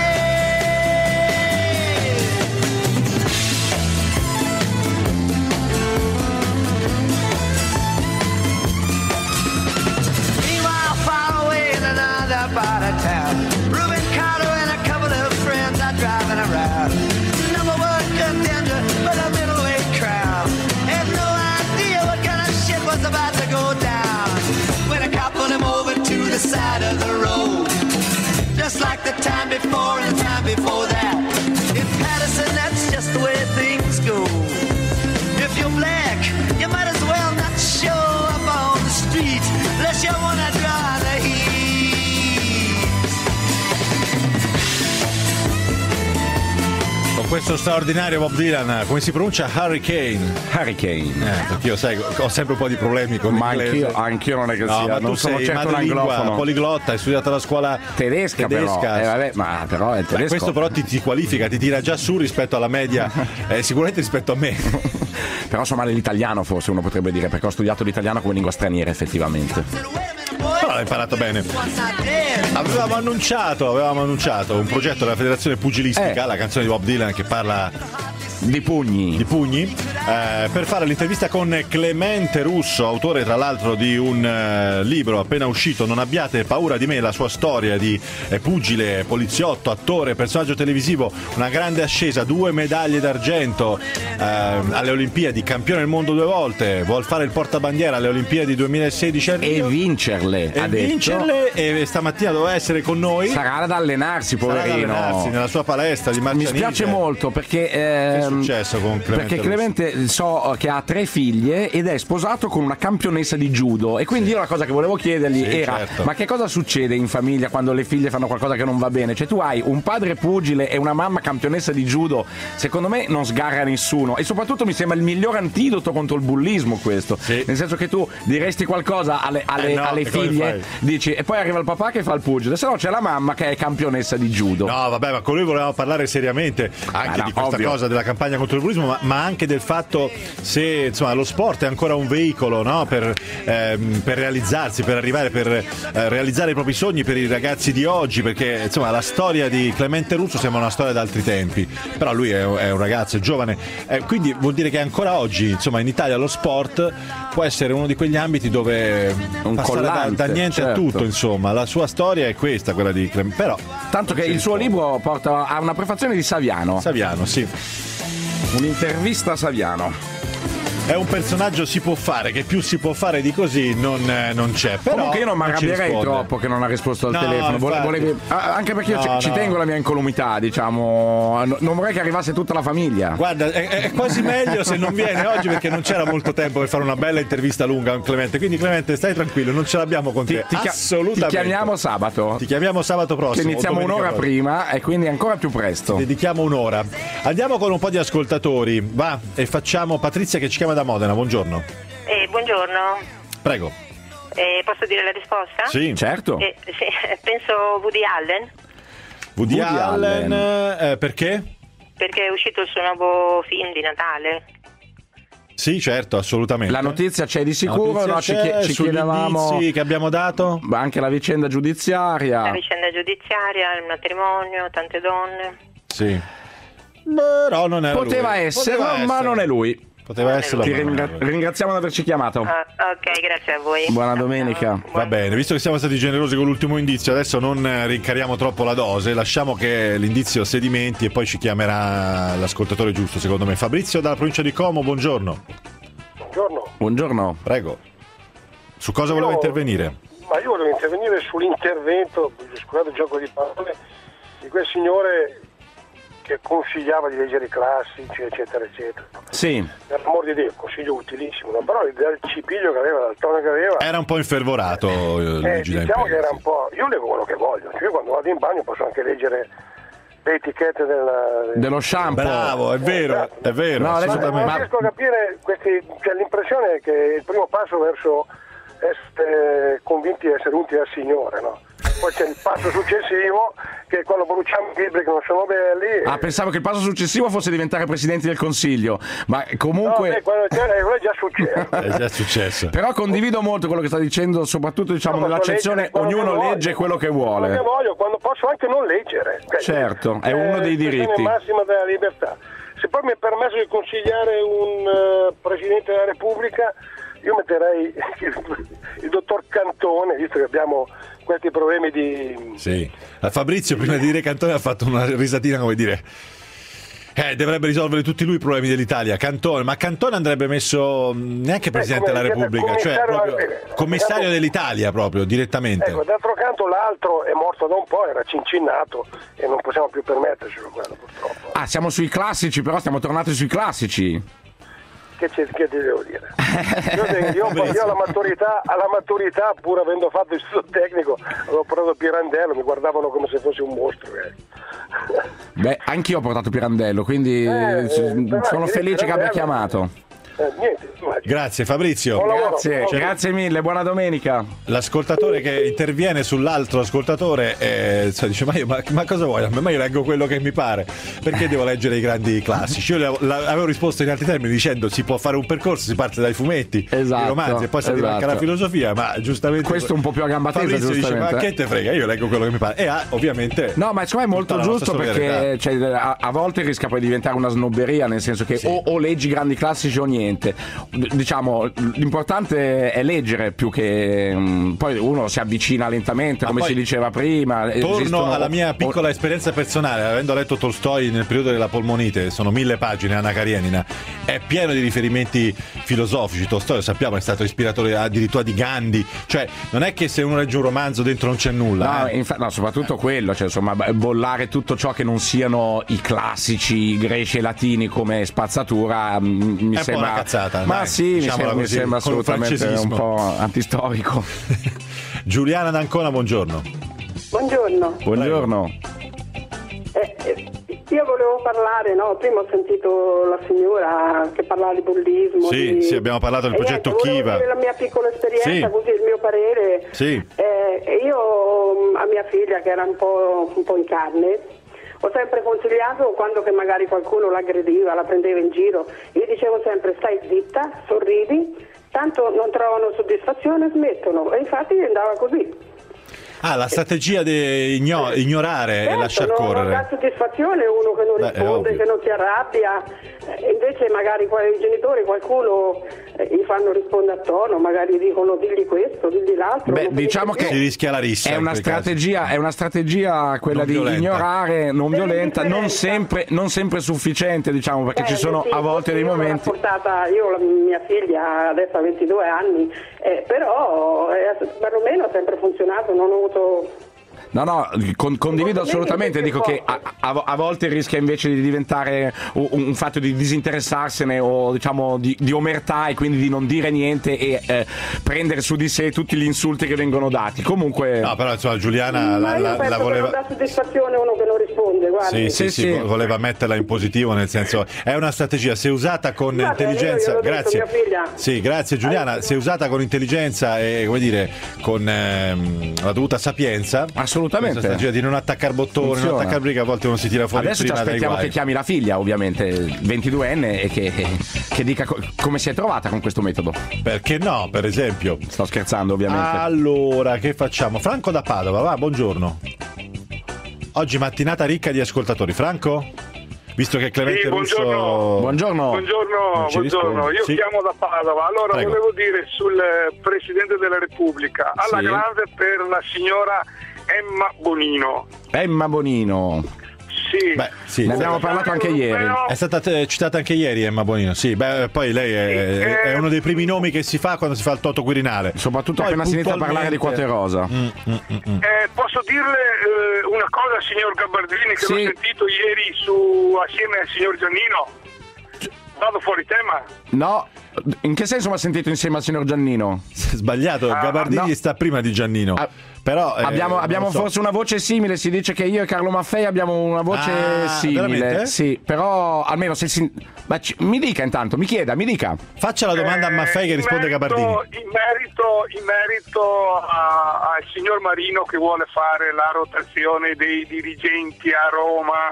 Meanwhile, far away in another part of town, Reuben Carter and a couple of friends are driving around. Number one contender, but a middleweight crowd had no idea what kind of shit was about to go down when a cop pulled him over to the side of the road. Just like the time before and the time before that. In Patterson, that's just the way things go. If you're black, you might as well not show up on the street unless you wanna draw the heat. Con questo straordinario Bob Dylan, come si pronuncia? Hurricane. Hurricane. Eh, perché io sai, ho sempre un po' di problemi con Ma l'inglese. anch'io, anch'io non è che No, sia, ma non tu sono sei certo un madrelingua, anglofono. poliglotta, hai studiato alla scuola Tedesca, tedesca. però. Eh, vabbè, ma però è il Beh, tedesco. questo però ti, ti qualifica, ti tira già su rispetto alla media, eh, sicuramente rispetto a me. Però insomma l'italiano forse uno potrebbe dire, perché ho studiato l'italiano come lingua straniera effettivamente. Però l'hai imparato bene. Avevamo annunciato, avevamo annunciato un progetto della Federazione Pugilistica, Eh. la canzone di Bob Dylan che parla di pugni, di pugni eh, per fare l'intervista con Clemente Russo, autore tra l'altro di un eh, libro appena uscito, Non abbiate paura di me, la sua storia di eh, pugile, poliziotto, attore, personaggio televisivo, una grande ascesa, due medaglie d'argento eh, alle Olimpiadi, campione del mondo due volte, vuol fare il portabandiera alle Olimpiadi duemilasedici a Rio. E vincerle, e ha detto. vincerle, e stamattina doveva essere con noi. Sarà ad allenarsi, Sarà ad poverino. allenarsi nella sua palestra di Mi Marcianise. spiace molto perché Che è ehm, successo con Clemente perché Russo? Clemente so che ha tre figlie ed è sposato con una campionessa di judo, e quindi io la cosa che volevo chiedergli Sì, era certo. ma che cosa succede in famiglia quando le figlie fanno qualcosa che non va bene? Cioè tu hai un padre pugile e una mamma campionessa di judo, secondo me non sgarra nessuno, e soprattutto mi sembra il miglior antidoto contro il bullismo questo, nel senso che tu diresti qualcosa alle, alle- Eh no, alle e come figlie, fai? dici, e poi arriva il papà che fa il pugile, se no c'è la mamma che è campionessa di judo. No, vabbè, ma con lui volevamo parlare seriamente anche Ah, no, di questa ovvio. cosa della campagna contro il bullismo, ma, ma anche del fatto se insomma lo sport è ancora un veicolo, no? per, ehm, per realizzarsi, per arrivare, per eh, realizzare i propri sogni per i ragazzi di oggi, perché insomma la storia di Clemente Russo sembra una storia d'altri tempi, però lui è, è un ragazzo, è giovane, eh, quindi vuol dire che ancora oggi insomma in Italia lo sport può essere uno di quegli ambiti dove Un passare da, collante, da niente certo. a tutto, insomma la sua storia è questa, quella di Clemente, però Tanto che il suo libro porta a una prefazione di Saviano. Saviano, sì. Un'intervista a Saviano. è un personaggio si può fare, che più si può fare di così non, non c'è. Però Comunque io non mi non ci arrabbierei risponde. troppo che non ha risposto al No, telefono. Vole- infatti. volevi- ah, anche perché io ci, No, ci no. tengo la mia incolumità, diciamo. No- non vorrei che arrivasse tutta la famiglia. Guarda, è, è quasi meglio se non viene oggi perché non c'era molto tempo per fare una bella intervista lunga con Clemente. Quindi Clemente, stai tranquillo, non ce l'abbiamo con te. Ti, chi- Assolutamente. ti chiamiamo sabato. Ti chiamiamo sabato prossimo. Che iniziamo o domenica un'ora prossima. prima e quindi ancora più presto. Dedichiamo un'ora. Andiamo con un po' di ascoltatori. Va e facciamo Patrizia che ci chiama da Modena. Buongiorno. Eh, buongiorno, Prego. eh, posso dire la risposta? Sì. Certo. Eh, sì, penso Woody Allen, Woody, Woody Allen, Allen. eh, perché? perché è uscito il suo nuovo film di Natale. Sì, certo, assolutamente. La notizia c'è di sicuro, La notizia no? Ci, c'è, chie- ci sugli chiedevamo indizi che abbiamo dato. ma anche la vicenda giudiziaria. La vicenda giudiziaria, il matrimonio, tante donne. Sì. Però non era Poteva lui. essere, Poteva ma essere. non è lui. Poteva essere Ti ma non ringra- era lui. ringraziamo di averci chiamato. Ah, ok, grazie a voi. Buona domenica. Va bene, visto che siamo stati generosi con l'ultimo indizio, adesso non eh, rincariamo troppo la dose, lasciamo che l'indizio sedimenti e poi ci chiamerà l'ascoltatore giusto, secondo me. Fabrizio dalla provincia di Como, buongiorno. Buongiorno. Buongiorno. Prego. Su cosa Io- voleva intervenire? Ma io volevo intervenire sull'intervento, scusate il gioco di parole, di quel signore che consigliava di leggere i classici, eccetera, eccetera. Sì. Per l'amor di Dio, consiglio utilissimo, no? Però dal cipiglio che aveva, dal tono che aveva, Era un po' infervorato eh, eh, Luigi Del diciamo che Peri, era sì. un po'... Io leggo quello che voglio, cioè io quando vado in bagno posso anche leggere le etichette della... Dello shampoo. Bravo, è vero, è vero, No, adesso- assolutamente. Non riesco a capire questi, cioè l'impressione è che il primo passo verso essere convinti di essere utili al Signore, no? Poi c'è il passo successivo che è quando bruciamo i libri che non sono belli. Ah, pensavo che il passo successivo fosse diventare presidente del Consiglio, ma comunque... No, beh, quello c'è- quello è già successo. È già successo. Però condivido molto quello che sta dicendo, soprattutto diciamo No, nell'accezione posso leggere quello ognuno che voglio. legge quello che Quello che vuole. voglio, quando posso anche non leggere. Cioè, Certo, è uno dei l'espressione diritti. massima della libertà. Se poi mi è permesso di consigliare un eh, Presidente della Repubblica, io metterei il, il dottor Cantone, visto che abbiamo questi problemi di... Sì. A Fabrizio prima di dire Cantone ha fatto una risatina come dire eh, dovrebbe risolvere tutti lui i problemi dell'Italia. Cantone, ma Cantone andrebbe messo mh, neanche Presidente come della dire, Repubblica, cioè commissario proprio della- commissario dell'Italia proprio direttamente. Ecco, d'altro canto l'altro è morto da un po', era cincinnato e non possiamo più permettercelo quello purtroppo. Ah, siamo sui classici, però stiamo tornati sui classici. Che, c'è, che ti devo dire? Io, io, io alla maturità, alla maturità, pur avendo fatto il studio tecnico, avevo portato Pirandello, mi guardavano come se fossi un mostro. Eh. Beh, anch'io ho portato Pirandello, quindi Eh, s- eh, però sono direi felice che abbia Pirandello- chiamato. Eh, niente, immagino. Grazie Fabrizio. Buon lavoro. Grazie, C'è grazie mille, buona domenica. l'ascoltatore che interviene sull'altro ascoltatore e cioè, dice ma, io, ma, ma cosa vuoi? Ma io leggo quello che mi pare, perché devo leggere i grandi classici? Io le- la- avevo risposto in altri termini dicendo si può fare un percorso, si parte dai fumetti, Esatto, i romanzi e poi si arriva anche alla esatto. filosofia, ma giustamente Questo è un po' più a gamba tesa, Fabrizio dice ma giustamente, che eh. te frega, io leggo quello che mi pare e ha ovviamente No, ma secondo me è molto tutta la nostra giusto perché solidarietà. cioè, a, a volte rischia poi di diventare una snobberia, nel senso che Sì. o, o leggi grandi classici o niente. D- diciamo, l'importante è leggere più che mh, poi uno si avvicina lentamente, Ma come poi si diceva prima. Torno esistono- alla mia piccola esperienza personale, avendo letto Tolstoi nel periodo della polmonite, sono mille pagine, Anna Karenina, è pieno di riferimenti filosofici. Tolstoi, lo sappiamo, è stato ispiratore addirittura di Gandhi, cioè non è che se uno legge un romanzo dentro non c'è nulla. No, eh. infa- no, soprattutto quello, cioè insomma bollare tutto ciò che non siano i classici greci e latini come spazzatura mh, mi È un po' sembra una cazzata, ma dai, sì, mi diciamola sembra, mi così, sembra col assolutamente un francesismo. po' antistorico. Giuliana d'Ancona, buongiorno. Buongiorno. Buongiorno. Eh, eh, io volevo parlare, no? Prima ho sentito la signora che parlava di bullismo. Sì, di... sì, abbiamo parlato del E progetto niente, volevo Kiva. dire la mia piccola esperienza, Sì. così il mio parere. Sì. Eh, io mh, a mia figlia, che era un po', un po' in carne, ho sempre consigliato, quando che magari qualcuno l'aggrediva, la prendeva in giro, io dicevo sempre stai zitta, sorridi, tanto non trovano soddisfazione, smettono. E infatti andava così. Ah, la strategia di igno- ignorare e Certo, lasciar non- correre. Non dà soddisfazione uno che non Beh, è risponde, ovvio. che non si arrabbia, eh, invece magari qua- i genitori qualcuno eh, gli fanno rispondere a tono, magari dicono digli questo, digli l'altro. Beh, non diciamo finisce che più. Si rischia la rissa. È in una quei casi. strategia, è una strategia quella Non di violenta. ignorare, non Deve violenta, non differenza. sempre, non sempre sufficiente, diciamo, perché Eh, ci sono sì, a volte dei io l'ho momenti. Portata, io la mia figlia adesso ha ventidue anni, eh, però eh, perlomeno ha sempre funzionato, non ho avuto. No, no, con- condivido Molto assolutamente, meglio dico che a, a- a volte rischia invece di diventare un, un fatto di disinteressarsene o diciamo di, di omertà e quindi di non dire niente e eh, prendere su di sé tutti gli insulti che vengono dati. Comunque... No, però insomma Giuliana Ma la, io la- penso la che voleva... non dà soddisfazione uno che non risponde, guardi. Sì, sì, sì, sì. vo- voleva metterla in positivo, nel senso è una strategia, se usata con Va bene, intelligenza, io gliel'ho detto, grazie. mia figlia. Sì, grazie Giuliana, se usata con intelligenza e come dire con ehm, la dovuta sapienza, Assolutamente. questa strategia di non attaccare bottone, Funziona. non attaccare briga, a volte uno si tira fuori Adesso ci prima dai aspettiamo guai. che chiami la figlia, ovviamente, ventiduenne, e che, che dica co- come si è trovata con questo metodo. Perché no, per esempio. Sto scherzando, ovviamente. Allora, che facciamo? Franco da Padova, va, buongiorno. Oggi mattinata ricca di ascoltatori. Franco? Visto che Clemente Sì, Russo... Buongiorno. Buongiorno, Non ci buongiorno. risponde. Io Sì. chiamo da Padova. Allora, Prego. volevo dire sul eh, Presidente della Repubblica, alla Sì. grande per la signora Emma Bonino. Emma Bonino. Sì. Beh, sì. Ne abbiamo parlato anche ieri. È stata eh, citata anche ieri Emma Bonino, sì, beh, poi lei è, è uno dei primi nomi che si fa quando si fa il toto Quirinale. Soprattutto Poi appena si inizia a parlare di quote rosa. Mm, mm, mm, mm. Eh, posso dirle eh, una cosa, signor Gabardini, che Sì. l'ho sentito ieri su, assieme al signor Giannino? Vado fuori tema? No, in che senso mi ha sentito insieme al signor Giannino? Sbagliato, Ah, Gabardini no. sta prima di Giannino. Ah, Però, eh, abbiamo abbiamo non so. forse una voce simile, si dice che io e Carlo Maffei abbiamo una voce Ah, simile. veramente? Sì, però almeno se si... Ma ci- mi dica intanto, mi chieda, mi dica. Faccia la domanda a Maffei che in risponde merito- Gabardini. In merito, in merito a- al signor Marino che vuole fare la rotazione dei dirigenti a Roma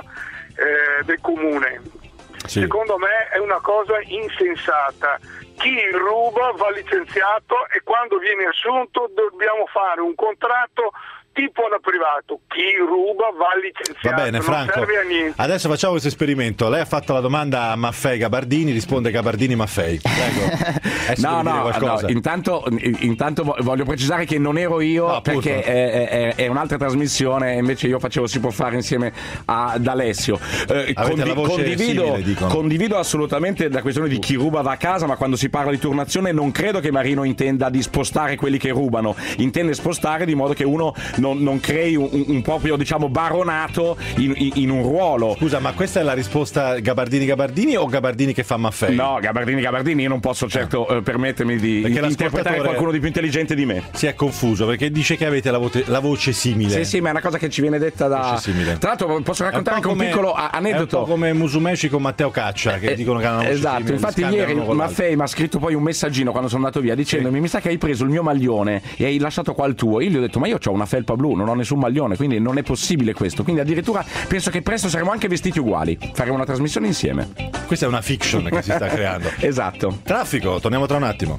eh, del comune, Sì. secondo me è una cosa insensata. Chi ruba va licenziato e quando viene assunto dobbiamo fare un contratto tipo da privato. Chi ruba va licenziato. Va bene, non Franco. serve a niente. Adesso facciamo questo esperimento. Lei ha fatto la domanda a Maffei Gabardini, risponde Gabardini Maffei. Prego. Adesso No, devi dire no, qualcosa. no, intanto, intanto vo- voglio precisare che non ero io, No, appunto. perché è, è- è un'altra trasmissione, invece io facevo Si può fare insieme ad Alessio. Eh, Avete la voce condivido, simile, dicono. condivido assolutamente la questione di chi ruba va a casa, ma quando si parla di turnazione non credo che Marino intenda di spostare quelli che rubano, intende spostare di modo che uno non, non crei un, un proprio, diciamo, baronato in, in- in un ruolo. Scusa, ma questa è la risposta Gabardini Gabardini o Gabardini che fa Maffei? No, Gabardini Gabardini, io non posso certo eh, permettermi di Perché interpretare l'ascoltatore qualcuno di più intelligente di me. Si è confuso perché dice che avete la, voce, la voce simile. Sì, sì, ma è una cosa che ci viene detta da. Voce simile. Tra l'altro, posso raccontare È anche un po' come- piccolo a- È un aneddoto. po' come Musumeci con Matteo Caccia che Eh, dicono che hanno una voce esatto, simile, infatti li scambiano ieri uno con l'altro. Maffei mi ha scritto poi un messaggino quando sono andato via dicendomi: mi sa che hai preso il mio maglione e hai lasciato qua il tuo. Io gli ho detto: ma io ho una felpa blu, non ho nessun maglione, quindi non è possibile questo. Quindi addirittura penso che presto saremo anche vestiti uguali, faremo una trasmissione insieme. Questa è una fiction che si sta creando. Esatto. Traffico, torniamo tra un attimo.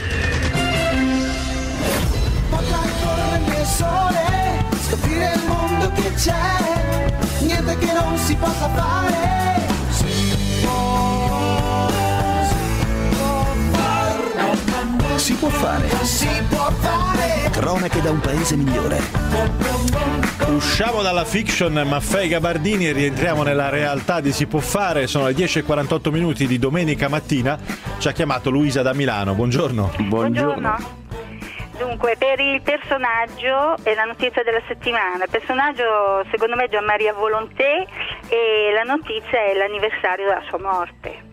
Potrà correre il sole, scoprire il mondo che c'è, niente che non si possa fare. Si può, si può fare. Si può fare. Si può fare. Cronache da un paese migliore. Usciamo dalla fiction Maffei Gabardini e rientriamo nella realtà di Si può fare. Sono le dieci e quarantotto minuti di domenica mattina. Ci ha chiamato Luisa da Milano. Buongiorno. Buongiorno. Dunque, per il personaggio è la notizia della settimana. Il personaggio secondo me è Gianmaria Volonté e la notizia è l'anniversario della sua morte.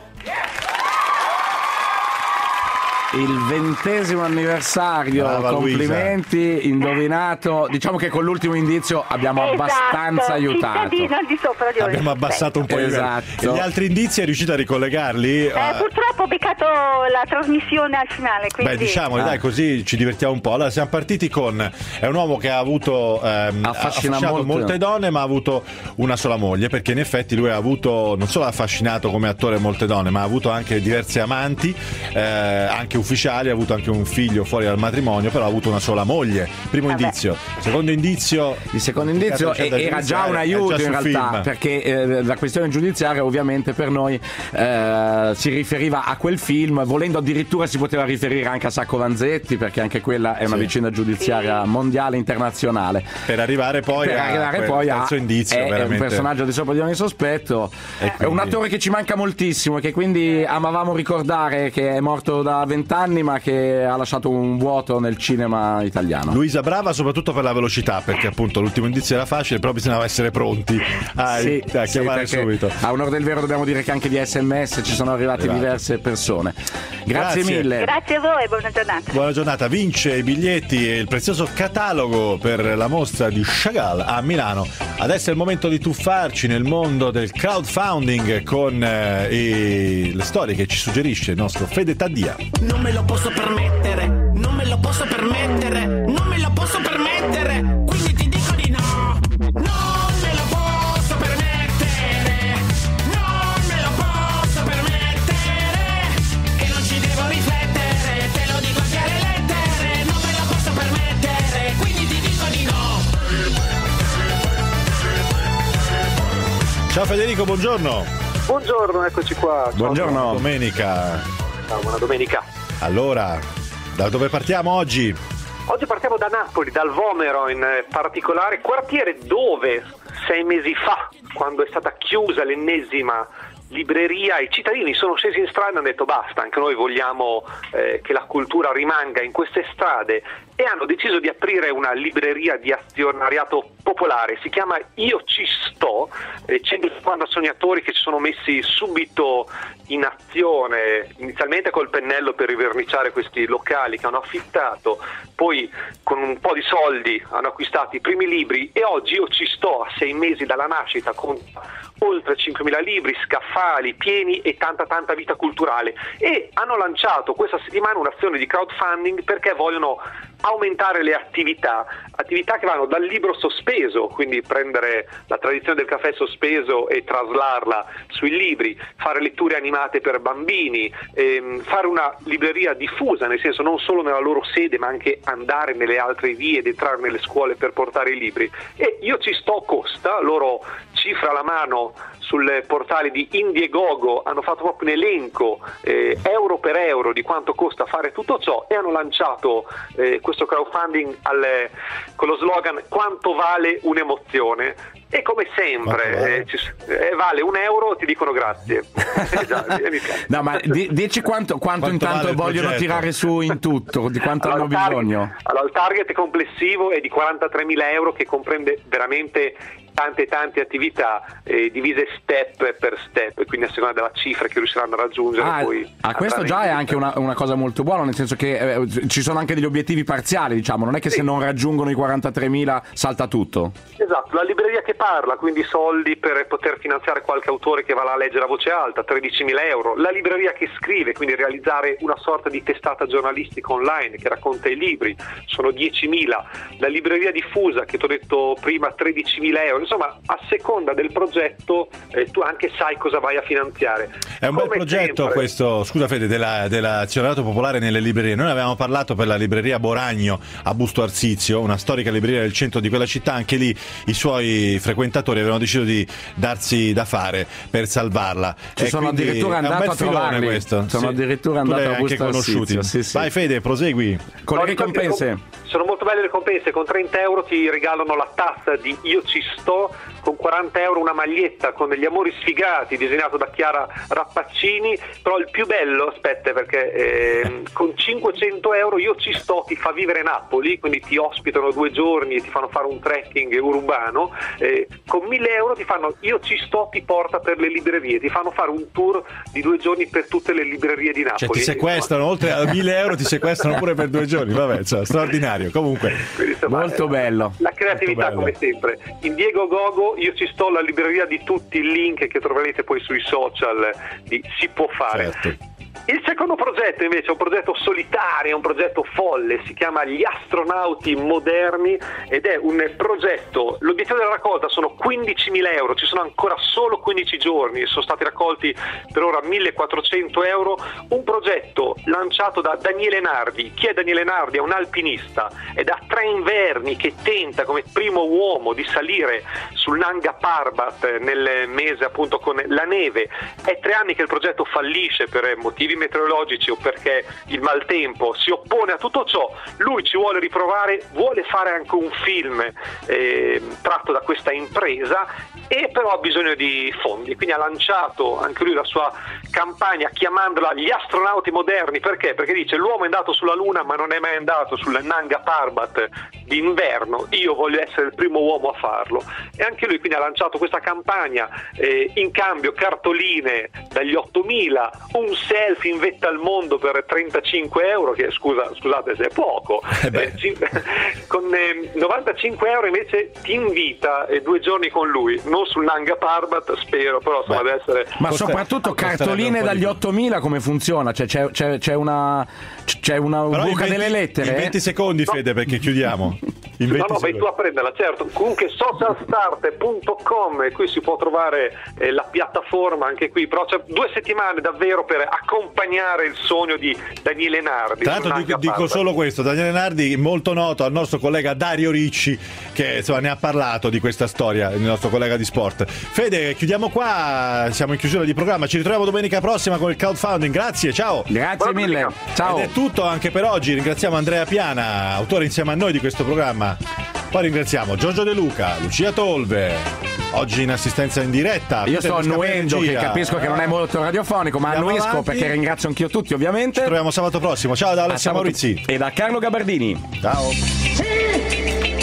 Il ventesimo anniversario, Brava, complimenti, indovinato. Diciamo che con l'ultimo indizio abbiamo Esatto, abbastanza aiutato. cittadino al di sopra di ogni Abbiamo abbassato un po' i livelli. Esatto. E gli altri indizi è riuscito a ricollegarli? Eh, purtroppo ho beccato la trasmissione al finale, quindi... Beh, diciamoli, Ah. dai, così ci divertiamo un po'. Allora, siamo partiti con. È un uomo che ha avuto. Ehm, Affascina affascinato molto. molte donne, ma ha avuto una sola moglie. Perché in effetti lui ha avuto. Non solo ha affascinato come attore molte donne, ma ha avuto anche diverse amanti, eh, anche ufficiali, ha avuto anche un figlio fuori dal matrimonio, però ha avuto una sola moglie. Primo Vabbè. indizio. Secondo indizio, il secondo indizio c'è da era già un giudiziare, aiuto è già in sul realtà, film. perché eh, la questione giudiziaria ovviamente per noi eh, si riferiva a quel film, volendo addirittura si poteva riferire anche a Sacco Vanzetti, perché anche quella è una Sì. vicenda giudiziaria mondiale internazionale. Per arrivare poi per a arrivare quel poi a terzo indizio, è veramente. un personaggio di sopra di ogni sospetto, E è un quindi- attore che ci manca moltissimo e che quindi amavamo ricordare, che è morto da vent'anni ma che ha lasciato un vuoto nel cinema italiano. Luisa brava soprattutto per la velocità, perché appunto l'ultimo indizio era facile, però bisognava essere pronti a, Sì, a sì, chiamare perché subito. a onor del vero dobbiamo dire che anche di S M S ci sono arrivate Arrivate. diverse persone. Grazie, Grazie. mille. Grazie a voi, buona giornata. Buona giornata, vince i biglietti e il prezioso catalogo per la mostra di Chagall a Milano. Adesso è il momento di tuffarci nel mondo del crowdfunding con eh, i- le storie che ci suggerisce il nostro Fede Taddia. Non me lo posso permettere, non me lo posso permettere, non me lo posso permettere, quindi ti dico di no, non me lo posso permettere, non me lo posso permettere, e non ci devo riflettere, te lo dico a chiare lettere, non me lo posso permettere, quindi ti dico di no. Ciao Federico, buongiorno. Buongiorno, eccoci qua. Ciao. Buona domenica. Ciao, buona domenica. Allora, da dove partiamo oggi? Oggi partiamo da Napoli, dal Vomero in particolare, quartiere dove sei mesi fa, quando è stata chiusa l'ennesima libreria, i cittadini sono scesi in strada e hanno detto basta, anche noi vogliamo eh, che la cultura rimanga in queste strade, e hanno deciso di aprire una libreria di azionariato popolare, si chiama Io Ci Sto, eh, centocinquanta sognatori che si sono messi subito in azione, inizialmente col pennello per riverniciare questi locali che hanno affittato, poi con un po' di soldi hanno acquistato i primi libri, e oggi Io Ci Sto, a sei mesi dalla nascita, con oltre cinquemila libri, scaffali pieni e tanta tanta vita culturale, e hanno lanciato questa settimana un'azione di crowdfunding perché vogliono aumentare le attività, attività che vanno dal libro sospeso, quindi prendere la tradizione del caffè sospeso e traslarla sui libri, fare letture animate per bambini, ehm, fare una libreria diffusa, nel senso non solo nella loro sede ma anche andare nelle altre vie ed entrare nelle scuole per portare i libri. E Io Ci Sto costa, loro cifra alla mano sul portale di Indiegogo, hanno fatto proprio un elenco eh, euro per euro di quanto costa fare tutto ciò, e hanno lanciato eh, questo crowdfunding al, con lo slogan quanto vale un'emozione, e come sempre vale? eh, ci, eh, vale un euro, ti dicono grazie. Eh, già, mi piace. No, ma di- dici quanto, quanto, Quanto intanto vale il vogliono progetto? tirare su in tutto, di quanto Allora, hanno il target- bisogno. Allora, il target complessivo è di quarantatremila euro, che comprende veramente tante tante attività eh, divise step per step, e quindi a seconda della cifra che riusciranno a raggiungere Ah, poi ah, questo andranno già in- è anche una, una cosa molto buona, nel senso che eh, ci sono anche degli obiettivi parziali, diciamo, non è che se non raggiungono i quarantatremila salta tutto. Esatto, la libreria che parla, quindi soldi per poter finanziare qualche autore che va là a leggere a voce alta, tredicimila euro. La libreria che scrive, quindi realizzare una sorta di testata giornalistica online che racconta i libri, sono diecimila. La libreria diffusa, che ti ho detto prima, tredicimila euro. Insomma, a seconda del progetto eh, tu anche sai cosa vai a finanziare. È un bel Come progetto sempre- questo, scusa Fede, della, dell'azionariato popolare nelle librerie. Noi avevamo parlato per la libreria Boragno a Busto Arsizio, una storica libreria del centro di quella città, anche lì i suoi frequentatori avevano deciso di darsi da fare per salvarla. Ci E sono quindi addirittura è un andato bel a filone trovarli. questo. Sono addirittura Tu andato li hai a anche Busto conosciuti. Arsizio, sì, sì. Vai Fede, prosegui. Con le No, ricompense. Sono molto belle le ricompense, con trenta euro ti regalano la tazza di Io Ci Sto, con quaranta euro una maglietta con degli amori sfigati disegnato da Chiara Rappaccini, però il più bello, aspetta perché eh, con cinquecento euro Io Ci Sto ti fa vivere Napoli, quindi ti ospitano due giorni e ti fanno fare un trekking urbano, eh, con mille euro ti fanno Io Ci Sto ti porta per le librerie, ti fanno fare un tour di due giorni per tutte le librerie di Napoli. Cioè ti sequestrano, oltre a mille euro ti sequestrano pure per due giorni, vabbè, cioè, straordinario. Comunque, Quindi, insomma, Molto eh, bello. La creatività Molto bello. come sempre. In Diego Gogo Io Ci Sto, la libreria di tutti, il link che troverete poi sui social di Si Può Fare. certo. Il secondo progetto invece è un progetto solitario, è un progetto folle, si chiama Gli astronauti moderni ed è un progetto, l'obiettivo della raccolta sono quindicimila euro, ci sono ancora solo quindici giorni, sono stati raccolti per ora millequattrocento euro, un progetto lanciato da Daniele Nardi. Chi è Daniele Nardi? È un alpinista, è da tre inverni che tenta come primo uomo di salire sul Nanga Parbat nel mese appunto con la neve, è tre anni che il progetto fallisce per motivi meteorologici o perché il maltempo si oppone a tutto ciò, lui ci vuole riprovare, vuole fare anche un film eh, tratto da questa impresa e però ha bisogno di fondi, quindi ha lanciato anche lui la sua campagna chiamandola Gli astronauti moderni. Perché? Perché dice l'uomo è andato sulla Luna ma non è mai andato sul Nanga Parbat d'inverno, io voglio essere il primo uomo a farlo, e anche lui quindi ha lanciato questa campagna, eh, in cambio cartoline dagli ottomila, un selfie in vetta al mondo per trentacinque euro, che scusa, scusate se è poco, eh eh, con eh, novantacinque euro invece ti invita eh, due giorni con lui, non sul Nanga Parbat spero, però insomma deve essere... Ma soprattutto cartoline dagli ottomila come funziona? Cioè c'è, c'è, c'è una c'è una buca delle lettere? In venti secondi Fede, no, perché chiudiamo. In no, no, vai tu a prenderla, certo. Comunque socialstart punto com, e qui si può trovare eh, la piattaforma anche qui, però c'è due settimane davvero per accompagnare il sogno di Daniele Nardi. Tra l'altro dico, dico solo questo, Daniele Nardi molto noto al nostro collega Dario Ricci, che insomma ne ha parlato di questa storia, il nostro collega di sport. Fede, chiudiamo qua, siamo in chiusura di programma, ci ritroviamo domenica prossima con il crowdfunding. Grazie, ciao. Grazie mille. Ciao. Ed è tutto anche per oggi, ringraziamo Andrea Piana, autore insieme a noi di questo programma. Poi ringraziamo Giorgio De Luca, Lucia Tolve, oggi in assistenza in diretta. Io sto annuendo, che capisco che non è molto radiofonico, ma Andiamo annuisco avanti. perché ringrazio anch'io tutti, ovviamente. Ci troviamo sabato prossimo. Ciao da Alessia A sabato- Maurizi e da Carlo Gabardini. Ciao. Sì!